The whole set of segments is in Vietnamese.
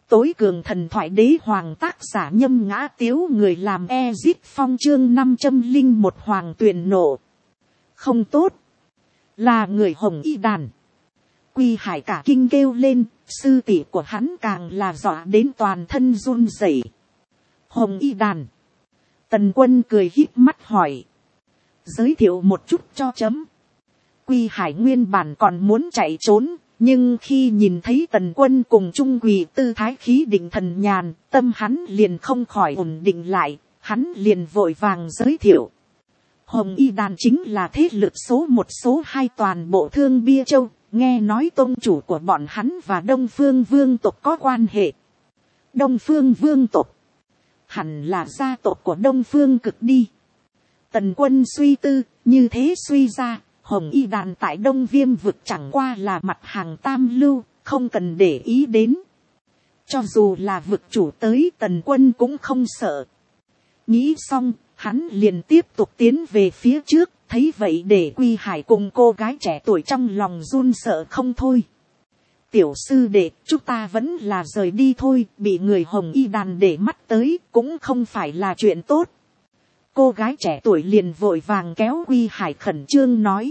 tối cường thần thoại đế hoàng tác giả Nhâm Ngã Tiếu, người làm Ezit Phong, chương 501 hoàng tuyển nộ. Không tốt, là người Hồng Y Đàn. Quy Hải cả kinh kêu lên, sư tỷ của hắn càng là dọa đến toàn thân run rẩy. Hồng Y Đàn. Tần Quân cười híp mắt hỏi. Giới thiệu một chút cho chấm. Quy Hải nguyên bản còn muốn chạy trốn, nhưng khi nhìn thấy Tần Quân cùng Trung Quỳ tư thái khí định thần nhàn, tâm hắn liền không khỏi ổn định lại, hắn liền vội vàng giới thiệu. Hồng Y Đàn chính là thế lực số 1 số 2 toàn bộ Thương Bia Châu, nghe nói tông chủ của bọn hắn và Đông Phương Vương tộc có quan hệ. Đông Phương Vương tộc hẳn là gia tộc của Đông Phương Cực đi. Tần Quân suy tư, như thế suy ra, Hồng Y Đàn tại Đông Viêm vực chẳng qua là mặt hàng tam lưu, không cần để ý đến. Cho dù là vực chủ tới, Tần Quân cũng không sợ. Nghĩ xong, hắn liền tiếp tục tiến về phía trước, thấy vậy để Quy Hải cùng cô gái trẻ tuổi trong lòng run sợ không thôi. Tiểu sư đệ, chúng ta vẫn là rời đi thôi, bị người Hồng Y Đàn để mắt tới, cũng không phải là chuyện tốt. Cô gái trẻ tuổi liền vội vàng kéo Quy Hải khẩn trương nói.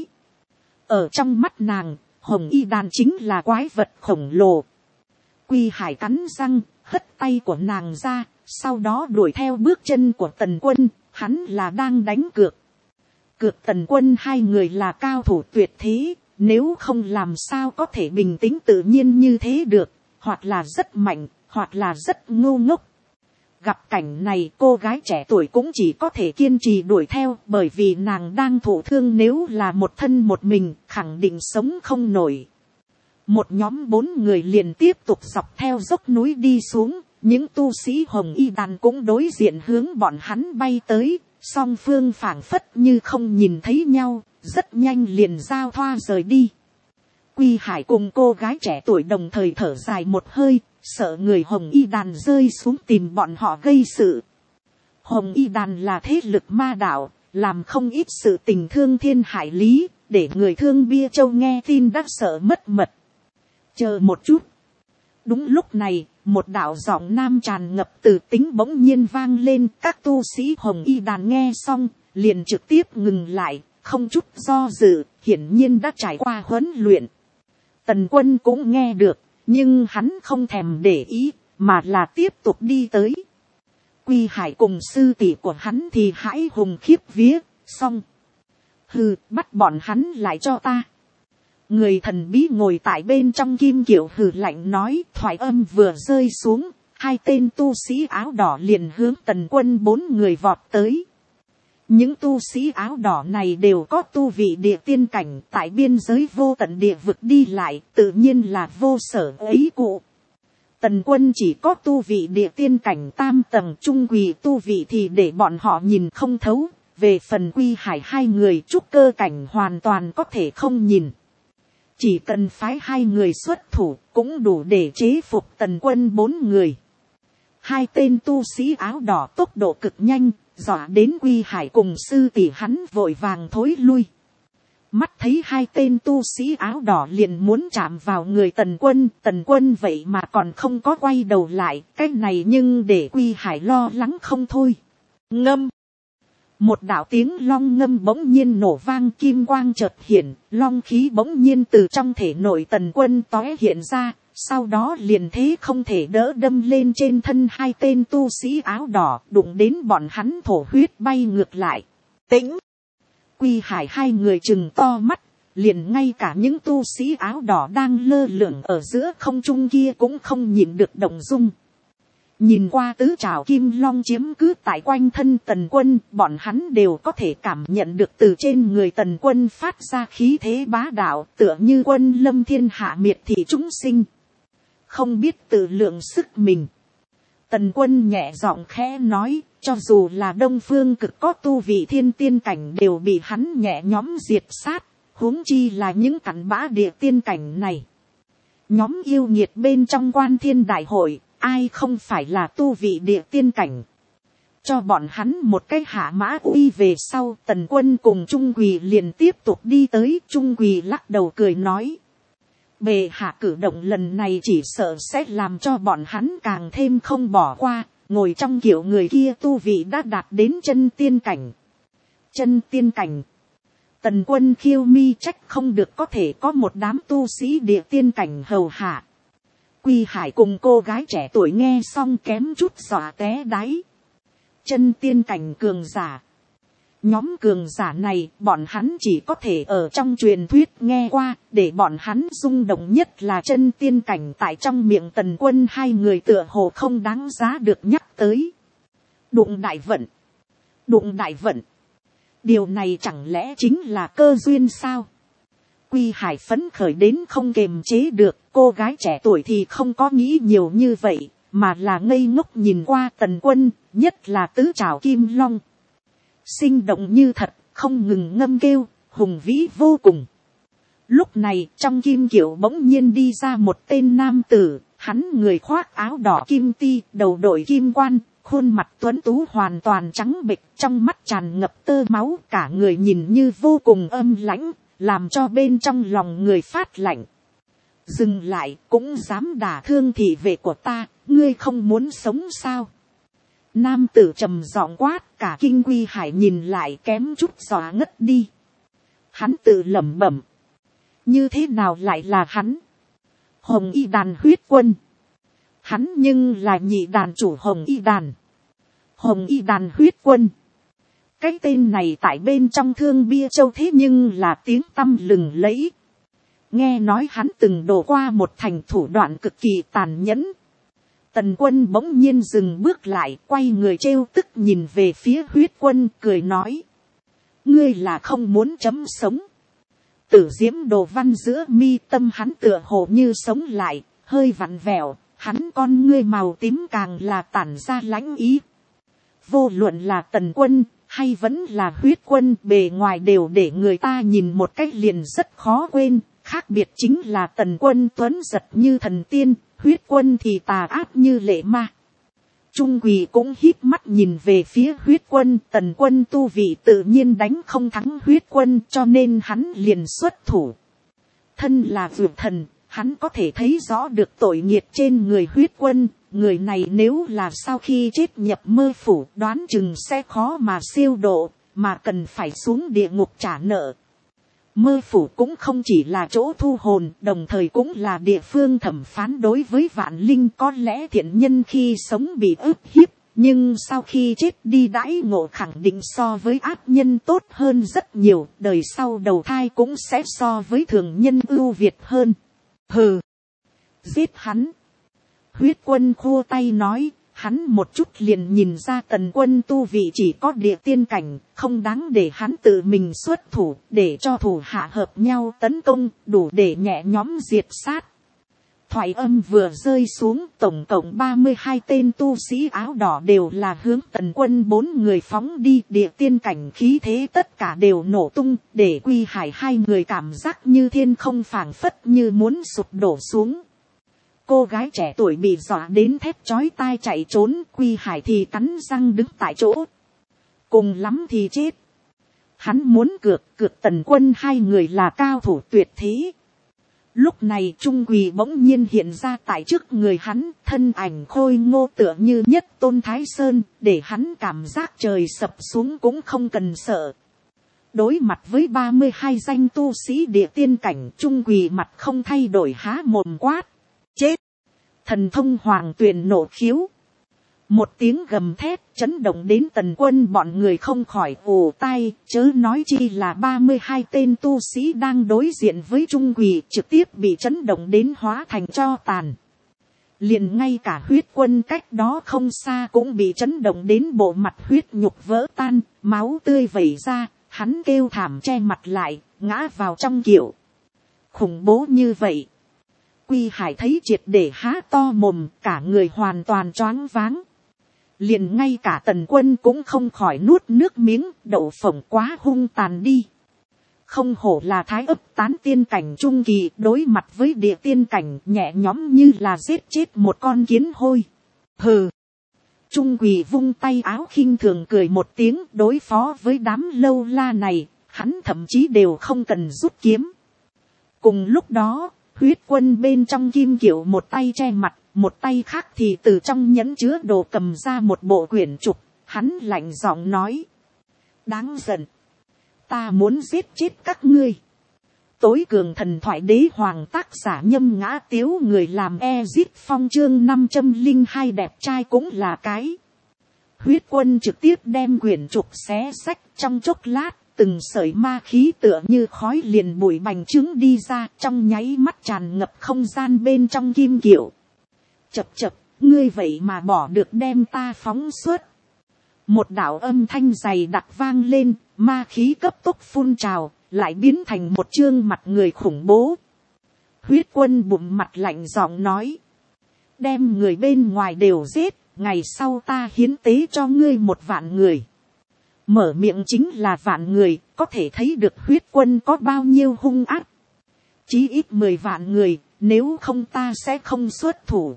Ở trong mắt nàng, Hồng Y Đàn chính là quái vật khổng lồ. Quy Hải cắn răng, hất tay của nàng ra, sau đó đuổi theo bước chân của Tần Quân, hắn là đang đánh cược. Cược Tần Quân hai người là cao thủ tuyệt thế, nếu không làm sao có thể bình tĩnh tự nhiên như thế được, hoặc là rất mạnh, hoặc là rất ngu ngốc. Gặp cảnh này, cô gái trẻ tuổi cũng chỉ có thể kiên trì đuổi theo, bởi vì nàng đang thụ thương, nếu là một thân một mình, khẳng định sống không nổi. Một nhóm 4 người liền tiếp tục dọc theo dốc núi đi xuống, những tu sĩ Hồng Y Đàn cũng đối diện hướng bọn hắn bay tới, song phương phảng phất như không nhìn thấy nhau, rất nhanh liền giao thoa rời đi. Quy Hải cùng cô gái trẻ tuổi đồng thời thở dài một hơi, sợ người Hồng Y Đàn rơi xuống tìm bọn họ gây sự. Hồng Y Đàn là thế lực ma đạo, làm không ít sự tình thương thiên hại lý, để người Thương Bia Châu nghe tin đã sợ mất mật. Chờ một chút. Đúng lúc này, một đạo giọng nam tràn ngập từ tính bỗng nhiên vang lên, các tu sĩ Hồng Y Đàn nghe xong, liền trực tiếp ngừng lại, không chút do dự, hiển nhiên đã trải qua huấn luyện. Tần Quân cũng nghe được, nhưng hắn không thèm để ý, mà là tiếp tục đi tới. Quy Hải cùng sư tỷ của hắn thì hãi hùng khiếp vía, xong. Hừ, bắt bọn hắn lại cho ta. Người thần bí ngồi tại bên trong kim kiệu hừ lạnh nói, thoại âm vừa rơi xuống, 2 tên tu sĩ áo đỏ liền hướng Tần Quân 4 người vọt tới. Những tu sĩ áo đỏ này đều có tu vị địa tiên cảnh, tại biên giới vô tận địa vực đi lại, tự nhiên là vô sở ấy cụ. Tần Quân chỉ có tu vị địa tiên cảnh tam tầng, Trung Quỳ tu vị thì để bọn họ nhìn không thấu. Về phần Quy Hải 2 người trúc cơ cảnh hoàn toàn có thể không nhìn. Chỉ cần phái 2 người xuất thủ cũng đủ để chế phục Tần Quân 4 người. 2 tên tu sĩ áo đỏ tốc độ cực nhanh, dọa đến Quy Hải cùng sư tỷ hắn vội vàng thối lui. Mắt thấy 2 tên tu sĩ áo đỏ liền muốn chạm vào người Tần Quân vậy mà còn không có quay đầu lại, cái này nhưng để Quy Hải lo lắng không thôi. Ngâm. Một đạo tiếng long ngâm bỗng nhiên nổ vang, kim quang chợt hiện, long khí bỗng nhiên từ trong thể nội Tần Quân tóe hiện ra, sau đó liền thế không thể đỡ đâm lên trên thân 2 tên tu sĩ áo đỏ, đụng đến bọn hắn thổ huyết bay ngược lại. Tĩnh! Quy Hải 2 người trừng to mắt, liền ngay cả những tu sĩ áo đỏ đang lơ lửng ở giữa không trung kia cũng không nhịn được động dung. Nhìn qua tứ trảo kim long chiếm cứ tại quanh thân Tần Quân, bọn hắn đều có thể cảm nhận được từ trên người Tần Quân phát ra khí thế bá đạo, tựa như quân lâm thiên hạ miệt thị chúng sinh. Không biết tự lượng sức mình. Tần Quân nhẹ giọng khẽ nói, cho dù là Đông Phương Cực có tu vị thiên tiên cảnh đều bị hắn nhẹ nhõm diệt sát, huống chi là những cặn bã địa tiên cảnh này. Nhóm yêu nghiệt bên trong Quan Thiên Đại Hội, ai không phải là tu vị địa tiên cảnh. Cho bọn hắn một cái hạ mã uy về sau, Tần Quân cùng Trung Quỳ liền tiếp tục đi tới. Trung Quỳ lắc đầu cười nói. Bệ hạ cử động lần này chỉ sợ sẽ làm cho bọn hắn càng thêm không bỏ qua, ngồi trong kiểu người kia tu vị đã đạt đến chân tiên cảnh. Chân tiên cảnh. Tần Quân khiêu mi trách không được có thể có một đám tu sĩ địa tiên cảnh hầu hạ. Quy Hải cùng cô gái trẻ tuổi nghe xong kém chút dọa té đáy. Chân tiên cảnh cường giả. Nhóm cường giả này bọn hắn chỉ có thể ở trong truyền thuyết nghe qua, để bọn hắn rung động nhất là chân tiên cảnh tại trong miệng Tần Quân hai người tựa hồ không đáng giá được nhắc tới. Đụng đại vận. Đụng đại vận. Điều này chẳng lẽ chính là cơ duyên sao? Quy Hải phấn khởi đến không kềm chế được, cô gái trẻ tuổi thì không có nghĩ nhiều như vậy, mà là ngây ngốc nhìn qua Tần Quân, nhất là tứ trảo kim long. Sinh động như thật, không ngừng ngâm kêu, hùng vĩ vô cùng. Lúc này trong kim kiệu bỗng nhiên đi ra một tên nam tử, hắn người khoác áo đỏ kim ti, đầu đội kim quan, khuôn mặt tuấn tú hoàn toàn trắng bệch, trong mắt tràn ngập tơ máu, cả người nhìn như vô cùng âm lãnh, làm cho bên trong lòng người phát lạnh. Dừng lại, cũng dám đả thương thị vệ của ta, ngươi không muốn sống sao? Nam tử trầm giọng quát, cả kinh Quy Hải nhìn lại kém chút dọa ngất đi. Hắn tự lẩm bẩm, như thế nào lại là hắn? Hồng Y đàn huyết quân. Hắn nhưng là nhị đàn chủ Hồng Y đàn. Hồng Y đàn huyết quân. Cái tên này tại bên trong Thương Bia Châu thế nhưng là tiếng tăm lừng lẫy. Nghe nói hắn từng đổ qua một thành thủ đoạn cực kỳ tàn nhẫn. Tần Quân bỗng nhiên dừng bước lại, quay người trêu tức nhìn về phía huyết quân, cười nói. Ngươi là không muốn chấm sống. Tử diễm đồ văn giữa mi tâm hắn tựa hồ như sống lại, hơi vặn vẹo, hắn con ngươi màu tím càng là tản ra lãnh ý. Vô luận là Tần Quân, hay vẫn là huyết quân, bề ngoài đều để người ta nhìn một cách liền rất khó quên. Khác biệt chính là Tần Quân tuấn giật như thần tiên, huyết quân thì tà ác như lệ ma. Trung Quỳ cũng híp mắt nhìn về phía huyết quân, Tần Quân tu vị tự nhiên đánh không thắng huyết quân, cho nên hắn liền xuất thủ. Thân là vượt thần, hắn có thể thấy rõ được tội nghiệt trên người huyết quân, người này nếu là sau khi chết nhập mơ phủ đoán chừng sẽ khó mà siêu độ, mà cần phải xuống địa ngục trả nợ. Mơ phủ cũng không chỉ là chỗ thu hồn, đồng thời cũng là địa phương thẩm phán đối với vạn linh. Có lẽ thiện nhân khi sống bị ức hiếp, nhưng sau khi chết đi đãi ngộ khẳng định so với ác nhân tốt hơn rất nhiều, đời sau đầu thai cũng sẽ so với thường nhân ưu việt hơn. Hừ, giết hắn. Huyết quân khô tay nói, hắn một chút liền nhìn ra Tần Quân tu vị chỉ có địa tiên cảnh, không đáng để hắn tự mình xuất thủ, để cho thủ hạ hợp nhau tấn công, đủ để nhẹ nhóm diệt sát. Thoại âm vừa rơi xuống, tổng cộng 32 tên tu sĩ áo đỏ đều là hướng Tần Quân 4 người phóng đi, địa tiên cảnh khí thế tất cả đều nổ tung, để Quy Hải hai người cảm giác như thiên không phảng phất như muốn sụp đổ xuống. Cô gái trẻ tuổi bị dọa đến thét chói tai chạy trốn, Quy Hải thì cắn răng đứng tại chỗ. Cùng lắm thì chết. Hắn muốn cược Tần Quân hai người là cao thủ tuyệt thế. Lúc này Trung Quỳ bỗng nhiên hiện ra tại trước người hắn, thân ảnh khôi ngô tựa như nhất tôn Thái Sơn, để hắn cảm giác trời sập xuống cũng không cần sợ. Đối mặt với 32 danh tu sĩ địa tiên cảnh, Trung Quỳ mặt không thay đổi há mồm quát. Chết! Thần thông hoàng tuyền nộ khiếu. Một tiếng gầm thét chấn động đến Tần Quân bọn người không khỏi ù tai, chớ nói chi là 32 tên tu sĩ đang đối diện với Trung Quỳ trực tiếp bị chấn động đến hóa thành tro tàn. Liền ngay cả huyết quân cách đó không xa cũng bị chấn động đến bộ mặt huyết nhục vỡ tan, máu tươi vẩy ra, hắn kêu thảm che mặt lại, ngã vào trong kiệu. Khủng bố như vậy. Quy Hải thấy triệt để há to mồm, cả người hoàn toàn choáng váng. Liền ngay cả Tần Quân cũng không khỏi nuốt nước miếng, đậu phộng quá hung tàn đi. Không hổ là thái ấp tán tiên cảnh trung kỳ, đối mặt với địa tiên cảnh nhẹ nhõm như là giết chết một con kiến hôi. Hừ. Trung Quỳ vung tay áo khinh thường cười một tiếng, đối phó với đám lâu la này, hắn thậm chí đều không cần rút kiếm. Cùng lúc đó, Huyết quân bên trong kim kiệu một tay che mặt, một tay khác thì từ trong nhẫn chứa đồ cầm ra một bộ quyển trục. Hắn lạnh giọng nói. Đáng giận. Ta muốn giết chết các ngươi. Tối cường thần thoại đế hoàng tác giả Nhâm Ngã Tiếu, người làm Ezit Phong chương 502 đẹp trai cũng là cái. Huyết quân trực tiếp đem quyển trục xé xách, trong chốc lát, từng sợi ma khí tựa như khói liền bụi bành trướng đi ra, trong nháy mắt tràn ngập không gian bên trong kim kiệu. Chập chập, ngươi vậy mà bỏ được đem ta phóng xuất. Một đạo âm thanh dày đặc vang lên, ma khí cấp tốc phun trào, lại biến thành một chương mặt người khủng bố. Huyết quân bụng mặt lạnh giọng nói. Đem người bên ngoài đều giết, ngày sau ta hiến tế cho ngươi 1.000 người. Mở miệng chính là 1.000 người, có thể thấy được huyết quân có bao nhiêu hung ác. Chí ít 10.000 người, nếu không ta sẽ không xuất thủ.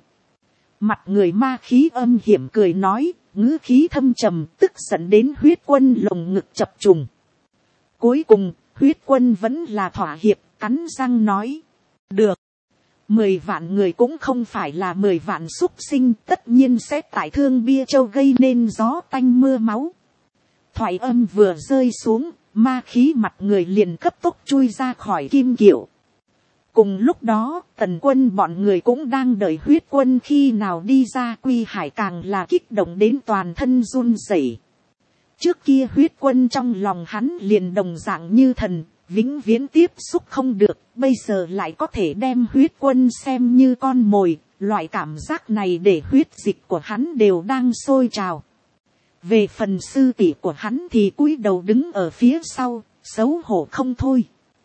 Mặt người ma khí âm hiểm cười nói, ngữ khí thâm trầm, tức giận đến huyết quân lồng ngực chập trùng. Cuối cùng, huyết quân vẫn là thỏa hiệp, cắn răng nói. Được. 10.000 người cũng không phải là 10.000 súc sinh, tất nhiên sẽ tại Thương Bia Châu gây nên gió tanh mưa máu. Thoại âm vừa rơi xuống, ma khí mặt người liền cấp tốc chui ra khỏi kim kiệu. Cùng lúc đó, Tần Quân bọn người cũng đang đợi huyết quân khi nào đi ra. Quy Hải càng là kích động đến toàn thân run rẩy. Trước kia huyết quân trong lòng hắn liền đồng dạng như thần, vĩnh viễn tiếp xúc không được, bây giờ lại có thể đem huyết quân xem như con mồi, loại cảm giác này để huyết dịch của hắn đều đang sôi trào. Về phần sư tỷ của hắn thì cúi đầu đứng ở phía sau, xấu hổ không thôi.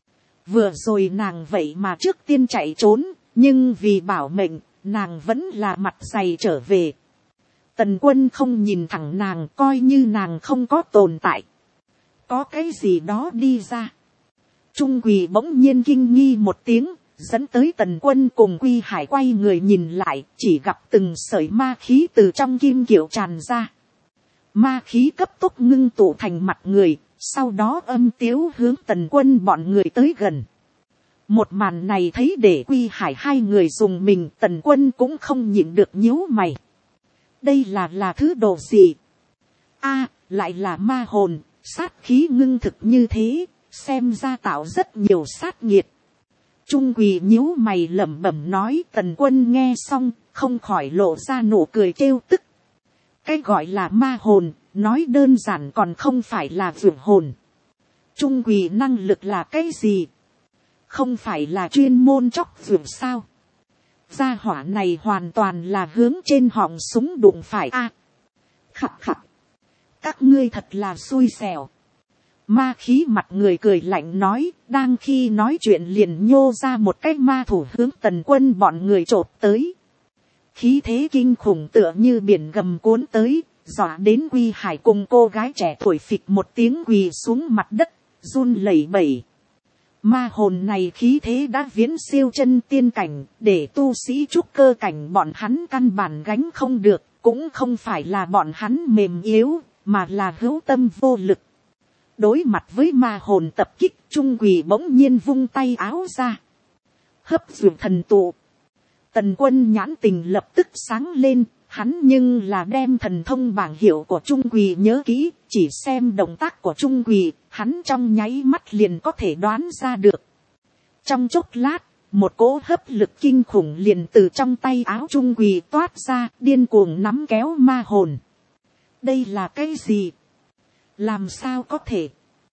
Vừa rồi nàng vậy mà trước tiên chạy trốn, nhưng vì bảo mệnh, nàng vẫn là mặt dày trở về. Tần Quân không nhìn thẳng nàng, coi như nàng không có tồn tại. Có cái gì đó đi ra. Trung Quỳ bỗng nhiên kinh nghi một tiếng, dẫn tới Tần Quân cùng Quy Hải quay người nhìn lại, chỉ gặp từng sợi ma khí từ trong kim kiệu tràn ra. Ma khí cấp tốc ngưng tụ thành mặt người, sau đó âm tiếu hướng Tần Quân bọn người tới gần. Một màn này thấy để Quy Hải hai người dùng mình, Tần Quân cũng không nhịn được nhíu mày. Đây là thứ đồ gì? A, lại là ma hồn, sát khí ngưng thực như thế, xem ra tạo rất nhiều sát nghiệt. Trung Quỳ nhíu mày lẩm bẩm nói. Tần Quân nghe xong, không khỏi lộ ra nụ cười trêu tức. Cái gọi là ma hồn, nói đơn giản còn không phải là vượt hồn. Trung Quỳ năng lực là cái gì? Không phải là chuyên môn chóc vượt sao? Gia hỏa này hoàn toàn là hướng trên họng súng đụng phải a. Khập khập. Các ngươi thật là xui xẻo. Ma khí mặt người cười lạnh nói, đang khi nói chuyện liền nhô ra một cái ma thủ hướng Tần Quân bọn người chộp tới. Khí thế kinh khủng tựa như biển gầm cuốn tới, dọa đến Quy Hải cùng cô gái trẻ tuổi phịch một tiếng quỳ xuống mặt đất, run lẩy bẩy. Ma hồn này khí thế đã viễn siêu chân tiên cảnh, để tu sĩ trúc cơ cảnh bọn hắn căn bản gánh không được, cũng không phải là bọn hắn mềm yếu, mà là hữu tâm vô lực. Đối mặt với ma hồn tập kích, Trung Quỳ bỗng nhiên vung tay áo ra. Hấp dụ thần tụ. Tần Quân nhãn tình lập tức sáng lên, hắn nhưng là đem thần thông bảng hiệu của Trung Quỳ nhớ kỹ, chỉ xem động tác của Trung Quỳ, hắn trong nháy mắt liền có thể đoán ra được. Trong chốc lát, một cỗ hấp lực kinh khủng liền từ trong tay áo Trung Quỳ toát ra, điên cuồng nắm kéo ma hồn. Đây là cái gì? Làm sao có thể?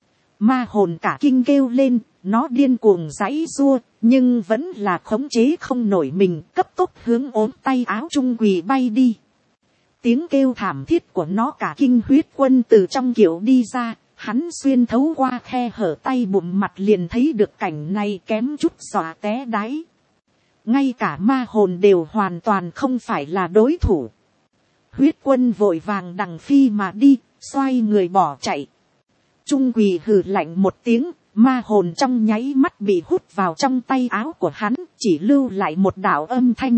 Ma hồn cả kinh kêu lên, nó điên cuồng giãy giụa, nhưng vẫn là khống chế không nổi mình, cấp tốc hướng ốm tay áo Trung Quỳ bay đi. Tiếng kêu thảm thiết của nó cả kinh huyết quân từ trong kiệu đi ra, hắn xuyên thấu qua khe hở tay bụng mặt liền thấy được cảnh này, kém chút dọa té đáy. Ngay cả ma hồn đều hoàn toàn không phải là đối thủ. Huyết quân vội vàng đằng phi mà đi, xoay người bỏ chạy. Trung Quỳ hừ lạnh một tiếng, ma hồn trong nháy mắt bị hút vào trong tay áo của hắn, chỉ lưu lại một đạo âm thanh.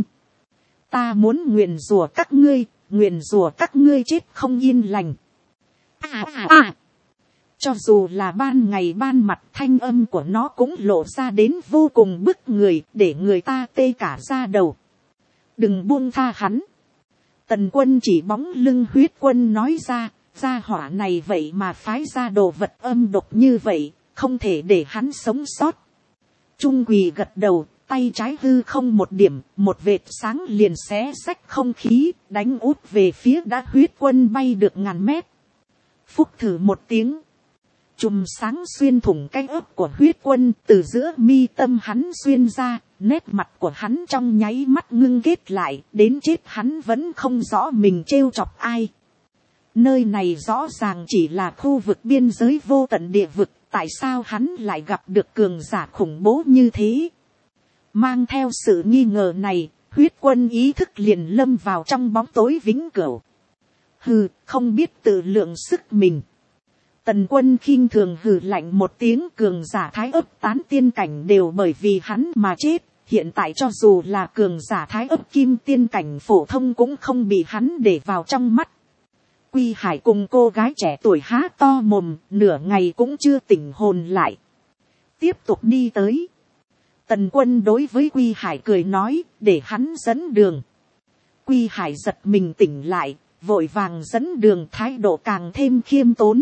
Ta muốn nguyền rủa các ngươi, nguyền rủa các ngươi chết không yên lành. Cho dù là ban ngày ban mặt, thanh âm của nó cũng lộ ra đến vô cùng bức người, để người ta tê cả da đầu. Đừng buông tha hắn. Tần Quân chỉ bóng lưng Huyết Quân nói ra, gia hỏa này vậy mà phái ra đồ vật âm độc như vậy, không thể để hắn sống sót. Trung Quỳ gật đầu, tay trái hư không một điểm, một vệt sáng liền xé xách không khí, đánh út về phía đã Huyết Quân bay được ngàn mét. Phúc thử một tiếng, chùm sáng xuyên thủng cái ớt của Huyết Quân, từ giữa mi tâm hắn xuyên ra, nét mặt của hắn trong nháy mắt ngưng kết lại, đến chết hắn vẫn không rõ mình trêu chọc ai. Nơi này rõ ràng chỉ là khu vực biên giới vô tận địa vực, tại sao hắn lại gặp được cường giả khủng bố như thế? Mang theo sự nghi ngờ này, Huyết Quân ý thức liền lâm vào trong bóng tối vĩnh cửu. Hừ, không biết tự lượng sức mình. Tần Quân khinh thường hừ lạnh một tiếng, cường giả thái ấp tán tiên cảnh đều bởi vì hắn mà chết. Hiện tại cho dù là cường giả thái ấp kim tiên cảnh phổ thông cũng không bị hắn để vào trong mắt. Quy Hải cùng cô gái trẻ tuổi há to mồm, nửa ngày cũng chưa tỉnh hồn lại. Tiếp tục đi tới. Tần Quân đối với Quy Hải cười nói, để hắn dẫn đường. Quy Hải giật mình tỉnh lại, vội vàng dẫn đường, thái độ càng thêm khiêm tốn.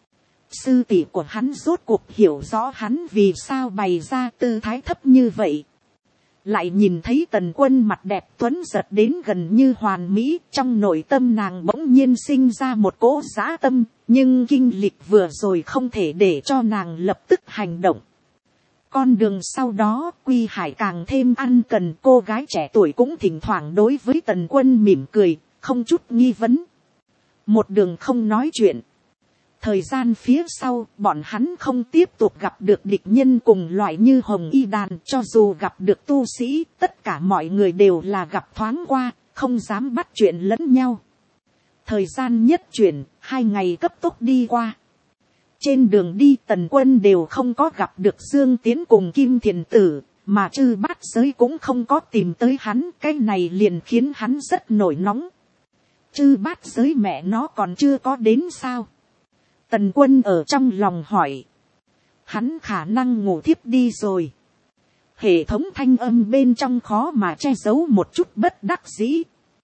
Sư tỷ của hắn rốt cuộc hiểu rõ hắn vì sao bày ra tư thái thấp như vậy. Lại nhìn thấy Tần Quân mặt đẹp tuấn giật đến gần như hoàn mỹ, trong nội tâm nàng bỗng nhiên sinh ra một cỗ dã tâm, nhưng kinh lịch vừa rồi không thể để cho nàng lập tức hành động. Con đường sau đó, Quy Hải càng thêm ăn cần, cô gái trẻ tuổi cũng thỉnh thoảng đối với Tần Quân mỉm cười, không chút nghi vấn. Một đường không nói chuyện. Thời gian phía sau, bọn hắn không tiếp tục gặp được địch nhân cùng loại như Hồng Y Đàn, cho dù gặp được tu sĩ, tất cả mọi người đều là gặp thoáng qua, không dám bắt chuyện lẫn nhau. Thời gian nhất chuyển, 2 ngày cấp tốc đi qua. Trên đường đi Tần Quân đều không có gặp được Dương Tiến cùng Kim Thiền Tử, mà Chư Bát Giới cũng không có tìm tới hắn, cái này liền khiến hắn rất nổi nóng. Chư Bát Giới mẹ nó còn chưa có đến sao? Tần Quân ở trong lòng hỏi. Hắn khả năng ngủ thiếp đi rồi. Hệ thống thanh âm bên trong khó mà che giấu một chút bất đắc dĩ.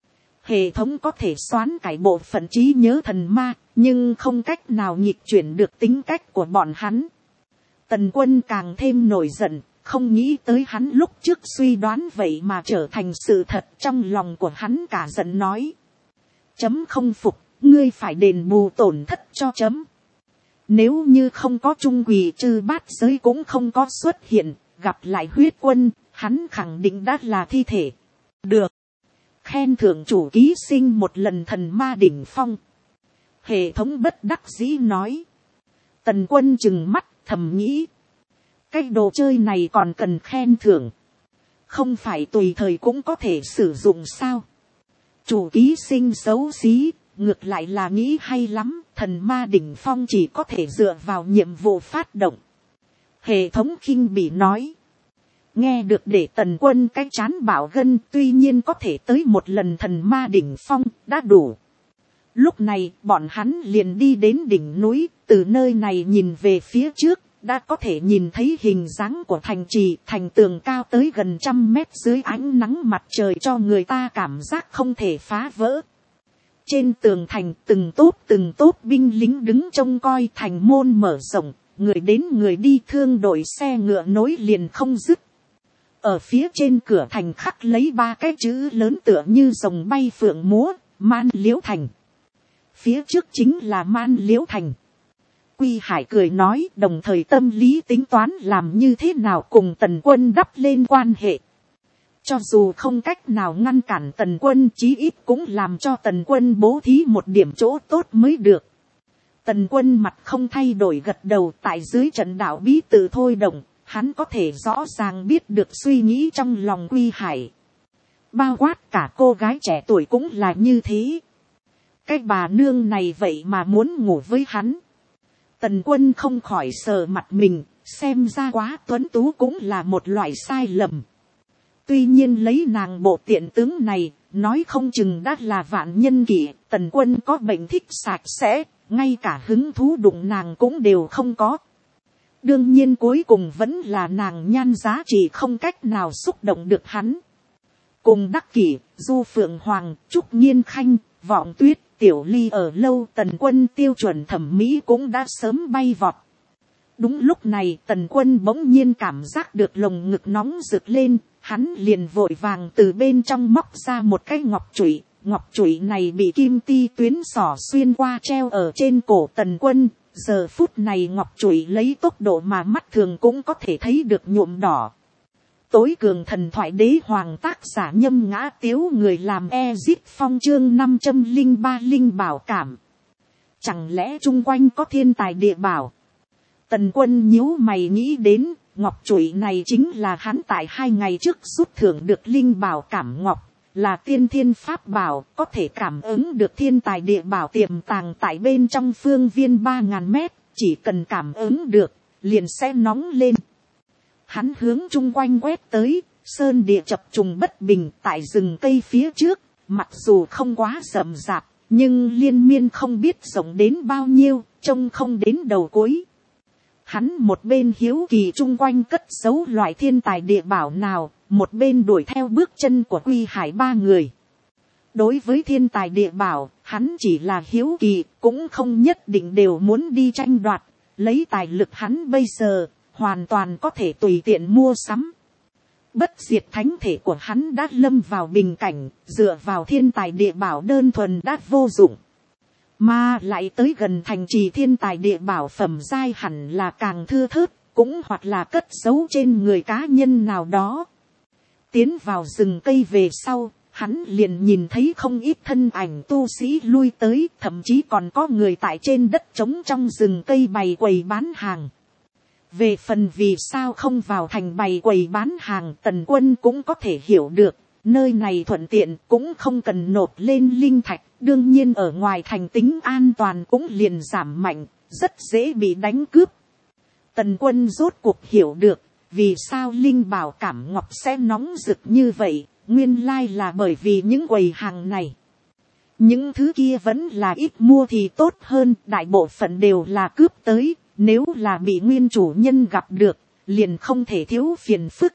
Hệ thống có thể xoán cải bộ phận trí nhớ thần ma, nhưng không cách nào nghịch chuyển được tính cách của bọn hắn. Tần Quân càng thêm nổi giận, không nghĩ tới hắn lúc trước suy đoán vậy mà trở thành sự thật, trong lòng của hắn cả giận nói. Chấm không phục, ngươi phải đền bù tổn thất cho chấm. Nếu như không có Trung Quỳ Chư Bát Giới cũng không có xuất hiện, gặp lại Huyết Quân, hắn khẳng định đã là thi thể. Được. Khen thưởng chủ ký sinh một lần thần ma đỉnh phong. Hệ thống bất đắc dĩ nói. Tần Quân trừng mắt thầm nghĩ. Cái đồ chơi này còn cần khen thưởng. Không phải tùy thời cũng có thể sử dụng sao. Chủ ký sinh xấu xí, ngược lại là nghĩ hay lắm. Thần ma đỉnh phong chỉ có thể dựa vào nhiệm vụ phát động. Hệ thống khinh bỉ nói. Nghe được để Tần Quân cái chán bảo gân, tuy nhiên có thể tới một lần thần ma đỉnh phong đã đủ. Lúc này bọn hắn liền đi đến đỉnh núi, từ nơi này nhìn về phía trước, đã có thể nhìn thấy hình dáng của thành trì, thành tường cao tới gần 100 mét dưới ánh nắng mặt trời cho người ta cảm giác không thể phá vỡ. Trên tường thành từng tốp binh lính đứng trông coi, thành môn mở rộng, người đến người đi, thương đội xe ngựa nối liền không dứt. Ở phía trên cửa thành khắc lấy 3 cái chữ lớn tựa như rồng bay phượng múa, Man Liễu Thành. Phía trước chính là Man Liễu Thành. Quy Hải cười nói, đồng thời tâm lý tính toán làm như thế nào cùng Tần Quân đắp lên quan hệ. Cho dù không cách nào ngăn cản Tần Quân, chí ít cũng làm cho Tần Quân bố thí một điểm chỗ tốt mới được. Tần Quân mặt không thay đổi gật đầu, tại dưới trận đạo bí tự thôi động, hắn có thể rõ ràng biết được suy nghĩ trong lòng Quy Hải. Bao quát cả cô gái trẻ tuổi cũng là như thế. Cái bà nương này vậy mà muốn ngủ với hắn. Tần Quân không khỏi sờ mặt mình, xem ra quá tuấn tú cũng là một loại sai lầm. Tuy nhiên lấy nàng bộ tiện tướng này, nói không chừng đã là vạn nhân kỷ. Tần Quân có bệnh thích sạch sẽ, ngay cả hứng thú đụng nàng cũng đều không có. Đương nhiên cuối cùng vẫn là nàng nhan giá trị không cách nào xúc động được hắn. Cùng Đắc Kỷ, Du Phượng Hoàng, Trúc Nhiên Khanh, Vọng Tuyết, Tiểu Ly ở lâu Tần Quân tiêu chuẩn thẩm mỹ cũng đã sớm bay vọt. Đúng lúc này Tần Quân bỗng nhiên cảm giác được lồng ngực nóng rực lên, hắn liền vội vàng từ bên trong móc ra một cái ngọc chủy. Ngọc chủy này bị kim ti tuyến xỏ xuyên qua treo ở trên cổ Tần Quân. Giờ phút này ngọc chủy lấy tốc độ mà mắt thường cũng có thể thấy được nhuộm đỏ. Tối cường thần thoại đế hoàng tác giả Nhâm Ngã Tiếu, người làm Ezip Phong chương 503 linh bảo cảm. Chẳng lẽ chung quanh có thiên tài địa bảo? Tần Quân nhíu mày nghĩ đến, ngọc chủy này chính là hắn tại 2 ngày trước rút thưởng được linh bảo cảm ngọc, là tiên thiên pháp bảo, có thể cảm ứng được thiên tài địa bảo tiềm tàng tại bên trong phương viên 3000 mét, chỉ cần cảm ứng được, liền sẽ nóng lên. Hắn hướng chung quanh quét tới, sơn địa chập trùng bất bình tại rừng cây phía trước, mặc dù không quá rậm rạp, nhưng liên miên không biết rộng đến bao nhiêu, trông không đến đầu cuối. Hắn một bên hiếu kỳ chung quanh cất giấu loại thiên tài địa bảo nào, một bên đuổi theo bước chân của Quy Hải 3 người. Đối với thiên tài địa bảo, hắn chỉ là hiếu kỳ, cũng không nhất định đều muốn đi tranh đoạt. Lấy tài lực hắn bây giờ, hoàn toàn có thể tùy tiện mua sắm. Bất diệt thánh thể của hắn đã lâm vào bình cảnh, dựa vào thiên tài địa bảo đơn thuần đã vô dụng. Mà lại tới gần thành trì thiên tài địa bảo phẩm giai hẳn là càng thưa thớt, cũng hoặc là cất giấu trên người cá nhân nào đó. Tiến vào rừng cây về sau, hắn liền nhìn thấy không ít thân ảnh tu sĩ lui tới, thậm chí còn có người tại trên đất trống trong rừng cây bày quầy bán hàng. Về phần vì sao không vào thành bày quầy bán hàng, Tần Quân cũng có thể hiểu được. Nơi này thuận tiện, cũng không cần nộp lên linh thạch, đương nhiên ở ngoài thành tính an toàn cũng liền giảm mạnh, rất dễ bị đánh cướp. Tần Quân rốt cuộc hiểu được, vì sao linh bảo cảm ngọc sẽ nóng rực như vậy, nguyên lai là bởi vì những quầy hàng này. Những thứ kia vẫn là ít mua thì tốt hơn, đại bộ phận đều là cướp tới, nếu là bị nguyên chủ nhân gặp được, liền không thể thiếu phiền phức.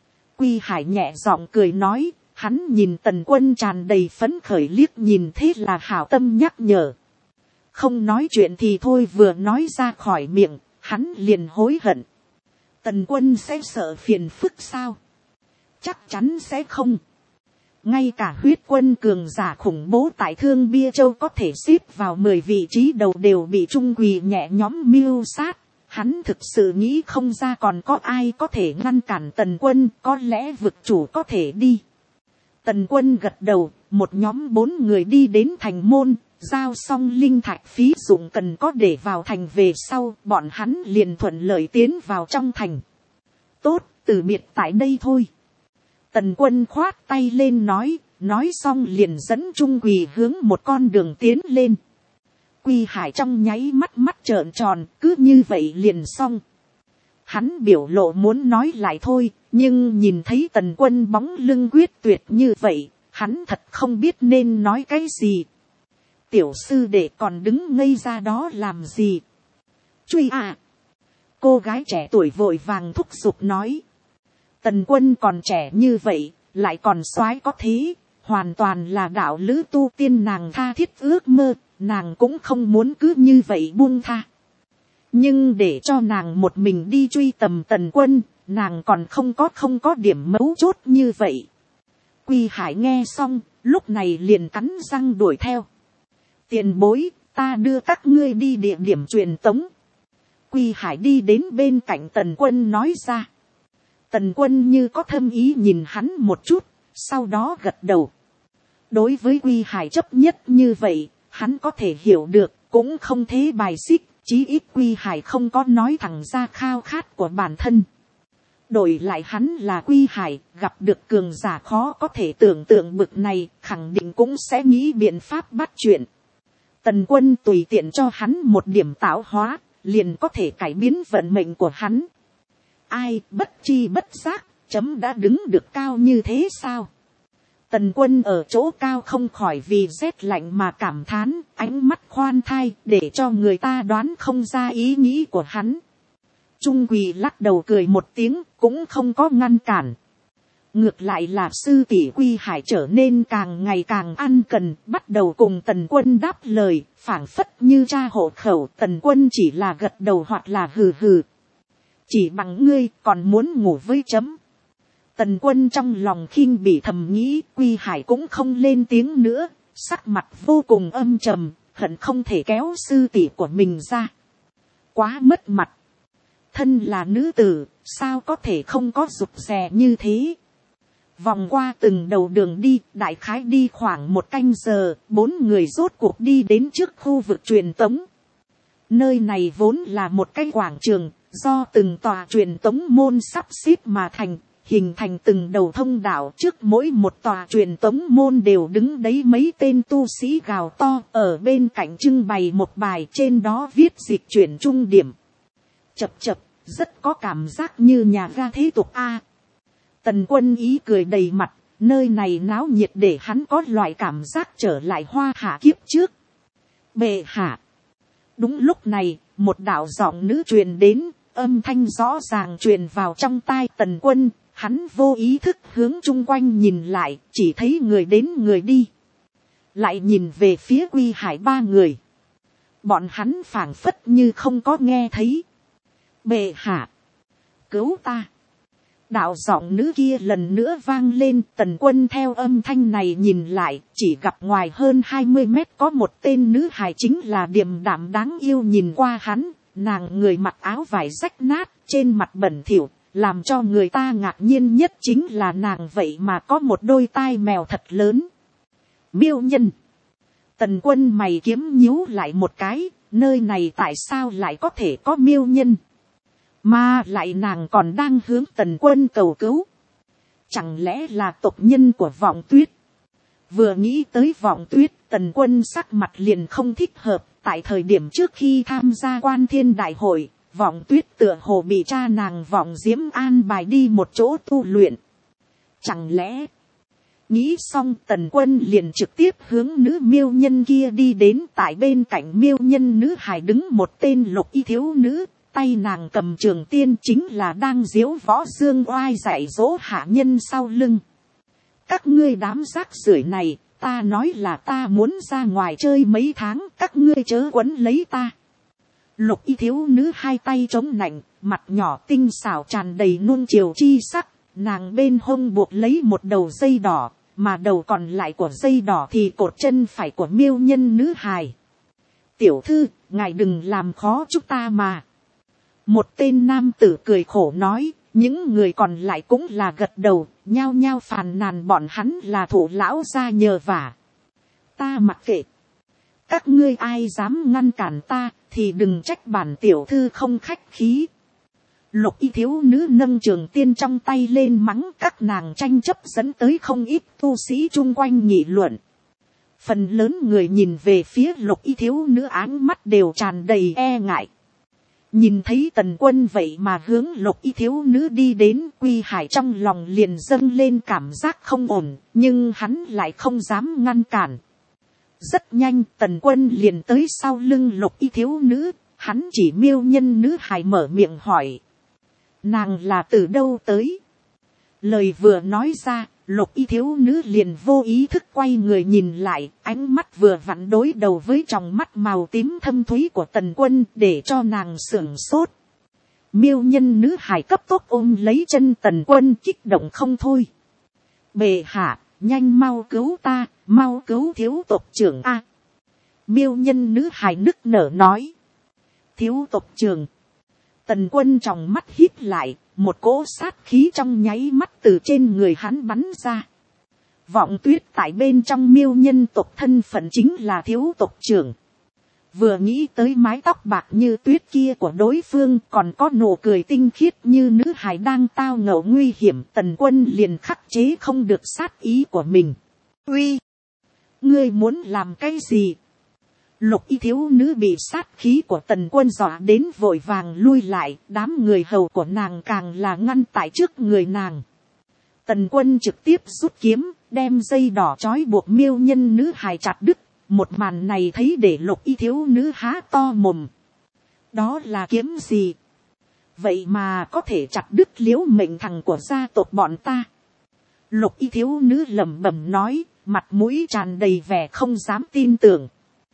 Quy Hải nhẹ giọng cười nói, hắn nhìn Tần Quân tràn đầy phấn khởi liếc nhìn thế là hảo tâm nhắc nhở. Không nói chuyện thì thôi, vừa nói ra khỏi miệng, hắn liền hối hận. Tần Quân sẽ sợ phiền phức sao? Chắc chắn sẽ không. Ngay cả huyết quân cường giả khủng bố tại Thương Bia Châu có thể xếp vào 10 vị trí đầu đều bị Trung Quỳ nhẹ nhóm mưu sát. Hắn thực sự nghĩ không ra còn có ai có thể ngăn cản Tần Quân, có lẽ vực chủ có thể đi. Tần Quân gật đầu, một nhóm 4 người đi đến thành môn, giao xong linh thạch phí dụng cần có để vào thành về sau, bọn hắn liền thuận lợi tiến vào trong thành. Tốt, từ biệt tại đây thôi. Tần Quân khoát tay lên nói xong liền dẫn Trung Quỳ hướng một con đường tiến lên. Quy Hải trong nháy mắt trợn tròn, cứ như vậy liền xong. Hắn biểu lộ muốn nói lại thôi, nhưng nhìn thấy Tần Quân bóng lưng quyết tuyệt như vậy, hắn thật không biết nên nói cái gì. Tiểu sư đệ còn đứng ngây ra đó làm gì? Truy à! Cô gái trẻ tuổi vội vàng thúc giục nói. Tần Quân còn trẻ như vậy, lại còn soái có thế, hoàn toàn là đạo lữ tu tiên nàng tha thiết ước mơ, nàng cũng không muốn cứ như vậy buông tha. Nhưng để cho nàng một mình đi truy tầm Tần Quân, nàng còn không có điểm mấu chốt như vậy. Quy Hải nghe xong, lúc này liền cắn răng đuổi theo. Tiền bối, ta đưa các ngươi đi địa điểm truyền tống. Quy Hải đi đến bên cạnh Tần Quân nói ra. Tần Quân như có thâm ý nhìn hắn một chút, sau đó gật đầu. Đối với Quy Hải chấp nhất như vậy, hắn có thể hiểu được, cũng không thế bài xích, chí ít Quy Hải không có nói thẳng ra khao khát của bản thân. Đổi lại hắn là Quy Hải, gặp được cường giả khó có thể tưởng tượng bực này, khẳng định cũng sẽ nghĩ biện pháp bắt chuyện. Tần Quân tùy tiện cho hắn một điểm tạo hóa, liền có thể cải biến vận mệnh của hắn. Ai bất chi bất giác, chấm đã đứng được cao như thế sao? Tần Quân ở chỗ cao không khỏi vì rét lạnh mà cảm thán, ánh mắt khoan thai để cho người ta đoán không ra ý nghĩ của hắn. Trung Quỳ lắc đầu cười một tiếng, cũng không có ngăn cản. Ngược lại là sư tỷ Quy Hải trở nên càng ngày càng ăn cần, bắt đầu cùng Tần Quân đáp lời, phảng phất như cha hộ khẩu. Tần Quân chỉ là gật đầu hoặc là hừ hừ. Chỉ bằng ngươi còn muốn ngủ với chấm. Tần Quân trong lòng khinh bỉ thầm nghĩ, Quy Hải cũng không lên tiếng nữa, sắc mặt vô cùng âm trầm, hận không thể kéo sư tỷ của mình ra. Quá mất mặt. Thân là nữ tử, sao có thể không có rụt rè như thế. Vòng qua từng đầu đường đi, đại khái đi khoảng 1 canh giờ, 4 người rốt cuộc đi đến trước khu vực truyền tống. Nơi này vốn là một cái quảng trường, do từng tòa truyền tống môn sắp xếp mà thành, hình thành từng đầu thông đạo. Trước mỗi một tòa truyền tống môn đều đứng đấy mấy tên tu sĩ gào to, ở bên cạnh trưng bày một bài, trên đó viết dịch chuyển trung điểm. Chập chập, rất có cảm giác như nhà ga thế tục a. Tần Quân ý cười đầy mặt, nơi này náo nhiệt để hắn có loại cảm giác trở lại Hoa Hạ kiếp trước. Bệ hạ. Đúng lúc này, một đạo giọng nữ truyền đến, âm thanh rõ ràng truyền vào trong tai Tần Quân. Hắn vô ý thức hướng chung quanh nhìn lại, chỉ thấy người đến người đi. Lại nhìn về phía Quy Hải 3 người. Bọn hắn phảng phất như không có nghe thấy. Bệ hạ. Cứu ta. Đạo giọng nữ kia lần nữa vang lên. Tần Quân theo âm thanh này nhìn lại, chỉ gặp ngoài hơn 20 mét có một tên nữ hài, chính là điềm đạm đáng yêu. Nhìn qua hắn, nàng người mặc áo vải rách nát, trên mặt bẩn thỉu. Làm cho người ta ngạc nhiên nhất chính là nàng vậy mà có một đôi tai mèo thật lớn. Miêu nhân. Tần Quân mày kiếm nhíu lại một cái, nơi này tại sao lại có thể có miêu nhân? Mà lại nàng còn đang hướng Tần Quân cầu cứu. Chẳng lẽ là tộc nhân của Vọng Tuyết? Vừa nghĩ tới Vọng Tuyết, Tần Quân sắc mặt liền không thích hợp. Tại thời điểm trước khi tham gia Quan Thiên Đại hội, Vọng Tuyết tựa hồ bị cha nàng Vọng Diễm an bài đi một chỗ tu luyện. Chẳng lẽ... Nghĩ xong, Tần Quân liền trực tiếp hướng nữ miêu nhân kia đi đến. Tại bên cạnh miêu nhân nữ hài đứng một tên lục y thiếu nữ, tay nàng cầm trường tiên, chính là đang diếu võ dương oai dạy dỗ hạ nhân sau lưng. Các ngươi đám rác rưởi này, ta nói là ta muốn ra ngoài chơi mấy tháng, các ngươi chớ quấn lấy ta. Lục y thiếu nữ hai tay chống nạnh, mặt nhỏ tinh xảo tràn đầy nuông chiều chi sắc, nàng bên hông buộc lấy một đầu dây đỏ, mà đầu còn lại của dây đỏ thì cột chân phải của miêu nhân nữ hài. Tiểu thư, ngài đừng làm khó chúng ta mà. Một tên nam tử cười khổ nói, những người còn lại cũng là gật đầu, nhao nhao phàn nàn bọn hắn là thủ lão ra nhờ vả. Ta mặc kệ. Các ngươi ai dám ngăn cản ta, thì đừng trách bản tiểu thư không khách khí. Lục y thiếu nữ nâng trường tiên trong tay lên mắng, các nàng tranh chấp dẫn tới không ít tu sĩ chung quanh nghị luận. Phần lớn người nhìn về phía lục y thiếu nữ, áng mắt đều tràn đầy e ngại. Nhìn thấy Tần Quân vậy mà hướng lục y thiếu nữ đi đến, Quy Hải trong lòng liền dâng lên cảm giác không ổn, nhưng hắn lại không dám ngăn cản. Rất nhanh Tần Quân liền tới sau lưng lục y thiếu nữ, hắn chỉ miêu nhân nữ hài mở miệng hỏi. Nàng là từ đâu tới? Lời vừa nói ra, lục y thiếu nữ liền vô ý thức quay người nhìn lại, ánh mắt vừa vặn đối đầu với tròng mắt màu tím thâm thúy của Tần Quân, để cho nàng sửng sốt. Miêu nhân nữ hài cấp tốc ôm lấy chân Tần Quân, kích động không thôi. Bệ hạ, nhanh mau cứu ta, mau cứu thiếu tộc trưởng a. Miêu nhân nữ hài nức nở nói. Thiếu tộc trưởng. Tần Quân trong mắt híp lại, một cỗ sát khí trong nháy mắt từ trên người hắn bắn ra. Vọng Tuyết tại bên trong miêu nhân tộc thân phận chính là thiếu tộc trưởng. Vừa nghĩ tới mái tóc bạc như tuyết kia của đối phương, còn có nụ cười tinh khiết như nữ hài đang tao ngộ nguy hiểm, Tần Quân liền khắc chế không được sát ý của mình. Uy! Ngươi muốn làm cái gì? Lục y thiếu nữ bị sát khí của Tần Quân dọa đến vội vàng lui lại, đám người hầu của nàng càng là ngăn tại trước người nàng. Tần Quân trực tiếp rút kiếm, đem dây đỏ trói buộc miêu nhân nữ hài chặt đứt. Một màn này thấy để Lục Y thiếu nữ há to mồm. Đó là kiếm gì? Vậy mà có thể chặt đứt liễu mệnh thằng của gia tộc bọn ta. Lục Y thiếu nữ lẩm bẩm nói, mặt mũi tràn đầy vẻ không dám tin tưởng.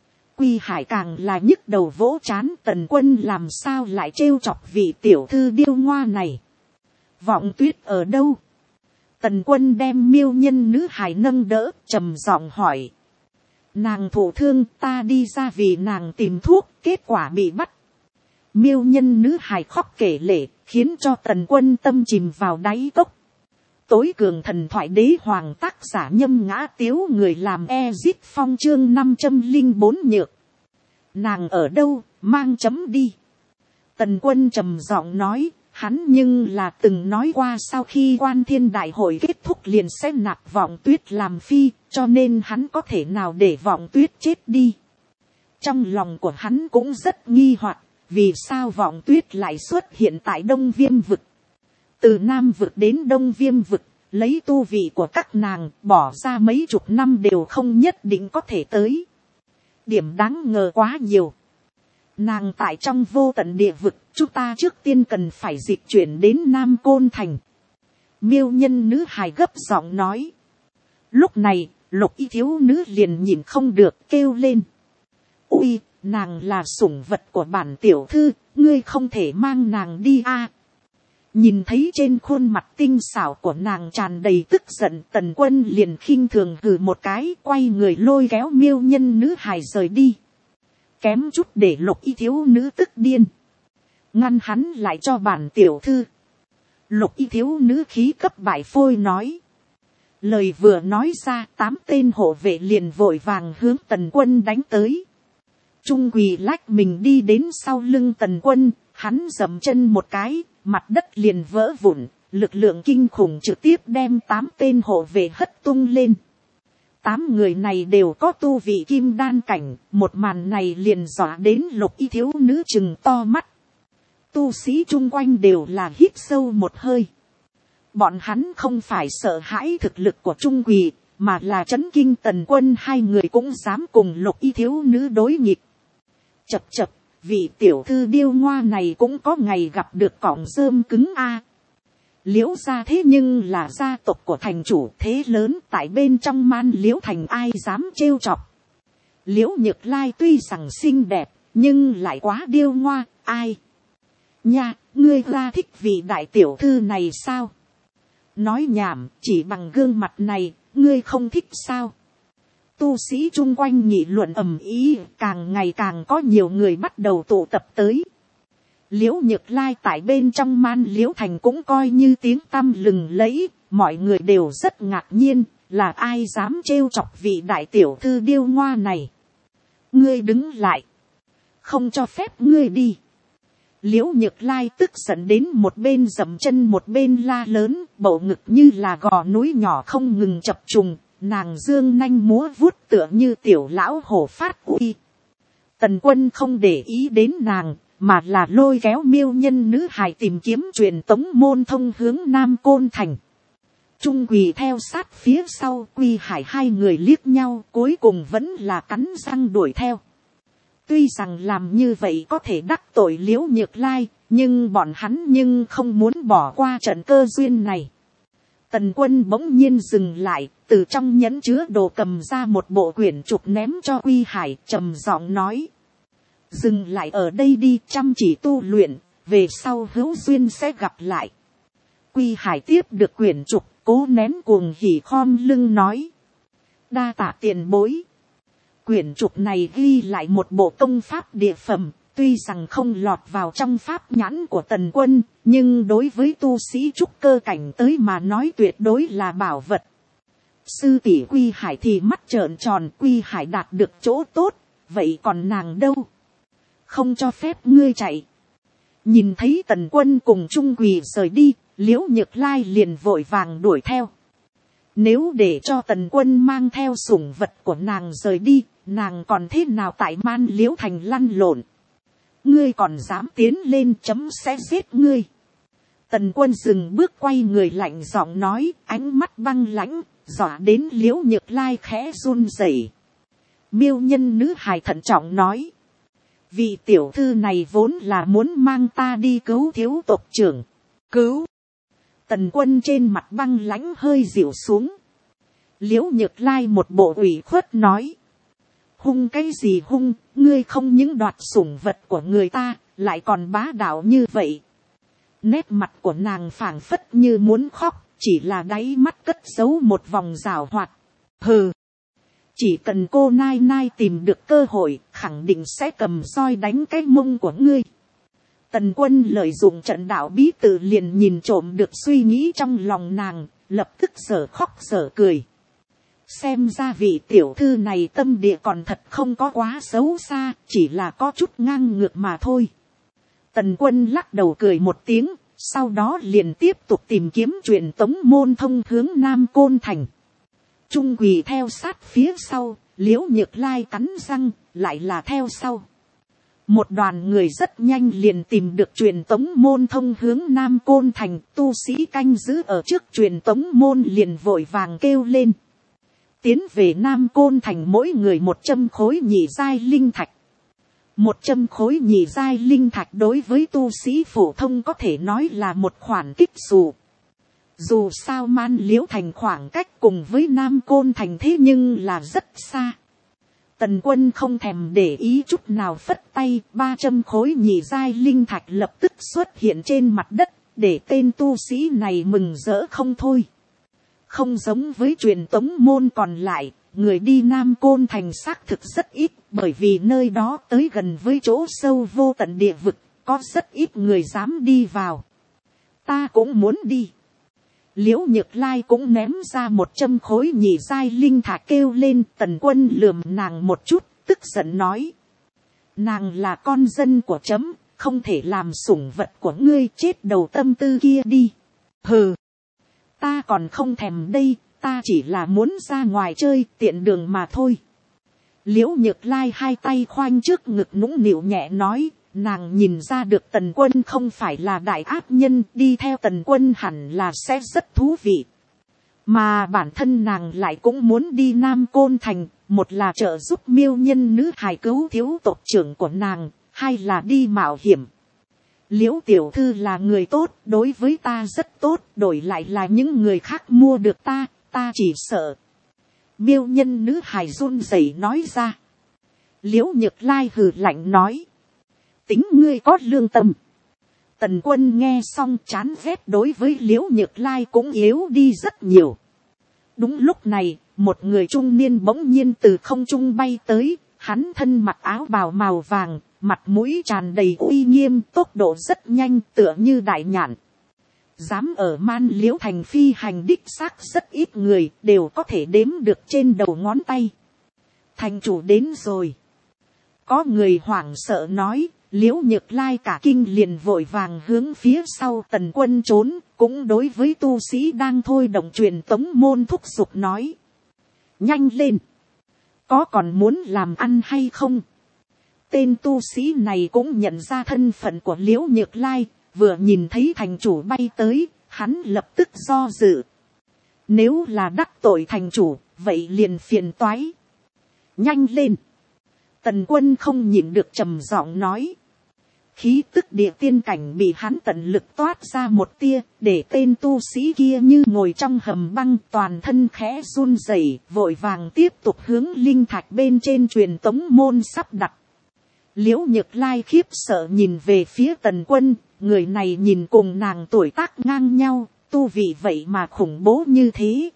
Quy Hải càng là nhức đầu vỗ trán, Tần Quân làm sao lại trêu chọc vị tiểu thư điêu ngoa này. Vọng Tuyết ở đâu? Tần Quân đem miêu nhân nữ hài nâng đỡ, trầm giọng hỏi. Nàng thụ thương, ta đi ra vì nàng tìm thuốc, kết quả bị bắt. Miêu nhân nữ hài khóc kể lể, khiến cho Tần Quân tâm chìm vào đáy cốc. Tối cường thần thoại đế hoàng, tác giả Nhâm Ngã Tiếu, người làm Ezit Phong, chương 504 nhược. Nàng ở đâu, mang chấm đi. Tần Quân trầm giọng nói, hắn nhưng là từng nói qua sau khi Quan Thiên đại hội kết thúc liền sẽ nạp Vọng Tuyết làm phi, cho nên hắn có thể nào để Vọng Tuyết chết đi. Trong lòng của hắn cũng rất nghi hoặc, vì sao Vọng Tuyết lại xuất hiện tại Đông Viêm vực. Từ Nam vực đến Đông Viêm vực, lấy tu vị của các nàng, bỏ ra mấy chục năm đều không nhất định có thể tới. Điểm đáng ngờ quá nhiều. Nàng tại trong vô tận địa vực, chúng ta trước tiên cần phải dịch chuyển đến Nam Côn Thành. Miêu nhân nữ hài gấp giọng nói. Lúc này, Lục Y thiếu nữ liền nhìn không được, kêu lên. Ui, nàng là sủng vật của bản tiểu thư, ngươi không thể mang nàng đi a. Nhìn thấy trên khuôn mặt tinh xảo của nàng tràn đầy tức giận, Tần Quân liền khinh thường hừ một cái, quay người lôi kéo miêu nhân nữ hài rời đi. Kém chút để Lục Y thiếu nữ tức điên. Ngăn hắn lại cho bản tiểu thư. Lục Y thiếu nữ khí cấp bại phôi nói. Lời vừa nói ra, 8 tên hộ vệ liền vội vàng hướng Tần Quân đánh tới. Trung Quỳ lách mình đi đến sau lưng Tần Quân, hắn dậm chân một cái, mặt đất liền vỡ vụn, lực lượng kinh khủng trực tiếp đem 8 tên hộ vệ hất tung lên. 8 người này đều có tu vị kim đan cảnh, một màn này liền dọa đến Lục Y thiếu nữ trừng to mắt. Tu sĩ chung quanh đều là hít sâu một hơi. Bọn hắn không phải sợ hãi thực lực của Trung Quỳ, mà là chấn kinh Tần Quân hai người cũng dám cùng Lục Y thiếu nữ đối nghịch. Chập chập, vị tiểu thư điêu ngoa này cũng có ngày gặp được cọng rơm cứng a. Liễu gia thế nhưng là gia tộc của thành chủ thế lớn, tại bên trong Man Liễu thành ai dám trêu chọc. Liễu Nhược Lai tuy rằng xinh đẹp, nhưng lại quá điêu ngoa, ai. Nha, ngươi ra thích vị đại tiểu thư này sao? Nói nhảm, chỉ bằng gương mặt này, ngươi không thích sao? Tu sĩ chung quanh nghị luận ầm ĩ, càng ngày càng có nhiều người bắt đầu tụ tập tới. Liễu Nhược Lai tại bên trong Man Liễu thành cũng coi như tiếng tăm lừng lẫy, mọi người đều rất ngạc nhiên, là ai dám trêu chọc vị đại tiểu thư điêu ngoa này. Ngươi đứng lại, không cho phép ngươi đi. Liễu Nhược Lai tức giận đến một bên dậm chân một bên la lớn, bầu ngực như là gò núi nhỏ không ngừng chập trùng, nàng dương nanh múa vuốt tựa như tiểu lão hổ phát uy. Tần Quân không để ý đến nàng, mà là lôi kéo miêu nhân nữ hài tìm kiếm truyền tống môn thông hướng Nam Côn Thành. Trung Quỳ theo sát phía sau, Quy Hải hai người liếc nhau, cuối cùng vẫn là cắn răng đuổi theo. Tuy rằng làm như vậy có thể đắc tội Liễu Nhược Lai, nhưng bọn hắn nhưng không muốn bỏ qua trận cơ duyên này. Tần Quân bỗng nhiên dừng lại, từ trong nhẫn chứa đồ cầm ra một bộ quyển trục ném cho Quy Hải, trầm giọng nói. Dừng lại ở đây đi, chăm chỉ tu luyện, về sau hữu duyên sẽ gặp lại. Quy Hải tiếp được quyển trục, cố nén cuồng hỉ khom lưng nói. Đa tạ tiền bối. Quyển trục này ghi lại một bộ công pháp địa phẩm, tuy rằng không lọt vào trong pháp nhãn của Tần Quân, nhưng đối với tu sĩ trúc cơ cảnh tới mà nói tuyệt đối là bảo vật. Sư tỷ Quy Hải thì mắt trợn tròn, Quy Hải đạt được chỗ tốt, vậy còn nàng đâu? Không cho phép ngươi chạy. Nhìn thấy Tần Quân cùng Trung Quỳ rời đi, Liễu Nhược Lai liền vội vàng đuổi theo. Nếu để cho Tần Quân mang theo sủng vật của nàng rời đi, nàng còn thế nào tại Man Liễu thành lăn lộn. Ngươi còn dám tiến lên, chấm sẽ giết ngươi. Tần Quân dừng bước quay người lạnh giọng nói, ánh mắt băng lãnh, dọa đến Liễu Nhược Lai khẽ run rẩy. Miêu nhân nữ hài thận trọng nói, vị tiểu thư này vốn là muốn mang ta đi cứu thiếu tộc trưởng. Cứu? Tần Quân trên mặt băng lãnh hơi dịu xuống. Liễu Nhược Lai một bộ ủy khuất nói, hung cái gì hung, ngươi không những đoạt sủng vật của người ta, lại còn bá đạo như vậy. Nét mặt của nàng phảng phất như muốn khóc, chỉ là đáy mắt cất giấu một vòng giảo hoạt. Hừ, chỉ cần cô Nai Nai tìm được cơ hội, khẳng định sẽ cầm roi đánh cái mông của ngươi. Tần Quân lợi dụng trận đạo bí tự liền nhìn trộm được suy nghĩ trong lòng nàng, lập tức sở khóc sở cười. Xem ra vị tiểu thư này tâm địa còn thật không có quá xấu xa, chỉ là có chút ngang ngược mà thôi. Tần Quân lắc đầu cười một tiếng, sau đó liền tiếp tục tìm kiếm truyền tống môn thông hướng Nam Côn Thành. Trung Quỳ theo sát phía sau, Liễu Nhược Lai cắn răng, lại là theo sau. Một đoàn người rất nhanh liền tìm được truyền tống môn thông hướng Nam Côn Thành, tu sĩ canh giữ ở trước truyền tống môn liền vội vàng kêu lên. Tiến về Nam Côn Thành mỗi người 100 khối nhị giai linh thạch. 100 khối nhị giai linh thạch đối với tu sĩ phổ thông có thể nói là một khoản kích xù. Dù sao Man Liễu Thành khoảng cách cùng với Nam Côn Thành thế nhưng là rất xa. Tần Quân không thèm để ý chút nào phất tay, 300 khối nhị giai linh thạch lập tức xuất hiện trên mặt đất, để tên tu sĩ này mừng rỡ không thôi. Không giống với truyền tống môn còn lại, người đi Nam Côn Thành xác thực rất ít, bởi vì nơi đó tới gần với chỗ sâu vô tận địa vực, có rất ít người dám đi vào. Ta cũng muốn đi. Liễu Nhược Lai cũng ném ra 100 khối nhị giai linh thạch kêu lên. Tần Quân lườm nàng một chút, tức giận nói. Nàng là con dân của trẫm, không thể làm sủng vật của ngươi, chết đầu tâm tư kia đi. Hừ, ta còn không thèm đây, ta chỉ là muốn ra ngoài chơi tiện đường mà thôi. Liễu Nhược Lai hai tay khoanh trước ngực nũng nịu nhẹ nói. Nàng nhìn ra được Tần Quân không phải là đại ác nhân, đi theo Tần Quân hẳn là sẽ rất thú vị. Mà bản thân nàng lại cũng muốn đi Nam Côn Thành, một là trợ giúp miêu nhân nữ hài cứu thiếu tộc trưởng của nàng, hai là đi mạo hiểm. Liễu tiểu thư là người tốt, đối với ta rất tốt, đổi lại là những người khác mua được ta chỉ sợ. Miêu nhân nữ hài run rẩy nói ra. Liễu Nhược Lai hừ lạnh nói. Tính ngươi có lương tâm. Tần Quân nghe xong chán ghét đối với Liễu Nhược Lai cũng yếu đi rất nhiều. Đúng lúc này, một người trung niên bỗng nhiên từ không trung bay tới, hắn thân mặc áo bào màu vàng, mặt mũi tràn đầy uy nghiêm, tốc độ rất nhanh tựa như đại nhạn. Dám ở Man Liễu Thành phi hành đích xác rất ít người, đều có thể đếm được trên đầu ngón tay. Thành chủ đến rồi. Có người hoảng sợ nói. Liễu Nhược Lai cả kinh liền vội vàng hướng phía sau Tần Quân trốn, cũng đối với tu sĩ đang thôi động truyền tống môn thúc giục nói. Nhanh lên! Có còn muốn làm ăn hay không? Tên tu sĩ này cũng nhận ra thân phận của Liễu Nhược Lai, vừa nhìn thấy thành chủ bay tới, hắn lập tức do dự. Nếu là đắc tội thành chủ, vậy liền phiền toái. Nhanh lên! Tần Quân không nhịn được trầm giọng nói. Khí tức địa tiên cảnh bị hắn tận lực toát ra một tia, để tên tu sĩ kia như ngồi trong hầm băng, toàn thân khẽ run rẩy, vội vàng tiếp tục hướng linh thạch bên trên truyền tống môn sắp đặt. Liễu Nhược Lai khiếp sợ nhìn về phía Tần Quân, người này nhìn cùng nàng tuổi tác ngang nhau, tu vị vậy mà khủng bố như thế.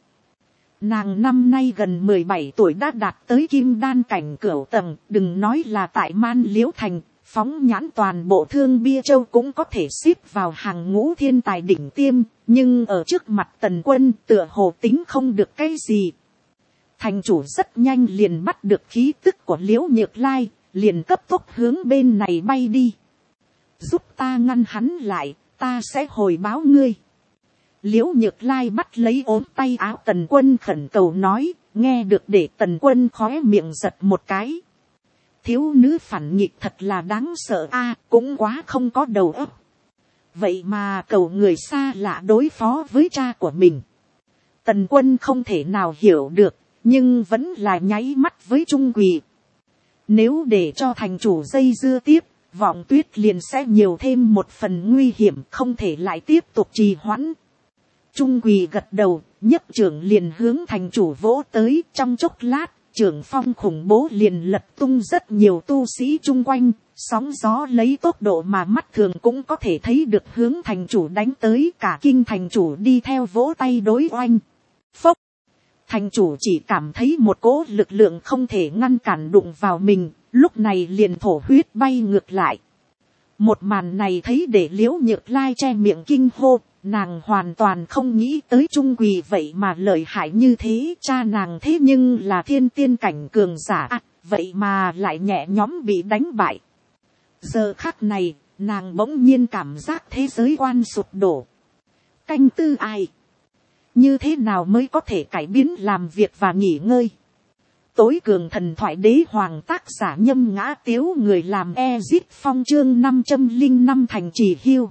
Nàng năm nay gần 17 tuổi đã đạt tới kim đan cảnh cửu tầng, đừng nói là tại Man Liễu Thành, phóng nhãn toàn bộ Thương Bia Châu cũng có thể xếp vào hàng ngũ thiên tài đỉnh tiêm, nhưng ở trước mặt Tần Quân tựa hồ tính không được cái gì. Thành chủ rất nhanh liền bắt được khí tức của Liễu Nhược Lai, liền cấp tốc hướng bên này bay đi. Giúp ta ngăn hắn lại, ta sẽ hồi báo ngươi. Liễu Nhược Lai bắt lấy ốm tay áo Tần Quân khẩn cầu nói, nghe được để Tần Quân khóe miệng giật một cái. Thiếu nữ phản nghịch thật là đáng sợ a, cũng quá không có đầu óc. vậy mà cầu người xa lạ đối phó với cha của mình. Tần Quân không thể nào hiểu được, nhưng vẫn là nháy mắt với Trung Quỳ. Nếu để cho thành chủ dây dưa tiếp, Vọng Tuyết liền sẽ nhiều thêm một phần nguy hiểm, không thể lại tiếp tục trì hoãn. Trung Quỳ gật đầu, nhấc trưởng liền hướng thành chủ vỗ tới. Trong chốc lát, trưởng phong khủng bố liền lật tung rất nhiều tu sĩ chung quanh, sóng gió lấy tốc độ mà mắt thường cũng có thể thấy được hướng thành chủ đánh tới. Cả kinh thành chủ đi theo vỗ tay đối oanh. Phốc! Thành chủ chỉ cảm thấy một cỗ lực lượng không thể ngăn cản đụng vào mình, lúc này liền thổ huyết bay ngược lại. Một màn này thấy để Liễu Nhược Lai che miệng kinh hô, nàng hoàn toàn không nghĩ tới Trung Quỳ vậy mà lợi hại như thế. Cha nàng thế nhưng là thiên tiên cảnh cường giả, vậy mà lại nhẹ nhõm bị đánh bại. Giờ khắc này, nàng bỗng nhiên cảm giác thế giới quan sụp đổ. Canh tư ai? Như thế nào mới có thể cải biến làm việc và nghỉ ngơi? Tối cường thần thoại đế hoàng, tác giả Nhâm Ngã Tiếu, người làm Ezit Phong, chương 505 thành trì hiêu.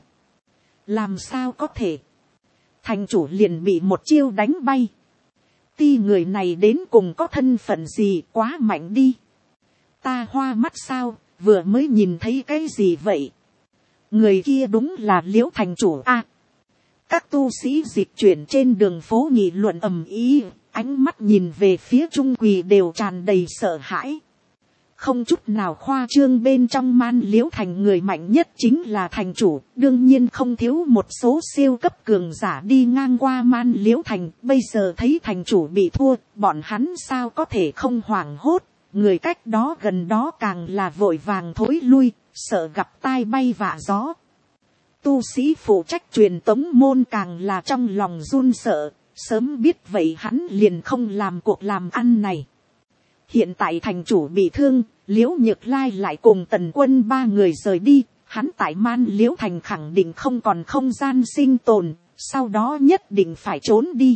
Làm sao có thể? Thành chủ liền bị một chiêu đánh bay. Ti người này đến cùng có thân phận gì, quá mạnh đi. Ta hoa mắt sao, vừa mới nhìn thấy cái gì vậy? Người kia đúng là Liễu thành chủ a. Các tu sĩ dịch chuyển trên đường phố nghị luận ầm ĩ, ánh mắt nhìn về phía Trung Quỳ đều tràn đầy sợ hãi. Không chút nào khoa trương, bên trong Man Liễu thành người mạnh nhất chính là thành chủ, đương nhiên không thiếu một số siêu cấp cường giả đi ngang qua Man Liễu thành. Bây giờ thấy thành chủ bị thua, bọn hắn sao có thể không hoảng hốt, người cách đó gần đó càng là vội vàng thối lui, sợ gặp tai bay vạ gió. Tu sĩ phụ trách truyền tống môn càng là trong lòng run sợ, sớm biết vậy hắn liền không làm cuộc làm ăn này. Hiện tại thành chủ bị thương, Liễu Nhược Lai lại cùng Tần Quân ba người rời đi, hắn tại Man Liễu thành khẳng định không còn không gian sinh tồn, sau đó nhất định phải trốn đi.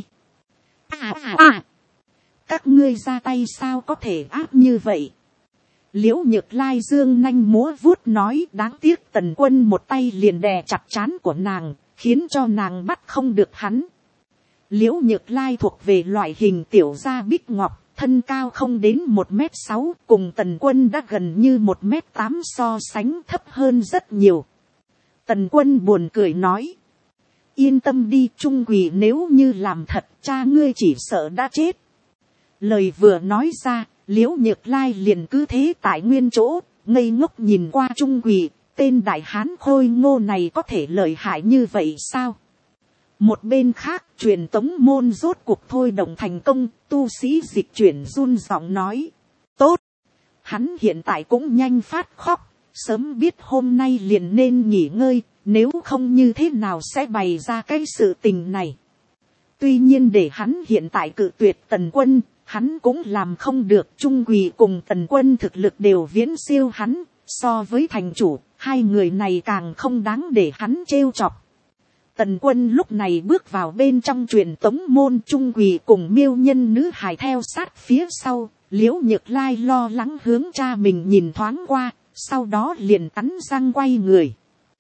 Các ngươi ra tay sao có thể ác như vậy? Liễu Nhược Lai dương nanh múa vuốt nói, đáng tiếc Tần Quân một tay liền đè chặt trán của nàng, khiến cho nàng bắt không được hắn. Liễu Nhược Lai thuộc về loại hình tiểu gia bích ngọc, thân cao không đến 1m6, cùng Tần Quân đã gần như 1m8, so sánh thấp hơn rất nhiều. Tần Quân buồn cười nói, yên tâm đi Trung Quỳ, nếu như làm thật, cha ngươi chỉ sợ đã chết. Lời vừa nói ra, Liễu Nhược Lai liền cứ thế tại nguyên chỗ, ngây ngốc nhìn qua Trung Quỳ, tên đại hán khôi ngô này có thể lợi hại như vậy sao? Một bên khác, truyền tống môn rốt cuộc thôi động thành công, tu sĩ dịch chuyển run giọng nói, tốt, hắn hiện tại cũng nhanh phát khóc, sớm biết hôm nay liền nên nghỉ ngơi, nếu không như thế nào sẽ bày ra cái sự tình này. Tuy nhiên để hắn hiện tại cự tuyệt Tần Quân, hắn cũng làm không được. Trung Quỳ cùng Tần Quân thực lực đều viễn siêu hắn, so với thành chủ, hai người này càng không đáng để hắn trêu chọc. Tần Quân lúc này bước vào bên trong truyền tống môn, Trung Quỳ cùng Miêu Nhân nữ hài theo sát phía sau. Liễu Nhược Lai lo lắng hướng cha mình nhìn thoáng qua, sau đó liền cắn răng quay người.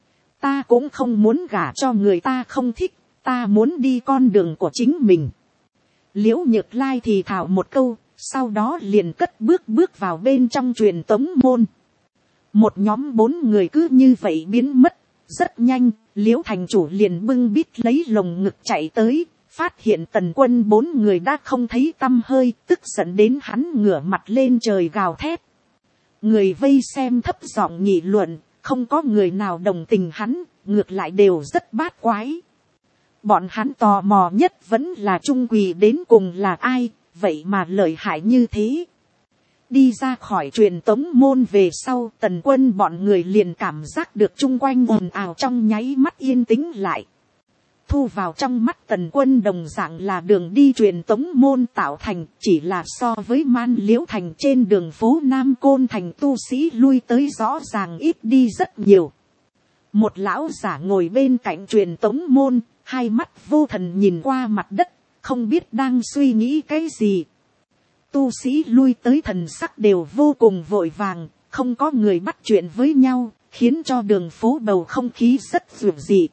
Ta cũng không muốn gả cho người ta không thích, ta muốn đi con đường của chính mình. Liễu Nhược Lai thì thào một câu, sau đó liền cất bước vào bên trong truyền tống môn. Một nhóm 4 người cứ như vậy biến mất. Rất nhanh, Liễu thành chủ liền bưng bít lấy lồng ngực chạy tới, phát hiện Tần Quân 4 người đã không thấy tăm hơi, tức giận đến hắn ngửa mặt lên trời gào thét. Người vây xem thấp giọng nghị luận, không có người nào đồng tình hắn, ngược lại đều rất bát quái. Bọn hắn tò mò nhất vẫn là Trung Quỳ đến cùng là ai, vậy mà lợi hại như thế. Đi ra khỏi truyền tống môn về sau, Tần Quân bọn người liền cảm giác được chung quanh ồn ào trong nháy mắt yên tĩnh lại. Thu vào trong mắt Tần Quân đồng dạng là đường đi truyền tống môn tạo thành, chỉ là so với Man Liễu thành trên đường phố Nam Côn thành tu sĩ lui tới rõ ràng ít đi rất nhiều. Một lão giả ngồi bên cạnh truyền tống môn, hai mắt vô thần nhìn qua mặt đất, không biết đang suy nghĩ cái gì. Tu sĩ lui tới thần sắc đều vô cùng vội vàng, không có người bắt chuyện với nhau, khiến cho đường phố bầu không khí rất dịu dị.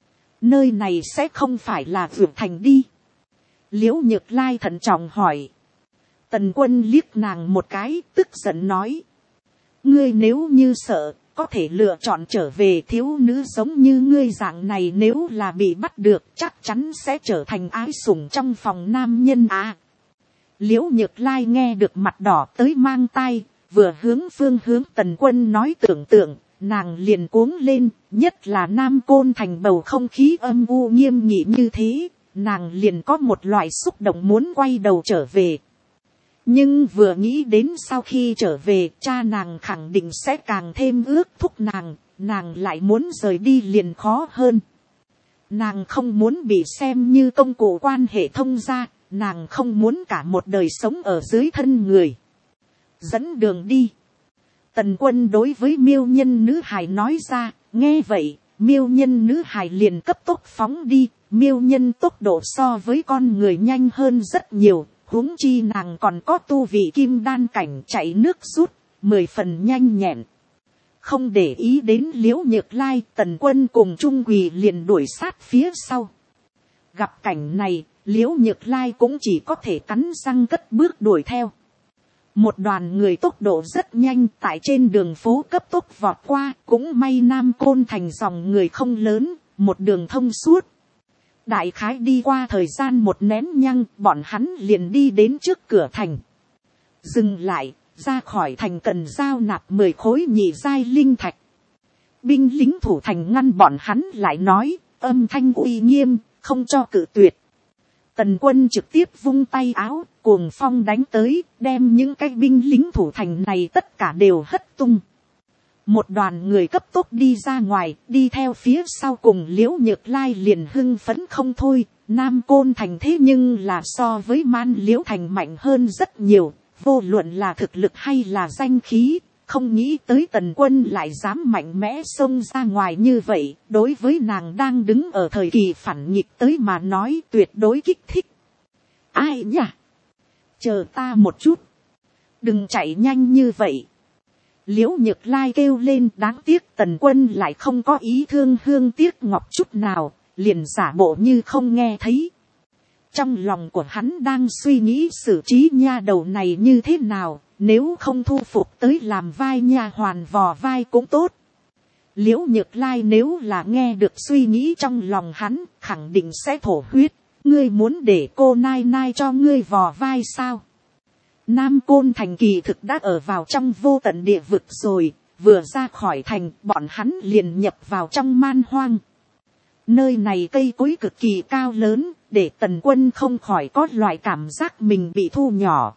Nơi này sẽ không phải là vượt thành đi. Liễu Nhược Lai thận trọng hỏi. Tần Quân liếc nàng một cái, tức giận nói. Ngươi nếu như sợ, có thể lựa chọn trở về. Thiếu nữ giống như ngươi dạng này nếu là bị bắt được, chắc chắn sẽ trở thành ái sủng trong phòng nam nhân à. Liễu Nhược Lai nghe được mặt đỏ tới mang tai, vừa hướng Tần Quân nói tưởng tượng, nàng liền cuống lên, nhất là Nam Côn Thành bầu không khí âm u nghiêm nghị như thế, nàng liền có một loại xúc động muốn quay đầu trở về. Nhưng vừa nghĩ đến sau khi trở về, cha nàng khẳng định sẽ càng thêm ước thúc nàng lại muốn rời đi liền khó hơn. Nàng không muốn bị xem như công cụ quan hệ thông gia, nàng không muốn cả một đời sống ở dưới thân người. Dẫn đường đi. Tần Quân đối với miêu nhân nữ hài nói ra, nghe vậy, miêu nhân nữ hài liền cấp tốc phóng đi, miêu nhân tốc độ so với con người nhanh hơn rất nhiều, huống chi nàng còn có tu vị kim đan cảnh chạy nước rút, 10 phần nhanh nhẹn. Không để ý đến Liễu Nhược Lai, Tần Quân cùng Trung Quỳ liền đuổi sát phía sau. Gặp cảnh này, Liễu Nhược Lai cũng chỉ có thể cắn răng cất bước đuổi theo. Một đoàn người tốc độ rất nhanh tại trên đường phố cấp tốc vọt qua, cũng may Nam Côn Thành dòng người không lớn, một đường thông suốt. Đại khái đi qua thời gian một nén nhăng, bọn hắn liền đi đến trước cửa thành. Dừng lại, ra khỏi thành cần giao nạp 10 khối nhị giai linh thạch. Binh lính thủ thành ngăn bọn hắn lại nói, âm thanh uy nghiêm, không cho cự tuyệt. Tần Quân trực tiếp vung tay áo, cuồng phong đánh tới, đem những cái binh lính thủ thành này tất cả đều hất tung. Một đoàn người cấp tốc đi ra ngoài, đi theo phía sau cùng Liễu Nhược Lai liền hưng phấn không thôi. Nam Côn Thành thế nhưng là so với Man Liễu Thành mạnh hơn rất nhiều, vô luận là thực lực hay là danh khí. Không nghĩ tới Tần Quân lại dám mạnh mẽ xông ra ngoài như vậy, đối với nàng đang đứng ở thời kỳ phản nghịch tới mà nói tuyệt đối kích thích. Ai nhỉ? Chờ ta một chút. Đừng chạy nhanh như vậy. Liễu Nhược Lai kêu lên, đáng tiếc Tần Quân lại không có ý thương hương tiếc ngọc chút nào, liền giả bộ như không nghe thấy. Trong lòng của hắn đang suy nghĩ xử trí nha đầu này như thế nào, nếu không thu phục tới làm vai nha hoàn vò vai cũng tốt. Liễu Nhược Lai nếu là nghe được suy nghĩ trong lòng hắn, khẳng định sẽ thổ huyết. Ngươi muốn để cô nai nai cho ngươi vò vai sao? Nam Côn Thành kỳ thực đã ở vào trong vô tận địa vực rồi, vừa ra khỏi thành, bọn hắn liền nhập vào trong man hoang. Nơi này cây cối cực kỳ cao lớn, để Tần Quân không khỏi có loại cảm giác mình bị thu nhỏ.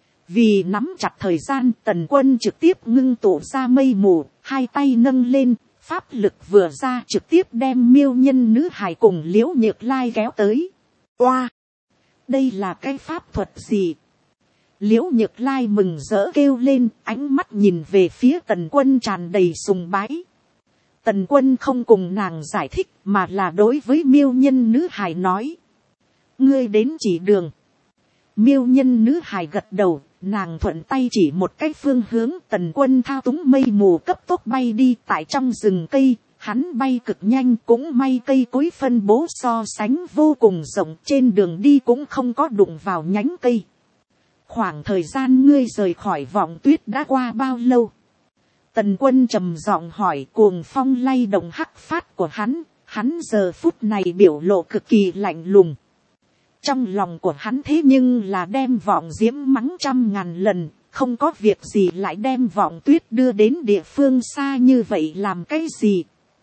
Vì nắm chặt thời gian, Tần Quân trực tiếp ngưng tụ ra mây mù, hai tay nâng lên, pháp lực vừa ra trực tiếp đem miêu nhân nữ hài cùng Liễu Nhược Lai kéo tới. Oa! Đây là cái pháp thuật gì? Liễu Nhược Lai mừng rỡ kêu lên, ánh mắt nhìn về phía Tần Quân tràn đầy sùng bái. Tần Quân không cùng nàng giải thích, mà là đối với miêu nhân nữ hài nói. Ngươi đến chỉ đường. Miêu nhân nữ hài gật đầu, nàng thuận tay chỉ một cái phương hướng. Tần Quân thao túng mây mù cấp tốc bay đi tại trong rừng cây. Hắn bay cực nhanh, cũng may cây cối phân bố so sánh vô cùng rộng, trên đường đi cũng không có đụng vào nhánh cây. Khoảng thời gian ngươi rời khỏi Vọng Tuyết đã qua bao lâu? Tần Quân trầm giọng hỏi. Cuồng phong lay động hắc phát của hắn giờ phút này biểu lộ cực kỳ lạnh lùng. Trong lòng của hắn thế nhưng là đem Vọng Diễm mắng 100.000 lần, không có việc gì lại đem Vọng Tuyết đưa đến địa phương xa như vậy làm cái gì?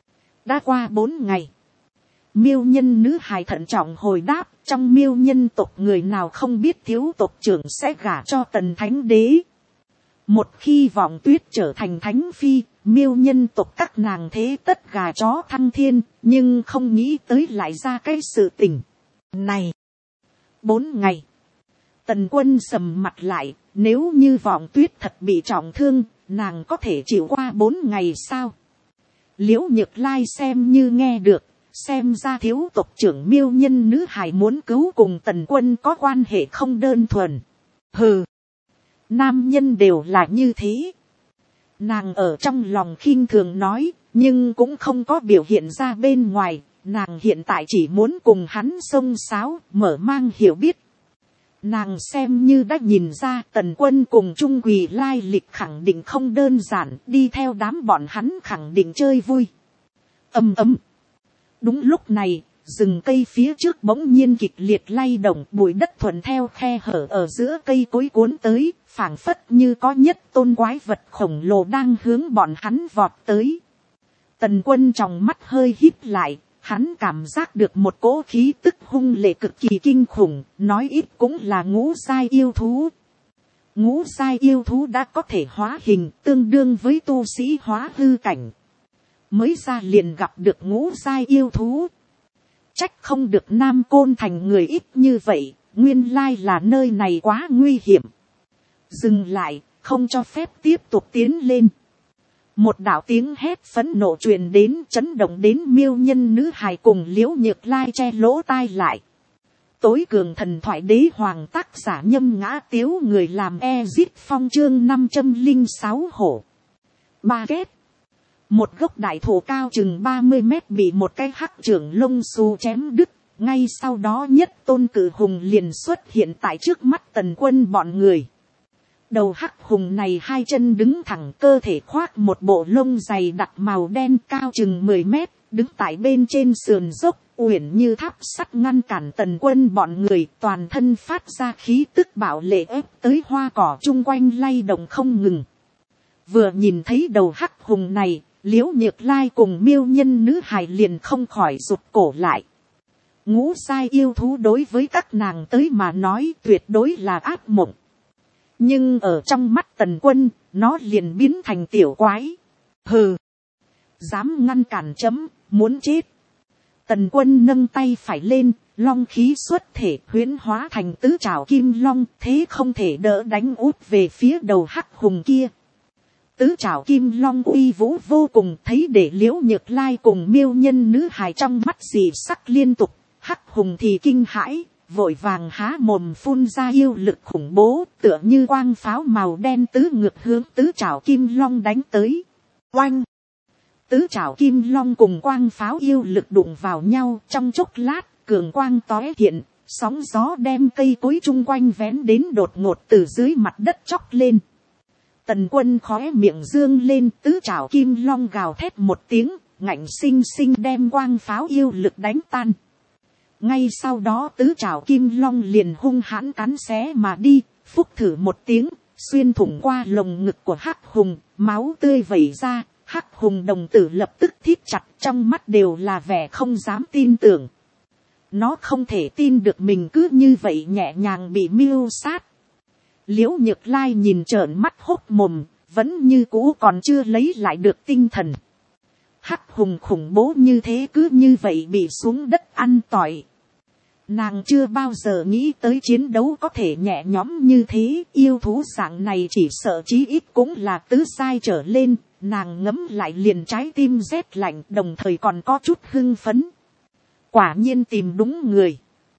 Đã qua 4 ngày. Miêu nhân nữ hài thận trọng hồi đáp, trong miêu nhân tộc người nào không biết thiếu tộc trưởng sẽ gả cho Tần Thánh Đế. Một khi Vọng Tuyết trở thành thánh phi, miêu nhân tộc các nàng thế tất gà chó thăng thiên, nhưng không nghĩ tới lại ra cái sự tình này. 4 ngày. Tần Quân sầm mặt lại, nếu như Vọng Tuyết thật bị trọng thương, nàng có thể chịu qua 4 ngày sao? Liễu Nhược Lai xem như nghe được, xem ra thiếu tộc trưởng miêu nhân nữ hài muốn cứu cùng Tần Quân có quan hệ không đơn thuần. Hừ, nam nhân đều là như thế. Nàng ở trong lòng khinh thường nói, nhưng cũng không có biểu hiện ra bên ngoài. Nàng hiện tại chỉ muốn cùng hắn xông xáo, mở mang hiểu biết. Nàng xem như đã nhìn ra Tần Quân cùng Trung Quỳ lai lịch khẳng định không đơn giản, đi theo đám bọn hắn khẳng định chơi vui. Ầm ầm. Đúng lúc này, rừng cây phía trước bỗng nhiên kịch liệt lay động, bụi đất thuận theo khe hở ở giữa cây cối cuốn tới, phảng phất như có nhất tôn quái vật khổng lồ đang hướng bọn hắn vọt tới. Tần Quân trong mắt hơi híp lại, hắn cảm giác được một cỗ khí tức hung lệ cực kỳ kinh khủng, nói ít cũng là ngũ giai yêu thú. Ngũ giai yêu thú đã có thể hóa hình, tương đương với tu sĩ hóa hư cảnh. Mới ra liền gặp được ngũ giai yêu thú. Trách không được Nam Côn Thành người ít như vậy, nguyên lai là nơi này quá nguy hiểm. Dừng lại, không cho phép tiếp tục tiến lên. Một đạo tiếng hét phẫn nộ truyền đến, chấn động đến Miêu Nhân nữ hài cùng Liễu Nhược Lai che lỗ tai lại. Tối cường thần thoại đế hoàng tác giả Nhâm Ngã Tiếu, người làm Ezit Phong chương 506 hổ. Ba ghét. Một gốc đại thụ cao chừng 30 mét bị một cái hắc trưởng lông xù chém đứt. Ngay sau đó nhất tôn cử hùng liền xuất hiện tại trước mắt Tần Quân bọn người. Đầu hắc hùng này hai chân đứng thẳng, cơ thể khoác một bộ lông dày đặc màu đen cao chừng 10 mét, đứng tại bên trên sườn dốc, uyển như tháp sắt ngăn cản Tần Quân bọn người, toàn thân phát ra khí tức bạo lệ ép tới hoa cỏ chung quanh lay động không ngừng. Vừa nhìn thấy đầu hắc hùng này, Liễu Nhược Lai cùng Miêu Nhân nữ hài liền không khỏi rụt cổ lại. Ngũ giai yêu thú đối với các nàng tới mà nói tuyệt đối là ác mộng. Nhưng ở trong mắt Tần Quân, nó liền biến thành tiểu quái. Hừ, dám ngăn cản chấm, muốn chết. Tần Quân nâng tay phải lên, long khí xuất thể huyễn hóa thành tứ trảo kim long, thế không thể đỡ đánh út về phía đầu hắc hùng kia. Tứ trảo kim long uy vũ vô cùng, thấy để Liễu Nhược Lai cùng Miêu Nhân nữ hài trong mắt dị sắc liên tục, hắc hùng thì kinh hãi, vội vàng há mồm phun ra yêu lực khủng bố, tựa như quang pháo màu đen tứ ngược hướng tứ trảo kim long đánh tới. Oanh! Tứ trảo kim long cùng quang pháo yêu lực đụng vào nhau, trong chốc lát, cường quang tóe hiện, sóng gió đem cây cối chung quanh vén đến đột ngột từ dưới mặt đất chóc lên. Tần Quân khóe miệng dương lên, tứ trảo kim long gào thét một tiếng, ngạnh xinh xinh đem quang pháo yêu lực đánh tan. Ngay sau đó tứ trảo kim long liền hung hãn cắn xé mà đi, phúc thử một tiếng, xuyên thủng qua lồng ngực của hắc hùng, máu tươi vẩy ra, hắc hùng đồng tử lập tức thít chặt, trong mắt đều là vẻ không dám tin tưởng. Nó không thể tin được mình cứ như vậy nhẹ nhàng bị mưu sát. Liễu Nhược Lai nhìn trợn mắt hốc mồm, vẫn như cũ còn chưa lấy lại được tinh thần. Hắc hùng khủng bố như thế cứ như vậy bị xuống đất ăn tỏi. Nàng chưa bao giờ nghĩ tới chiến đấu có thể nhẹ nhõm như thế, yêu thú dạng này chỉ sợ chí ít cũng là tứ giai trở lên, nàng ngấm lại liền trái tim rét lạnh, đồng thời còn có chút hưng phấn. Quả nhiên tìm đúng người.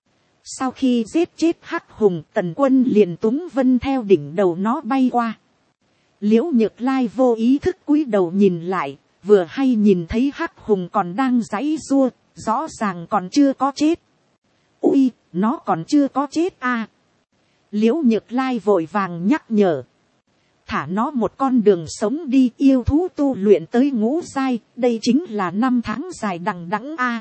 Sau khi giết chết hắc hùng, Tần Quân liền túng vân theo đỉnh đầu nó bay qua. Liễu Nhược Lai vô ý thức cúi đầu nhìn lại, vừa hay nhìn thấy hắc hùng còn đang giãy giụa, rõ ràng còn chưa có chết. Ui, nó còn chưa có chết à. Liễu Nhược Lai vội vàng nhắc nhở. Thả nó một con đường sống đi, yêu thú tu luyện tới ngũ giai, đây chính là 5 tháng dài đằng đẵng a.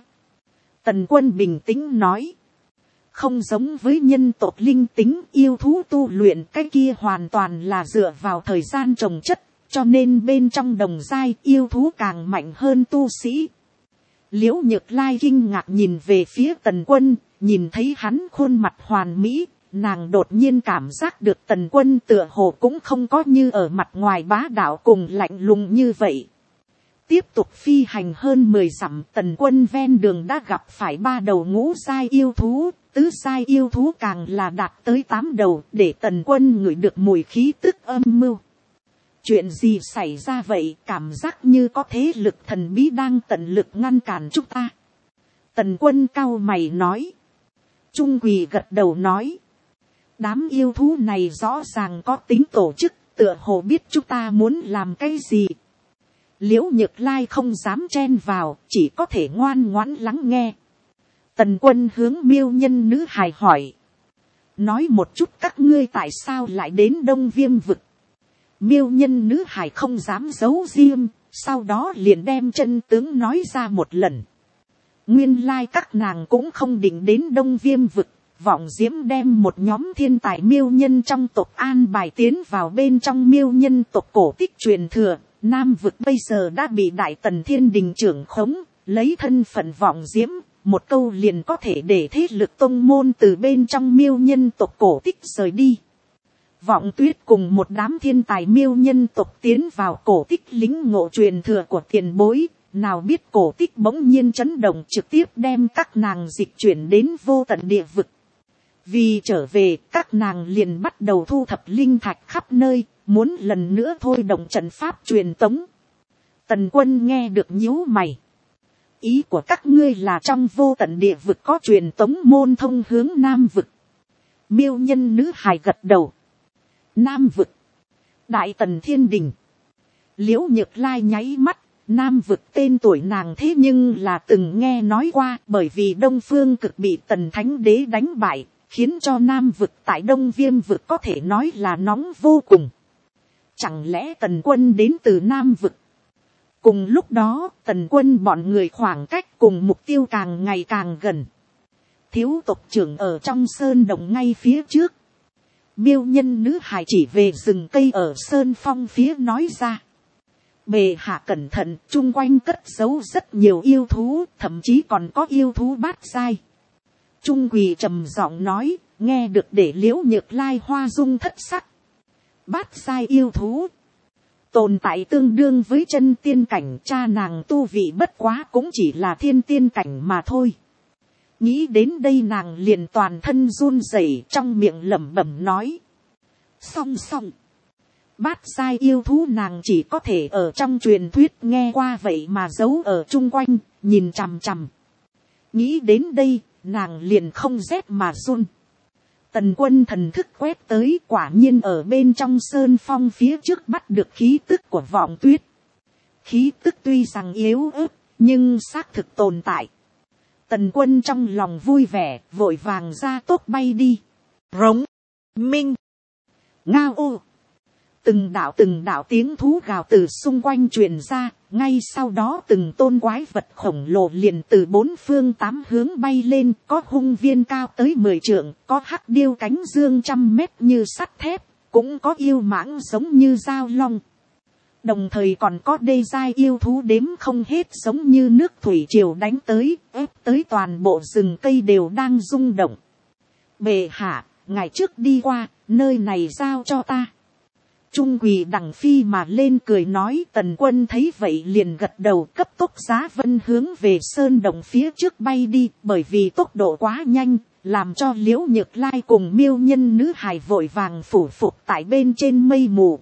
Tần Quân bình tĩnh nói. Không giống với nhân tộc linh tính, yêu thú tu luyện cái kia hoàn toàn là dựa vào thời gian trồng chất, cho nên bên trong đồng giai yêu thú càng mạnh hơn tu sĩ. Liễu Nhược Lai kinh ngạc nhìn về phía Tần Quân, nhìn thấy hắn khuôn mặt hoàn mỹ, nàng đột nhiên cảm giác được Tần Quân tựa hồ cũng không có như ở mặt ngoài bá đạo cùng lạnh lùng như vậy. Tiếp tục phi hành hơn 10 dặm, Tần Quân ven đường đã gặp phải 3 đầu ngũ giai yêu thú, tứ giai yêu thú càng là đạt tới 8 đầu, để Tần Quân ngửi được mùi khí tức âm mưu. Chuyện gì xảy ra vậy, cảm giác như có thế lực thần bí đang tận lực ngăn cản chúng ta. Tần Quân cau mày nói. Trung Quỳ gật đầu nói. Đám yêu thú này rõ ràng có tính tổ chức, tựa hồ biết chúng ta muốn làm cái gì. Liễu Nhược Lai không dám chen vào, chỉ có thể ngoan ngoãn lắng nghe. Tần Quân hướng Miêu Nhân nữ hài hỏi. Nói một chút các ngươi tại sao lại đến Đông Viêm vực. Miêu Nhân nữ hài không dám giấu riêng, sau đó liền đem chân tướng nói ra một lần. Nguyên lai các nàng cũng không định đến Đông Viêm vực. Vọng Diễm đem một nhóm thiên tài miêu nhân trong tộc an bài tiến vào bên trong miêu nhân tộc cổ tích truyền thừa. Nam vực bây giờ đã bị Đại Tần Thiên Đình trưởng khống, lấy thân phận Vọng Diễm, một câu liền có thể để thế lực tông môn từ bên trong miêu nhân tộc cổ tích rời đi. Vọng Tuyết cùng một đám thiên tài miêu nhân tộc tiến vào cổ tích lính ngộ truyền thừa của tiền bối, nào biết cổ tích bỗng nhiên chấn động trực tiếp đem các nàng dịch chuyển đến vô tận địa vực. Vì trở về, các nàng liền bắt đầu thu thập linh thạch khắp nơi, muốn lần nữa thôi động trận pháp truyền tống. Tần Quân nghe được nhíu mày. Ý của các ngươi là trong vô tận địa vực có truyền tống môn thông hướng Nam vực. Miêu Nhân nữ hài gật đầu. Nam vực. Đại Tần Thiên Đình. Liễu Nhược Lai nháy mắt. Nam vực tên tuổi nàng thế nhưng là từng nghe nói qua, bởi vì Đông Phương Cực bị Tần Thánh Đế đánh bại, khiến cho Nam vực tại Đông Viêm vực có thể nói là nóng vô cùng. Chẳng lẽ Tần Quân đến từ Nam vực? Cùng lúc đó, Tần Quân bọn người khoảng cách cùng mục tiêu càng ngày càng gần. Thiếu tộc trưởng ở trong sơn động ngay phía trước. Miêu Nhân nữ hài chỉ về rừng cây ở sơn phong phía nói ra. Bệ hạ cẩn thận, chung quanh cất giấu rất nhiều yêu thú, thậm chí còn có yêu thú bát giai. Trung Quỳ trầm giọng nói, nghe được để Liễu Nhược Lai hoa dung thất sắc. Bát giai yêu thú. Tồn tại tương đương với chân tiên cảnh, cha nàng tu vị bất quá cũng chỉ là thiên tiên cảnh mà thôi. Nghĩ đến đây nàng liền toàn thân run rẩy, trong miệng lẩm bẩm nói. Song song. Bát giai yêu thú nàng chỉ có thể ở trong truyền thuyết nghe qua vậy mà giấu ở chung quanh, nhìn chằm chằm. Nghĩ đến đây, nàng liền không rét mà run. Tần Quân thần thức quét tới, quả nhiên ở bên trong sơn phong phía trước bắt được khí tức của Vọng Tuyết. Khí tức tuy rằng yếu ớt, nhưng xác thực tồn tại. Tần Quân trong lòng vui vẻ, vội vàng ra tốc bay đi. Rống, minh, ngao ô. Từng đạo tiếng thú gào từ xung quanh truyền ra, ngay sau đó từng tôn quái vật khổng lồ liền từ bốn phương tám hướng bay lên, có hung viên cao tới 10 trượng, có hắc điêu cánh dương 100 mét như sắt thép, cũng có yêu mãng giống như dao long. Đồng thời còn có đê giai yêu thú đếm không hết giống như nước thủy triều đánh tới, ép tới toàn bộ rừng cây đều đang rung động. Bệ hạ, ngày trước đi qua, nơi này giao cho ta. Trung Quỳ đằng phi mà lên cười nói. Tần Quân thấy vậy liền gật đầu, cấp tốc giá vân hướng về sơn động phía trước bay đi, bởi vì tốc độ quá nhanh, làm cho Liễu Nhược Lai cùng Miêu Nhân nữ hài vội vàng phủ phục tại bên trên mây mù.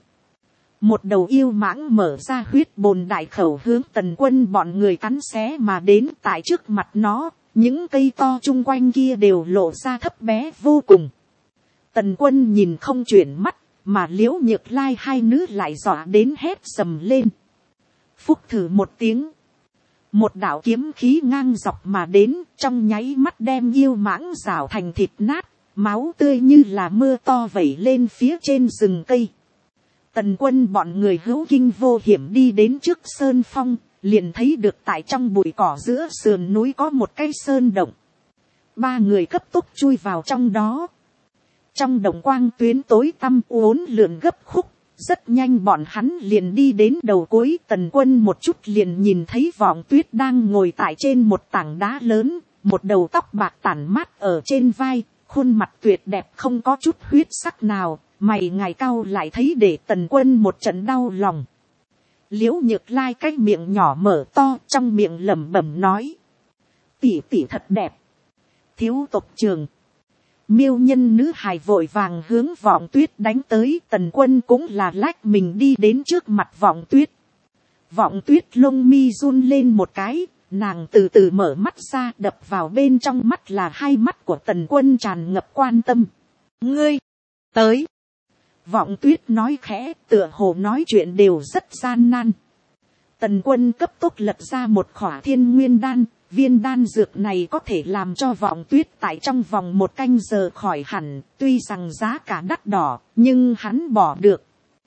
Một đầu yêu mãng mở ra huyết bồn đại khẩu hướng Tần Quân bọn người cắn xé mà đến, tại trước mặt nó, những cây to chung quanh kia đều lộ ra thấp bé vô cùng. Tần Quân nhìn không chuyển mắt, mà Liễu Nhược Lai hai nữ lại dọa đến hét sầm lên. Phúc thử một tiếng, một đạo kiếm khí ngang dọc mà đến, trong nháy mắt đem yêu mãng rào thành thịt nát, máu tươi như là mưa to vẩy lên phía trên rừng cây. Tần Quân bọn người hữu kinh vô hiểm đi đến trước sơn phong, liền thấy được tại trong bụi cỏ giữa sườn núi có một cái sơn động. Ba người cấp tốc chui vào trong đó. Trong đồng quang tuyến tối tăm uốn lượn gấp khúc, rất nhanh bọn hắn liền đi đến đầu cuối. Tần Quân một chút liền nhìn thấy Vọng Tuyết đang ngồi tại trên một tảng đá lớn, một đầu tóc bạc tản mát ở trên vai, khuôn mặt tuyệt đẹp không có chút huyết sắc nào, mày ngài cau lại thấy để Tần Quân một trận đau lòng. Liễu Nhược Lai cái miệng nhỏ mở to, trong miệng lẩm bẩm nói. Tỷ tỷ thật đẹp. Thiếu tộc trưởng. Miêu Nhân nữ hài vội vàng hướng Vọng Tuyết đánh tới. Tần Quân cũng là lách mình đi đến trước mặt Vọng Tuyết. Vọng Tuyết lông mi run lên một cái, nàng từ từ mở mắt ra, đập vào bên trong mắt là hai mắt của Tần Quân tràn ngập quan tâm. Ngươi, tới. Vọng Tuyết nói khẽ, tựa hồ nói chuyện đều rất gian nan. Tần Quân cấp tốc lập ra một khỏa thiên nguyên đan, viên đan dược này có thể làm cho Vọng Tuyết tại trong vòng 1 canh giờ khỏi hẳn, tuy rằng giá cả đắt đỏ, nhưng hắn bỏ được.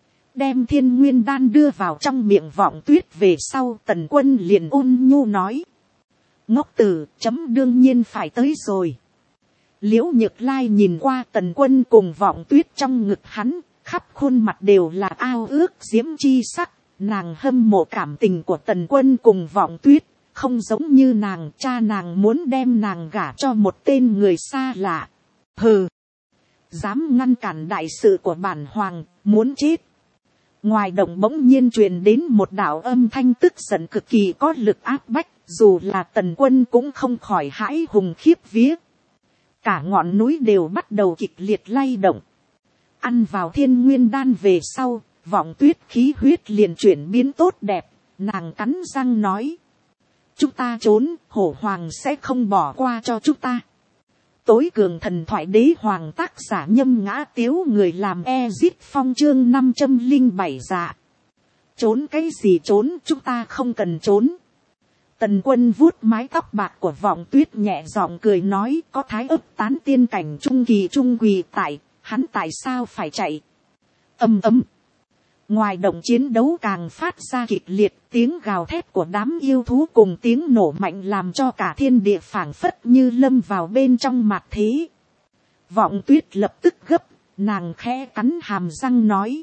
Đem thiên nguyên đan đưa vào trong miệng Vọng Tuyết về sau, Tần Quân liền ôn nhu nói. Ngốc tử, chấm đương nhiên phải tới rồi. Liễu Nhược Lai nhìn qua Tần Quân cùng Vọng Tuyết trong ngực hắn, khắp khuôn mặt đều là ao ước diễm chi sắc. Nàng hâm mộ cảm tình của Tần Quân cùng Vọng Tuyết, không giống như nàng, cha nàng muốn đem nàng gả cho một tên người xa lạ. Hừ, dám ngăn cản đại sự của bản hoàng, muốn chết. Ngoài động bỗng nhiên truyền đến một đạo âm thanh tức giận cực kỳ có lực áp bách, dù là Tần Quân cũng không khỏi hãi hùng khiếp vía. Cả ngọn núi đều bắt đầu kịch liệt lay động. Ăn vào thiên nguyên đan về sau, Vọng Tuyết khí huyết liền chuyển biến tốt đẹp, nàng cắn răng nói. Chúng ta trốn, hổ hoàng sẽ không bỏ qua cho chúng ta. Tối cường thần thoại đế hoàng tác giả Nhâm Ngã Tiếu, người làm Ezit Phong chương 507 dạ. Trốn cái gì trốn, chúng ta không cần trốn. Tần Quân vuốt mái tóc bạc của Vọng Tuyết nhẹ giọng cười nói, có thái ấp tán tiên cảnh trung kỳ trung quỳ tại, hắn tại sao phải chạy. Ầm ầm. Ngoài động chiến đấu càng phát ra kịch liệt, tiếng gào thét của đám yêu thú cùng tiếng nổ mạnh làm cho cả thiên địa phảng phất như lâm vào bên trong mạt thế. Vọng Tuyết lập tức gấp, nàng khẽ cắn hàm răng nói.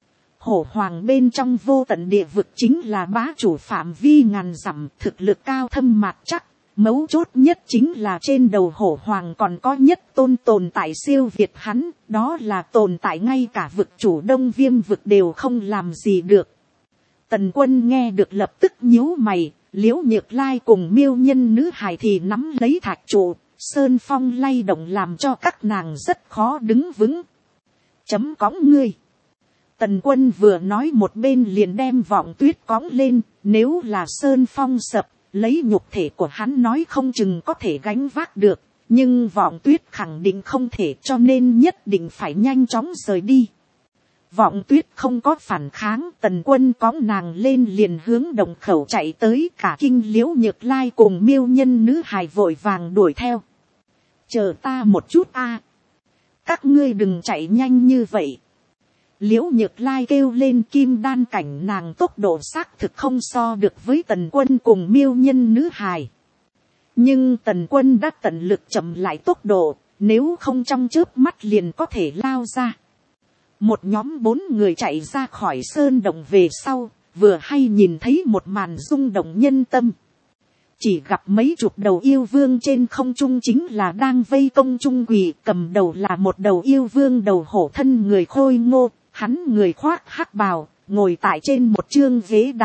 Hổ hoàng bên trong vô tận địa vực chính là bá chủ phạm vi ngàn dặm, thực lực cao thâm mạt chắc. Mấu chốt nhất chính là trên đầu hổ hoàng còn có nhất tôn tồn tại siêu việt hắn, đó là tồn tại ngay cả vực chủ Đông Viêm vực đều không làm gì được. Tần Quân nghe được lập tức nhíu mày, Liễu Nhược Lai cùng Miêu Nhân nữ hài thì nắm lấy thạch trụ, sơn phong lay động làm cho các nàng rất khó đứng vững. Chấm cõng ngươi. Tần Quân vừa nói một bên liền đem Vọng Tuyết cõng lên, nếu là sơn phong sập, lấy nhục thể của hắn nói không chừng có thể gánh vác được, nhưng Vọng Tuyết khẳng định không thể, cho nên nhất định phải nhanh chóng rời đi. Vọng Tuyết không có phản kháng, Tần Quân cõng nàng lên liền hướng đồng khẩu chạy tới, cả kinh Liễu Nhược Lai cùng Miêu Nhân nữ hài vội vàng đuổi theo. Chờ ta một chút a, các ngươi đừng chạy nhanh như vậy. Liễu Nhược Lai kêu lên, kim đan cảnh nàng tốc độ xác thực không so được với Tần Quân cùng Miêu Nhân nữ hài. Nhưng Tần Quân đã tận lực chậm lại tốc độ, nếu không trong chớp mắt liền có thể lao ra. Một nhóm 4 người chạy ra khỏi sơn động về sau, vừa hay nhìn thấy một màn rung động nhân tâm. Chỉ gặp mấy chục đầu yêu vương trên không trung chính là đang vây công trung quỳ, cầm đầu là một đầu yêu vương đầu hổ thân người khôi ngô. Hắn người khoác hắc bào, ngồi tại trên một chương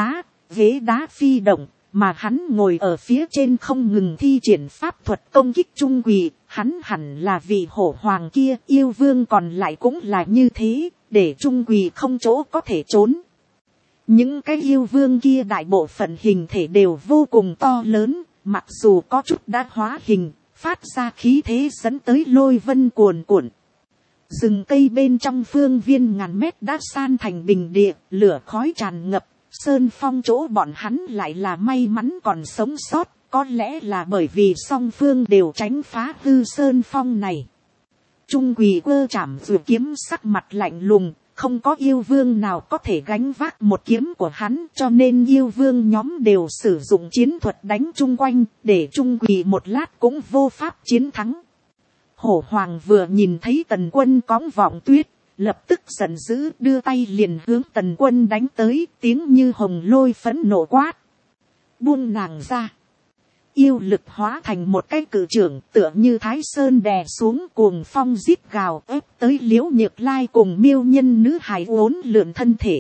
ghế đá phi động, mà hắn ngồi ở phía trên không ngừng thi triển pháp thuật công kích trung quỳ. Hắn hẳn là vị hổ hoàng kia, yêu vương còn lại cũng là như thế, để trung quỳ không chỗ có thể trốn. Những cái yêu vương kia đại bộ phận hình thể đều vô cùng to lớn, mặc dù có chút đã hóa hình, phát ra khí thế dẫn tới lôi vân cuồn cuộn. Rừng cây bên trong phương viên ngàn mét đã san thành bình địa, lửa khói tràn ngập, sơn phong chỗ bọn hắn lại là may mắn còn sống sót, có lẽ là bởi vì song phương đều tránh phá hư sơn phong này. Trung quỳ quơ chảm dù kiếm, sắc mặt lạnh lùng, không có yêu vương nào có thể gánh vác một kiếm của hắn, cho nên yêu vương nhóm đều sử dụng chiến thuật đánh chung quanh, để trung quỳ một lát cũng vô pháp chiến thắng. Hổ hoàng vừa nhìn thấy Tần Quân cõng Vọng Tuyết, lập tức giận dữ, đưa tay liền hướng Tần Quân đánh tới, tiếng như hồng lôi phẫn nộ quát. Buông nàng ra. Yêu lực hóa thành một cái cự trưởng, tựa như Thái Sơn đè xuống, cuồng phong rít gào ép tới Liễu Nhược Lai cùng Miêu Nhân nữ hài uốn lượn thân thể.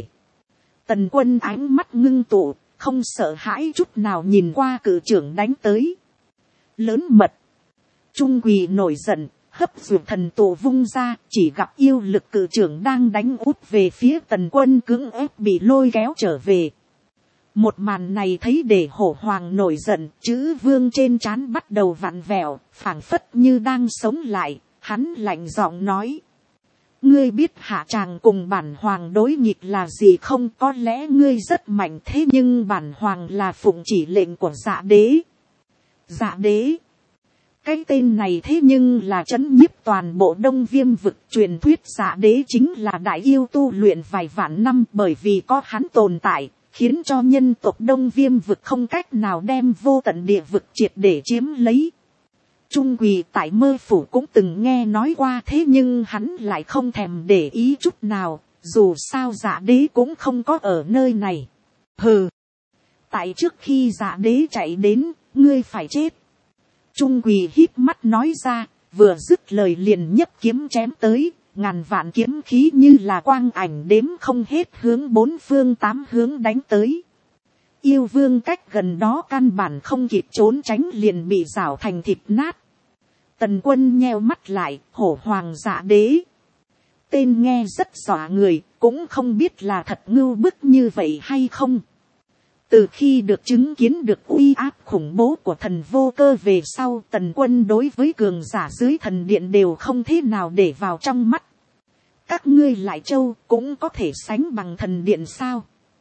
Tần Quân ánh mắt ngưng tụ, không sợ hãi chút nào nhìn qua cự trưởng đánh tới. Lớn mật. Trung quỳ nổi giận, hấp dược thần tổ vung ra, chỉ gặp yêu lực cự trưởng đang đánh út về phía Tần Quân, cưỡng ép bị lôi kéo trở về. Một màn này thấy để hổ hoàng nổi giận, chữ vương trên trán bắt đầu vặn vẹo, phảng phất như đang sống lại, hắn lạnh giọng nói. Ngươi biết hạ tràng cùng bản hoàng đối nghịch là gì không? Có lẽ ngươi rất mạnh, thế nhưng bản hoàng là phụng chỉ lệnh của Dạ đế. Dạ đế, cái tên này thế nhưng là trấn nhiếp toàn bộ Đông Viêm vực. Truyền thuyết Dạ đế chính là đại yêu tu luyện vài vạn năm, bởi vì có hắn tồn tại, khiến cho nhân tộc Đông Viêm vực không cách nào đem vô tận địa vực triệt để chiếm lấy. Trung Quỳ tại Mơ Phủ cũng từng nghe nói qua, thế nhưng hắn lại không thèm để ý chút nào, dù sao Dạ đế cũng không có ở nơi này. Hừ, tại trước khi Dạ đế chạy đến, ngươi phải chết. Trung Quỳ híp mắt nói ra, vừa dứt lời liền nhấc kiếm chém tới, ngàn vạn kiếm khí như là quang ảnh đếm không hết hướng bốn phương tám hướng đánh tới. Yêu vương cách gần đó căn bản không kịp trốn tránh liền bị rảo thành thịt nát. Tần Quân nheo mắt lại, hổ hoàng Dạ đế. Tên nghe rất dọa người, cũng không biết là thật ngưu bức như vậy hay không. Từ khi được chứng kiến được uy áp khủng bố của thần vô cơ về sau, Tần Quân đối với cường giả dưới thần điện đều không thế nào để vào trong mắt. Các ngươi lại châu cũng có thể sánh bằng thần điện sao?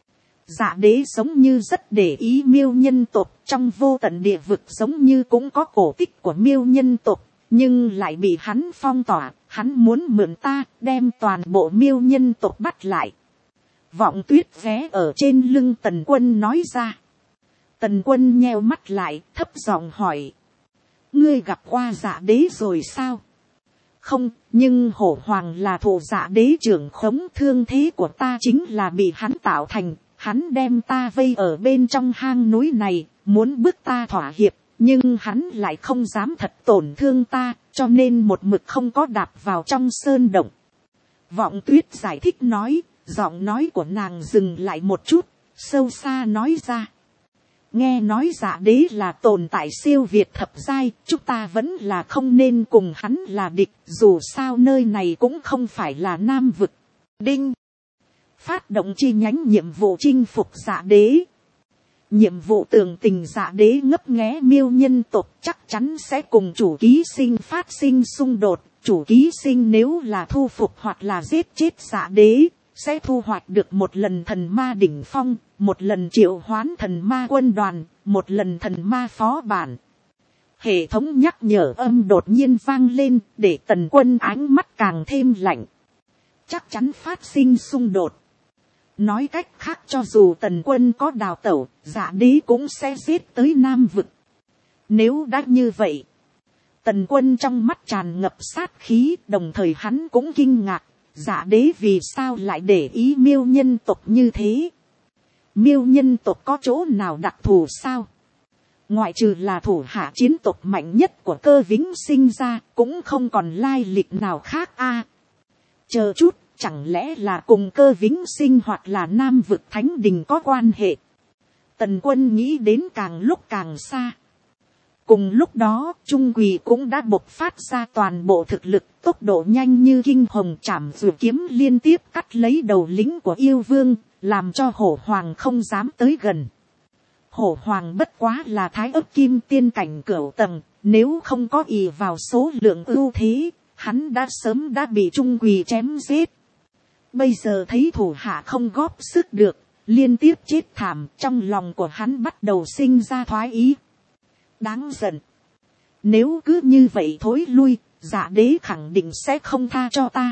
Dạ đế giống như rất để ý Miêu nhân tộc, trong vô tận địa vực giống như cũng có cổ tích của Miêu nhân tộc, nhưng lại bị hắn phong tỏa. Hắn muốn mượn ta đem toàn bộ Miêu nhân tộc bắt lại. Vọng Tuyết ghé ở trên lưng Tần Quân nói ra. Tần Quân nheo mắt lại, thấp giọng hỏi. Ngươi gặp qua Dạ đế rồi sao? Không, nhưng hổ hoàng là thủ Dạ đế trưởng khống, thương thế của ta chính là bị hắn tạo thành. Hắn đem ta vây ở bên trong hang núi này, muốn bức ta thỏa hiệp, nhưng hắn lại không dám thật tổn thương ta, cho nên một mực không có đạp vào trong sơn động. Vọng Tuyết giải thích nói, giọng nói của nàng dừng lại một chút, sâu xa nói ra. Nghe nói Dạ đế là tồn tại siêu việt thập giai, chúng ta vẫn là không nên cùng hắn là địch, dù sao nơi này cũng không phải là Nam vực. Đinh. Phát động chi nhánh nhiệm vụ chinh phục Dạ đế. Nhiệm vụ tường tình Dạ đế ngấp nghé Miêu nhân tộc chắc chắn sẽ cùng chủ ký sinh phát sinh xung đột. Chủ ký sinh nếu là thu phục hoặc là giết chết Dạ đế, sẽ thu hoạch được một lần thần ma đỉnh phong, một lần triệu hoán thần ma quân đoàn, một lần thần ma phó bản. Hệ thống nhắc nhở âm đột nhiên vang lên, để Tần Quân ánh mắt càng thêm lạnh. Chắc chắn phát sinh xung đột. Nói cách khác, cho dù Tần Quân có đào tẩu, Dạ đế cũng sẽ giết tới Nam vực. Nếu đã như vậy, Tần Quân trong mắt tràn ngập sát khí, đồng thời hắn cũng kinh ngạc, Dạ đế vì sao lại để ý Miêu nhân tộc như thế? Miêu nhân tộc có chỗ nào đặc thù sao? Ngoại trừ là thủ hạ chiến tộc mạnh nhất của Cơ Vĩnh sinh ra, cũng không còn lai lịch nào khác a. Chờ chút, chẳng lẽ là cùng Cơ Vĩnh sinh hoặc là Nam vực Thánh Đình có quan hệ? Tần Quân nghĩ đến càng lúc càng xa. Cùng lúc đó, Trung Quỳ cũng đã bộc phát ra toàn bộ thực lực, tốc độ nhanh như kinh hồng, chảm dù kiếm liên tiếp cắt lấy đầu lính của yêu vương, làm cho hổ hoàng không dám tới gần. Hổ hoàng bất quá là thái ấp kim tiên cảnh cửu tầng, nếu không có ỷ vào số lượng ưu thế, hắn đã sớm đã bị Trung Quỳ chém giết. Bây giờ thấy thủ hạ không góp sức được, liên tiếp chết thảm, trong lòng của hắn bắt đầu sinh ra thoái ý. Đáng giận. Nếu cứ như vậy thối lui, Dạ đế khẳng định sẽ không tha cho ta.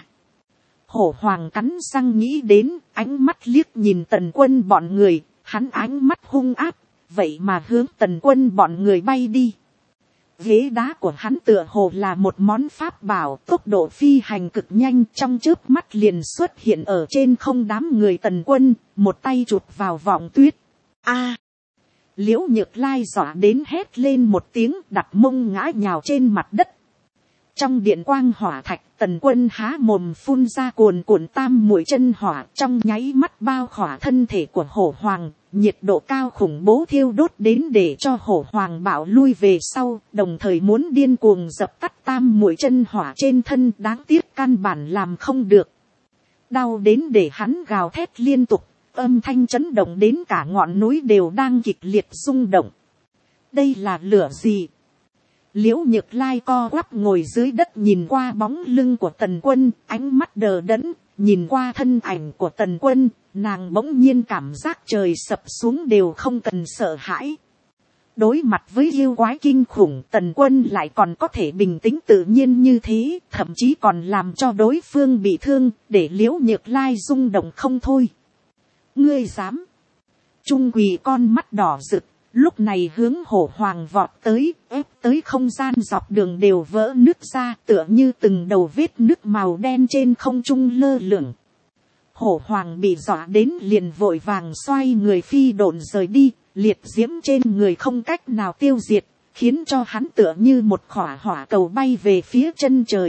Hổ hoàng cắn răng nghĩ đến, ánh mắt liếc nhìn Tần Quân bọn người, hắn ánh mắt hung ác, vậy mà hướng Tần Quân bọn người bay đi. Ghế đá của hắn tựa hồ là một món pháp bảo, tốc độ phi hành cực nhanh, trong chớp mắt liền xuất hiện ở trên không. Đám người Tần Quân, một tay chụp vào Vọng Tuyết. A! Liễu Nhược Lai dọa đến hét lên một tiếng, đặt mông ngã nhào trên mặt đất. Trong điện quang hỏa thạch, Tần Quân há mồm phun ra cuồn cuộn tam muội chân hỏa, trong nháy mắt bao khỏa thân thể của hổ hoàng, nhiệt độ cao khủng bố thiêu đốt đến để cho hổ hoàng bạo lui về sau, đồng thời muốn điên cuồng dập tắt tam muội chân hỏa trên thân, đáng tiếc căn bản làm không được. Đau đến để hắn gào thét liên tục, âm thanh chấn động đến cả ngọn núi đều đang kịch liệt rung động. Đây là lửa gì? Liễu Nhược Lai co quắp ngồi dưới đất nhìn qua bóng lưng của Tần Quân, ánh mắt đờ đẫn, nhìn qua thân ảnh của Tần Quân, nàng bỗng nhiên cảm giác trời sập xuống đều không cần sợ hãi. Đối mặt với yêu quái kinh khủng, Tần Quân lại còn có thể bình tĩnh tự nhiên như thế, thậm chí còn làm cho đối phương bị thương, để Liễu Nhược Lai rung động không thôi. Ngươi dám? Trung Quỳ con mắt đỏ rực, lúc này hướng Hổ Hoàng vọt tới, ép tới không gian dọc đường đều vỡ nứt ra, tựa như từng đầu vết nứt màu đen trên không trung lơ lửng. Hổ Hoàng bị dọa đến liền vội vàng xoay người phi độn rời đi, liệt diễm trên người không cách nào tiêu diệt, khiến cho hắn tựa như một khỏa hỏa cầu bay về phía chân trời.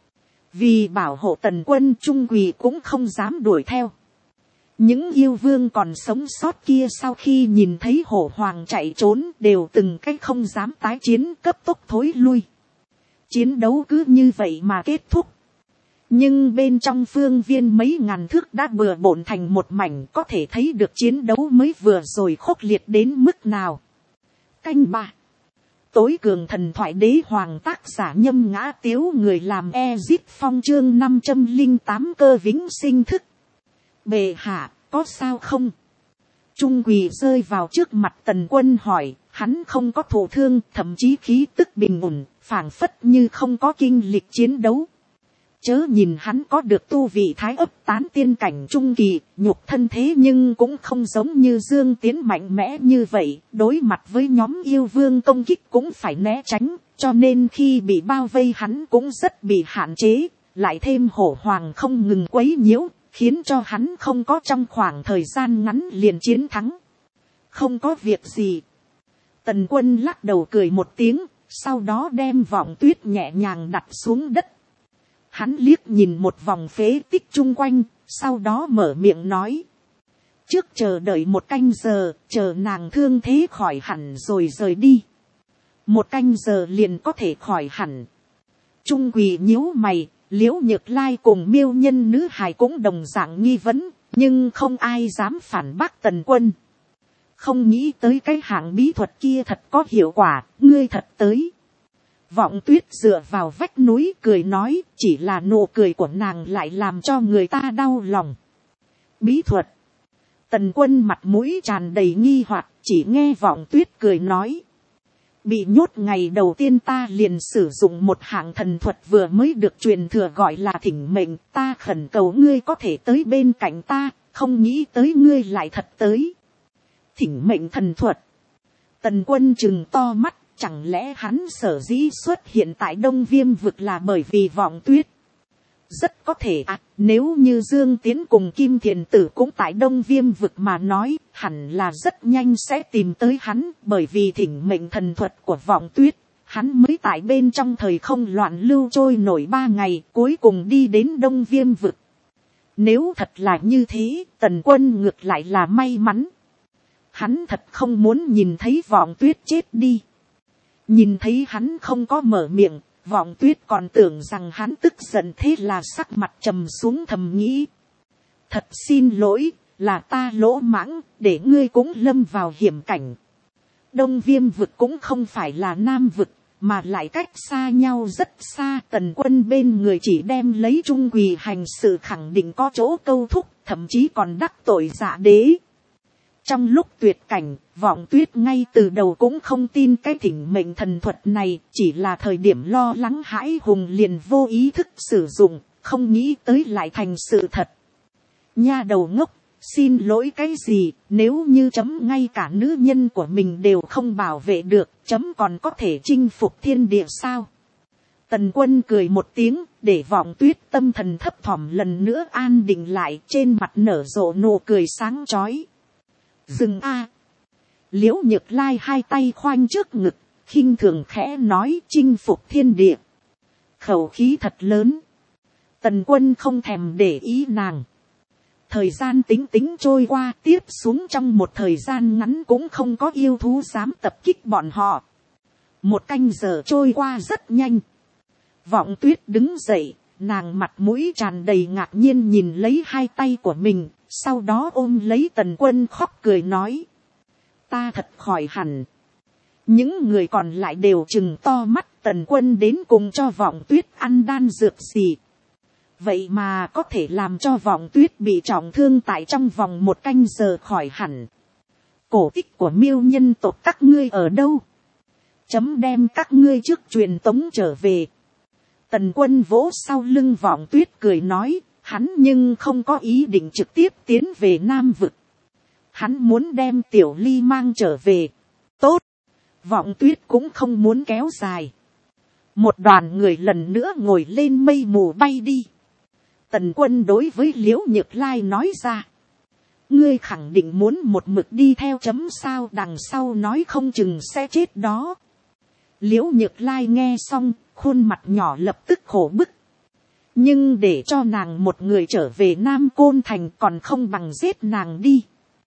Vì bảo hộ Tần Quân, Trung Quỳ cũng không dám đuổi theo. Những yêu vương còn sống sót kia sau khi nhìn thấy Hổ Hoàng chạy trốn đều từng cách không dám tái chiến, cấp tốc thối lui. Chiến đấu cứ như vậy mà kết thúc. Nhưng bên trong phương viên mấy ngàn thước đã bừa bộn thành một mảnh, có thể thấy được chiến đấu mới vừa rồi khốc liệt đến mức nào. Canh 3. Tối cường thần thoại đế hoàng, tác giả Nhâm Ngã Tiếu, người làm Ezip Phong, chương 508 cơ vĩnh sinh thức. Bệ hạ, có sao không? Trung Quỳ rơi vào trước mặt Tần Quân hỏi, hắn không có thụ thương, thậm chí khí tức bình ổn, phảng phất như không có kinh lịch chiến đấu. Chớ nhìn hắn có được tu vị thái ấp tán tiên cảnh trung kỳ, nhục thân thế nhưng cũng không giống như Dương Tiến mạnh mẽ như vậy, đối mặt với nhóm yêu vương công kích cũng phải né tránh, cho nên khi bị bao vây hắn cũng rất bị hạn chế, lại thêm Hổ Hoàng không ngừng quấy nhiễu, khiến cho hắn không có trong khoảng thời gian ngắn liền chiến thắng. Không có việc gì. Tần Quân lắc đầu cười một tiếng, sau đó đem Vọng Tuyết nhẹ nhàng đặt xuống đất. Hắn liếc nhìn một vòng phế tích chung quanh, sau đó mở miệng nói. Trước chờ đợi 1 canh giờ, chờ nàng thương thế khỏi hẳn rồi rời đi. 1 canh giờ liền có thể khỏi hẳn. Trung Quỳ nhíu mày, Liễu Nhược Lai cùng Miêu Nhân nữ hài cũng đồng dạng nghi vấn, nhưng không ai dám phản bác Tần Quân. Không nghĩ tới cái hạng bí thuật kia thật có hiệu quả, ngươi thật tới. Vọng Tuyết dựa vào vách núi cười nói, chỉ là nụ cười của nàng lại làm cho người ta đau lòng. Bí thuật. Tần Quân mặt mũi tràn đầy nghi hoặc, chỉ nghe Vọng Tuyết cười nói. Bị nhốt ngày đầu tiên ta liền sử dụng một hạng thần thuật vừa mới được truyền thừa gọi là thỉnh mệnh, ta khẩn cầu ngươi có thể tới bên cạnh ta, không nghĩ tới ngươi lại thật tới. Thỉnh mệnh thần thuật. Tần Quân trừng to mắt. Chẳng lẽ hắn sở dĩ xuất hiện tại Đông Viêm vực là bởi vì Vọng Tuyết? Rất có thể nếu như Dương Tiến cùng Kim Thiền Tử cũng tại Đông Viêm vực mà nói, hẳn là rất nhanh sẽ tìm tới hắn, bởi vì thỉnh mệnh thần thuật của Vọng Tuyết, hắn mới tại bên trong thời không loạn lưu trôi nổi 3 ngày, cuối cùng đi đến Đông Viêm vực. Nếu thật là như thế, Tần Quân ngược lại là may mắn. Hắn thật không muốn nhìn thấy Vọng Tuyết chết đi. Nhìn thấy hắn không có mở miệng, Vọng Tuyết còn tưởng rằng hắn tức giận, thế là sắc mặt trầm xuống thầm nghĩ. Thật xin lỗi, là ta lỗ mãng, để ngươi cũng lâm vào hiểm cảnh. Đông Viêm vực cũng không phải là Nam vực, mà lại cách xa nhau rất xa. Tần Quân bên người chỉ đem lấy Trung Quỳ hành sự khẳng định có chỗ câu thúc, thậm chí còn đắc tội Dạ Đế. Trong lúc tuyệt cảnh, Vọng Tuyết ngay từ đầu cũng không tin cái thỉnh mệnh thần thuật này, chỉ là thời điểm lo lắng hãi hùng liền vô ý thức sử dụng, không nghĩ tới lại thành sự thật. Nha đầu ngốc, xin lỗi cái gì, nếu như chấm ngay cả nữ nhân của mình đều không bảo vệ được, chấm còn có thể chinh phục thiên địa sao? Tần Quân cười một tiếng, để Vọng Tuyết tâm thần thấp thỏm lần nữa an định lại, trên mặt nở rộ nụ cười sáng chói. Dừng a. Liễu Nhược Lai hai tay khoanh trước ngực, khinh thường khẽ nói, chinh phục thiên địa. Khẩu khí thật lớn. Tần Quân không thèm để ý nàng. Thời gian tính tính trôi qua, tiếp xuống trong một thời gian ngắn cũng không có yêu thú dám tập kích bọn họ. 1 canh giờ trôi qua rất nhanh. Vọng Tuyết đứng dậy, nàng mặt mũi tràn đầy ngạc nhiên nhìn lấy hai tay của mình, sau đó ôm lấy Tần Quân khóc cười nói. Ta thật khỏi hẳn. Những người còn lại đều trừng to mắt, Tần Quân đến cùng cho Vọng Tuyết ăn đan dược gì. Vậy mà có thể làm cho Vọng Tuyết bị trọng thương tại trong vòng 1 canh giờ khỏi hẳn. Cổ tích của Miêu nhân tộc các ngươi ở đâu? Chấm đem các ngươi trước truyền tống trở về. Tần Quân vỗ sau lưng Vọng Tuyết cười nói, hắn nhưng không có ý định trực tiếp tiến về Nam Vực. Hắn muốn đem Tiểu Ly mang trở về. Tốt. Vọng Tuyết cũng không muốn kéo dài. Một đoàn người lần nữa ngồi lên mây mù bay đi. Tần Quân đối với Liễu Nhược Lai nói ra. Ngươi khẳng định muốn một mực đi theo chấm sao, đằng sau nói không chừng sẽ chết đó. Liễu Nhược Lai nghe xong, khuôn mặt nhỏ lập tức khổ bức. Nhưng để cho nàng một người trở về Nam Côn Thành còn không bằng giết nàng đi.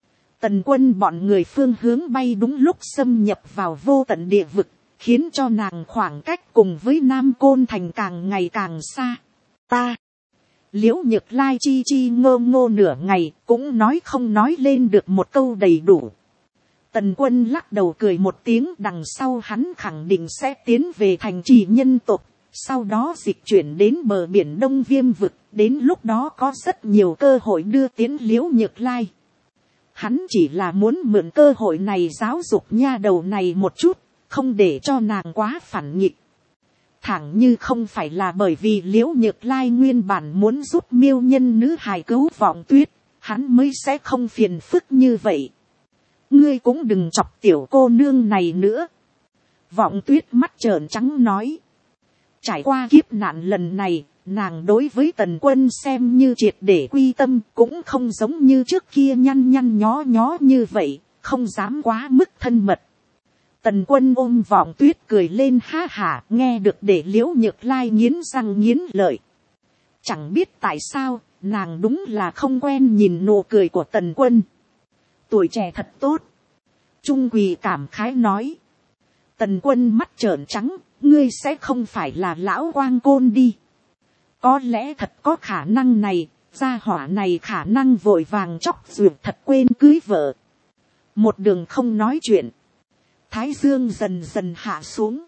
Tần Quân bọn người phương hướng bay đúng lúc xâm nhập vào vô tận địa vực, khiến cho nàng khoảng cách cùng với Nam Côn Thành càng ngày càng xa. Ta, Liễu Nhược Lai chi chi ngơ ngô nửa ngày, cũng nói không nói lên được một câu đầy đủ. Tần Quân lắc đầu cười một tiếng, đằng sau hắn khẳng định sẽ tiến về thành trì nhân tộc, sau đó dịch chuyển đến bờ biển Đông Viêm vực, đến lúc đó có rất nhiều cơ hội đưa tiến Liễu Nhược Lai. Hắn chỉ là muốn mượn cơ hội này giáo dục nha đầu này một chút, không để cho nàng quá phản nghịch. Thẳng như không phải là bởi vì Liễu Nhược Lai nguyên bản muốn giúp Miêu nhân nữ hài cứu Vọng Tuyết, hắn mới sẽ không phiền phức như vậy. Ngươi cũng đừng chọc tiểu cô nương này nữa. Vọng Tuyết mắt trợn trắng nói. Trải qua kiếp nạn lần này, nàng đối với Tần Quân xem như triệt để quy tâm, cũng không giống như trước kia nhăn nhăn nhó nhó như vậy, không dám quá mức thân mật. Tần Quân ôm Vọng Tuyết cười lên ha hả, nghe được để Liễu Nhược Lai nghiến răng nghiến lợi. Chẳng biết tại sao, nàng đúng là không quen nhìn nụ cười của Tần Quân. Tuổi trẻ thật tốt. Trung Quỳ cảm khái nói. Tần Quân mắt trợn trắng, ngươi sẽ không phải là lão quang côn đi. Có lẽ thật có khả năng này, gia hỏa này khả năng vội vàng chóc ruột thật quên cưới vợ. Một đường không nói chuyện. Thái dương dần dần hạ xuống.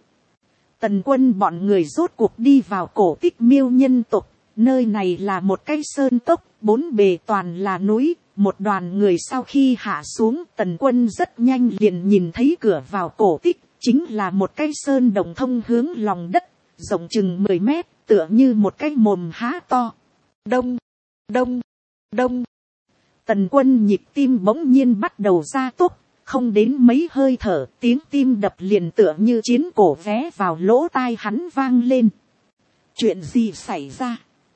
Tần Quân bọn người rốt cuộc đi vào cổ tích Miêu nhân tộc. Nơi này là một cái sơn cốc, 4 bề toàn là núi. Một đoàn người sau khi hạ xuống, Tần Quân rất nhanh liền nhìn thấy cửa vào cổ tích. Chính là một cái sơn đồng thông hướng lòng đất, rộng chừng 10 mét, tựa như một cái mồm há to. Đông, đông, đông. Tần Quân nhịp tim bỗng nhiên bắt đầu gia tốc, không đến mấy hơi thở, tiếng tim đập liền tựa như chiến cổ vé vào lỗ tai hắn vang lên. Chuyện gì xảy ra?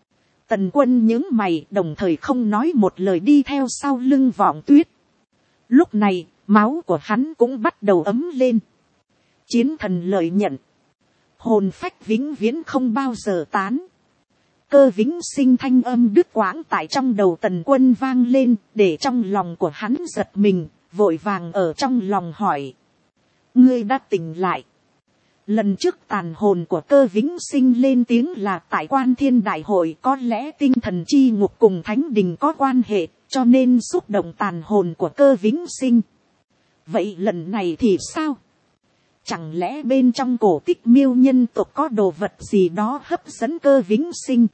Tần Quân nhướng mày, đồng thời không nói một lời đi theo sau lưng Vọng Tuyết. Lúc này, máu của hắn cũng bắt đầu ấm lên. Chiến thần lợi nhận. Hồn phách vĩnh viễn không bao giờ tán. Cơ vĩnh sinh thanh âm đứt quãng tại trong đầu Tần Quân vang lên, để trong lòng của hắn giật mình, vội vàng ở trong lòng hỏi. Ngươi đã tỉnh lại. Lần trước tàn hồn của Cơ vĩnh sinh lên tiếng là tại Quan Thiên Đại Hội, có lẽ tinh thần chi ngục cùng Thánh Đình có quan hệ, cho nên xúc động tàn hồn của Cơ vĩnh sinh. Vậy lần này thì sao? Chẳng lẽ bên trong cổ tích Miêu nhân tộc có đồ vật gì đó hấp dẫn Cơ vĩnh sinh?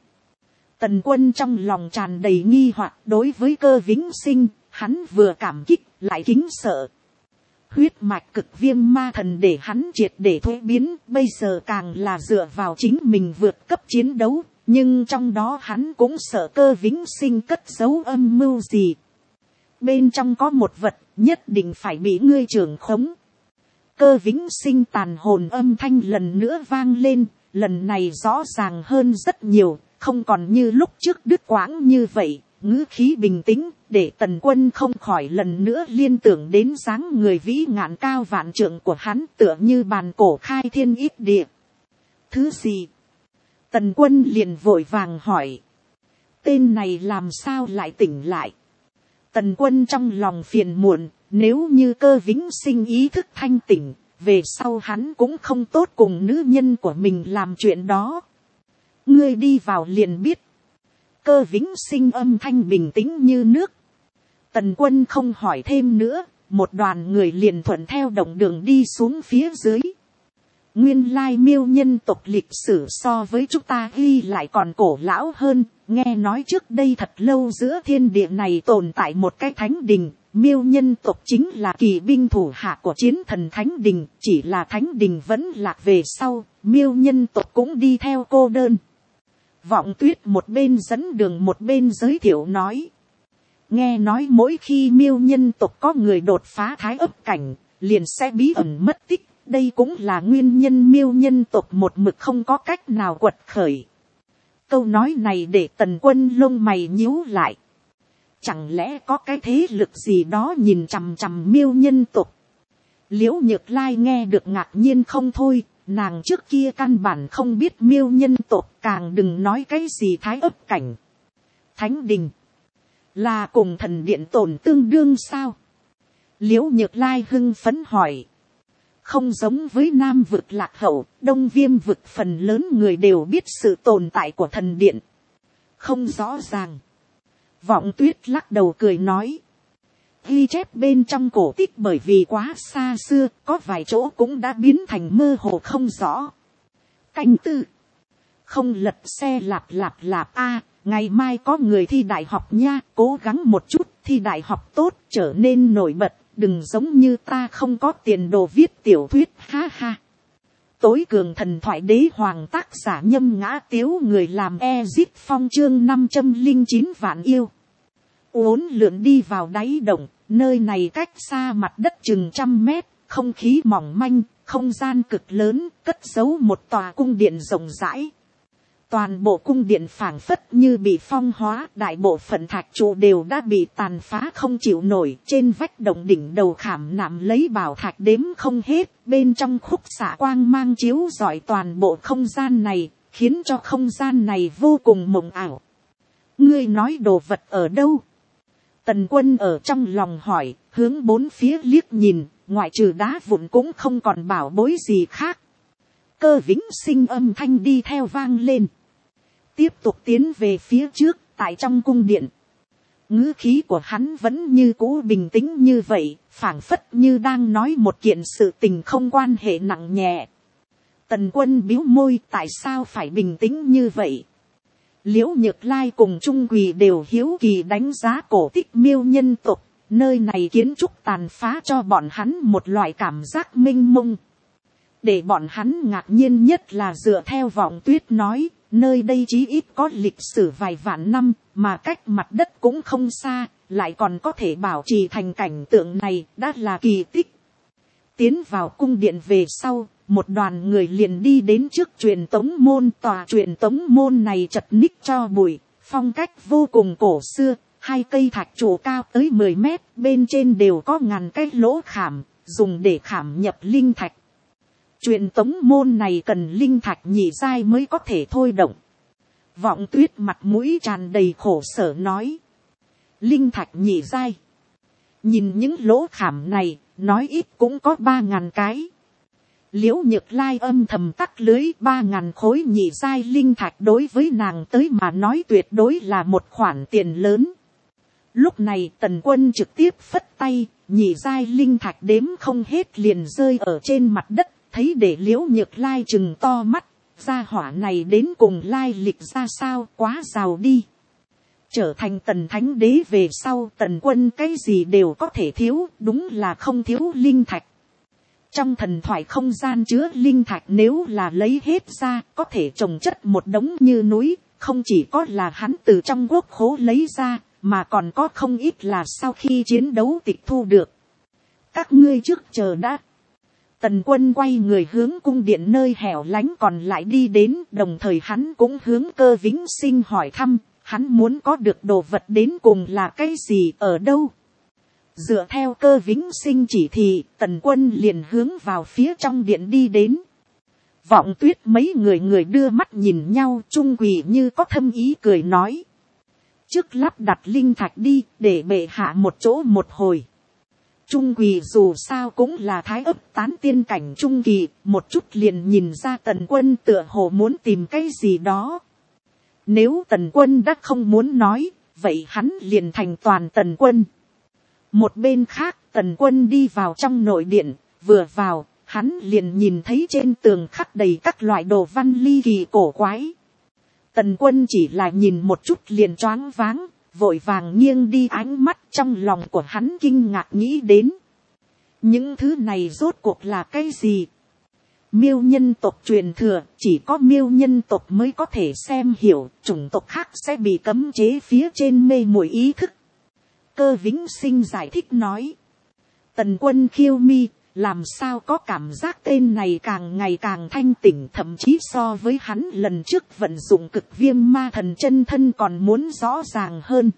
Tần Quân trong lòng tràn đầy nghi hoặc, đối với Cơ vĩnh sinh, hắn vừa cảm kích lại kính sợ. Huyết mạch cực viêm ma thần để hắn triệt để thuế biến, bây giờ càng là dựa vào chính mình vượt cấp chiến đấu, nhưng trong đó hắn cũng sợ Cơ vĩnh sinh cất giấu âm mưu gì. Bên trong có một vật nhất định phải bị ngươi trưởng khống. Cơ vĩnh sinh tàn hồn âm thanh lần nữa vang lên, lần này rõ ràng hơn rất nhiều, không còn như lúc trước đứt quãng như vậy, ngữ khí bình tĩnh, để Tần Quân không khỏi lần nữa liên tưởng đến dáng người vĩ ngạn cao vạn trượng của hắn, tựa như bàn cổ khai thiên ít địa. Thứ gì? Tần Quân liền vội vàng hỏi. Tên này làm sao lại tỉnh lại? Tần Quân trong lòng phiền muộn, nếu như Cơ vĩnh sinh ý thức thanh tỉnh, về sau hắn cũng không tốt cùng nữ nhân của mình làm chuyện đó. Ngươi đi vào liền biết. Cơ vĩnh sinh âm thanh bình tĩnh như nước. Tần Quân không hỏi thêm nữa, một đoàn người liền thuận theo động đường đi xuống phía dưới. Nguyên lai miêu nhân tộc lịch sử so với chúng ta ghi lại còn cổ lão hơn, nghe nói trước đây thật lâu giữa thiên địa này tồn tại một cái thánh đình, miêu nhân tộc chính là kỳ binh thủ hạ của chiến thần thánh đình, chỉ là thánh đình vẫn lạc về sau, miêu nhân tộc cũng đi theo cô đơn. Vọng Tuyết một bên dẫn đường một bên giới thiệu nói. Nghe nói mỗi khi miêu nhân tộc có người đột phá thái ấp cảnh, liền sẽ bí ẩn mất tích. Đây cũng là nguyên nhân miêu nhân tộc một mực không có cách nào quật khởi. Câu nói này để Tần Quân lông mày nhíu lại. Chẳng lẽ có cái thế lực gì đó nhìn chằm chằm miêu nhân tộc? Liễu Nhược Lai nghe được ngạc nhiên không thôi. Nàng trước kia căn bản không biết miêu nhân tộc, càng đừng nói cái gì thái ấp cảnh. Thánh đình là cùng thần điện tồn tương đương sao? Liễu Nhược Lai hưng phấn hỏi. Không giống với Nam vực lạc hậu, Đông Viêm vực phần lớn người đều biết sự tồn tại của thần điện. Không rõ ràng. Vọng Tuyết lắc đầu cười nói. Ghi chép bên trong cổ tích bởi vì quá xa xưa, có vài chỗ cũng đã biến thành mơ hồ không rõ. Canh tư. Không lật xe lạp lạp a, ngày mai có người thi đại học nha, cố gắng một chút, thi đại học tốt, trở nên nổi bật. Đừng giống như ta không có tiền đồ viết tiểu thuyết, ha ha. Tối cường thần thoại đế hoàng tác giả Nhâm Ngã Tiếu, người làm Ezip Phong chương 509 vạn yêu. Uốn lượn đi vào đáy động, nơi này cách xa mặt đất chừng 100 mét, không khí mỏng manh, không gian cực lớn, cất giấu một tòa cung điện rộng rãi. Toàn bộ cung điện phảng phất như bị phong hóa, đại bộ phận thạch trụ đều đã bị tàn phá không chịu nổi, trên vách động đỉnh đầu khảm nạm lấy bảo thạch đếm không hết, bên trong khúc xạ quang mang chiếu rọi toàn bộ không gian này, khiến cho không gian này vô cùng mộng ảo. Ngươi nói đồ vật ở đâu? Tần Quân ở trong lòng hỏi, hướng bốn phía liếc nhìn, ngoại trừ đá vụn cũng không còn bảo bối gì khác. Cơ Vĩnh Sinh âm thanh đi theo vang lên. Tiếp tục tiến về phía trước, tại trong cung điện. Ngữ khí của hắn vẫn như cũ bình tĩnh như vậy, phảng phất như đang nói một kiện sự tình không quan hệ nặng nhẹ. Tần Quân bĩu môi, tại sao phải bình tĩnh như vậy? Liễu Nhược Lai cùng Trung Quỳ đều hiếu kỳ đánh giá cổ tích miêu nhân tộc, nơi này kiến trúc tàn phá cho bọn hắn một loại cảm giác mênh mông. Để bọn hắn ngạc nhiên nhất là dựa theo Vọng Tuyết nói, nơi đây chí ít có lịch sử vài vạn năm, mà cách mặt đất cũng không xa, lại còn có thể bảo trì thành cảnh tượng này, đã là kỳ tích. Tiến vào cung điện về sau, một đoàn người liền đi đến trước truyền tống môn. Tòa truyền tống môn này chật ních cho bụi, phong cách vô cùng cổ xưa, hai cây thạch trụ cao tới 10 mét, bên trên đều có ngàn cái lỗ khảm, dùng để khảm nhập linh thạch. Truyền tống môn này cần linh thạch nhị giai mới có thể thôi động. Vọng Tuyết mặt mũi tràn đầy khổ sở nói. Linh thạch nhị giai. Nhìn những lỗ khảm này, nói ít cũng có 3.000 cái. Liễu Nhược Lai âm thầm tắt lưới, 3.000 khối nhị giai linh thạch đối với nàng tới mà nói tuyệt đối là một khoản tiền lớn. Lúc này Tần Quân trực tiếp phất tay, nhị giai linh thạch đếm không hết liền rơi ở trên mặt đất. Thấy để Liễu Nhược Lai chừng to mắt, gia hỏa này đến cùng lai lịch ra sao, quá giàu đi. Trở thành Tần Thánh Đế về sau, Tần Quân cái gì đều có thể thiếu, đúng là không thiếu linh thạch. Trong thần thoại không gian chứa linh thạch nếu là lấy hết ra, có thể trồng chất một đống như núi, không chỉ có là hắn từ trong quốc khố lấy ra, mà còn có không ít là sau khi chiến đấu tịch thu được. Các ngươi trước chờ đã. Tần Quân quay người hướng cung điện nơi hẻo lánh còn lại đi đến, đồng thời hắn cũng hướng Cơ Vĩnh Sinh hỏi thăm, hắn muốn có được đồ vật đến cùng là cái gì, ở đâu. Dựa theo Cơ Vĩnh Sinh chỉ thị, Tần Quân liền hướng vào phía trong điện đi đến. Vọng Tuyết mấy người đưa mắt nhìn nhau, Trung Quỳ như có thâm ý cười nói. Trước lắp đặt linh thạch đi, để bệ hạ một chỗ một hồi. Trung Quỳ dù sao cũng là thái ấp tán tiên cảnh trung kỳ, một chút liền nhìn ra Tần Quân tựa hồ muốn tìm cái gì đó. Nếu Tần Quân đã không muốn nói, vậy hắn liền thành toàn Tần Quân. Một bên khác, Tần Quân đi vào trong nội điện, vừa vào, hắn liền nhìn thấy trên tường khắc đầy các loại đồ văn ly kỳ cổ quái. Tần Quân chỉ là nhìn một chút liền choáng váng, vội vàng nghiêng đi ánh mắt, trong lòng của hắn kinh ngạc nghĩ đến. Những thứ này rốt cuộc là cái gì? Miêu nhân tộc truyền thừa, chỉ có miêu nhân tộc mới có thể xem hiểu, chủng tộc khác sẽ bị cấm chế phía trên mê muội ý thức. Cơ Vĩnh Sinh giải thích nói. Tần Quân khiêu mi, làm sao có cảm giác tên này càng ngày càng thanh tỉnh, thậm chí so với hắn lần trước vận dụng cực viêm ma thần chân thân còn muốn rõ ràng hơn.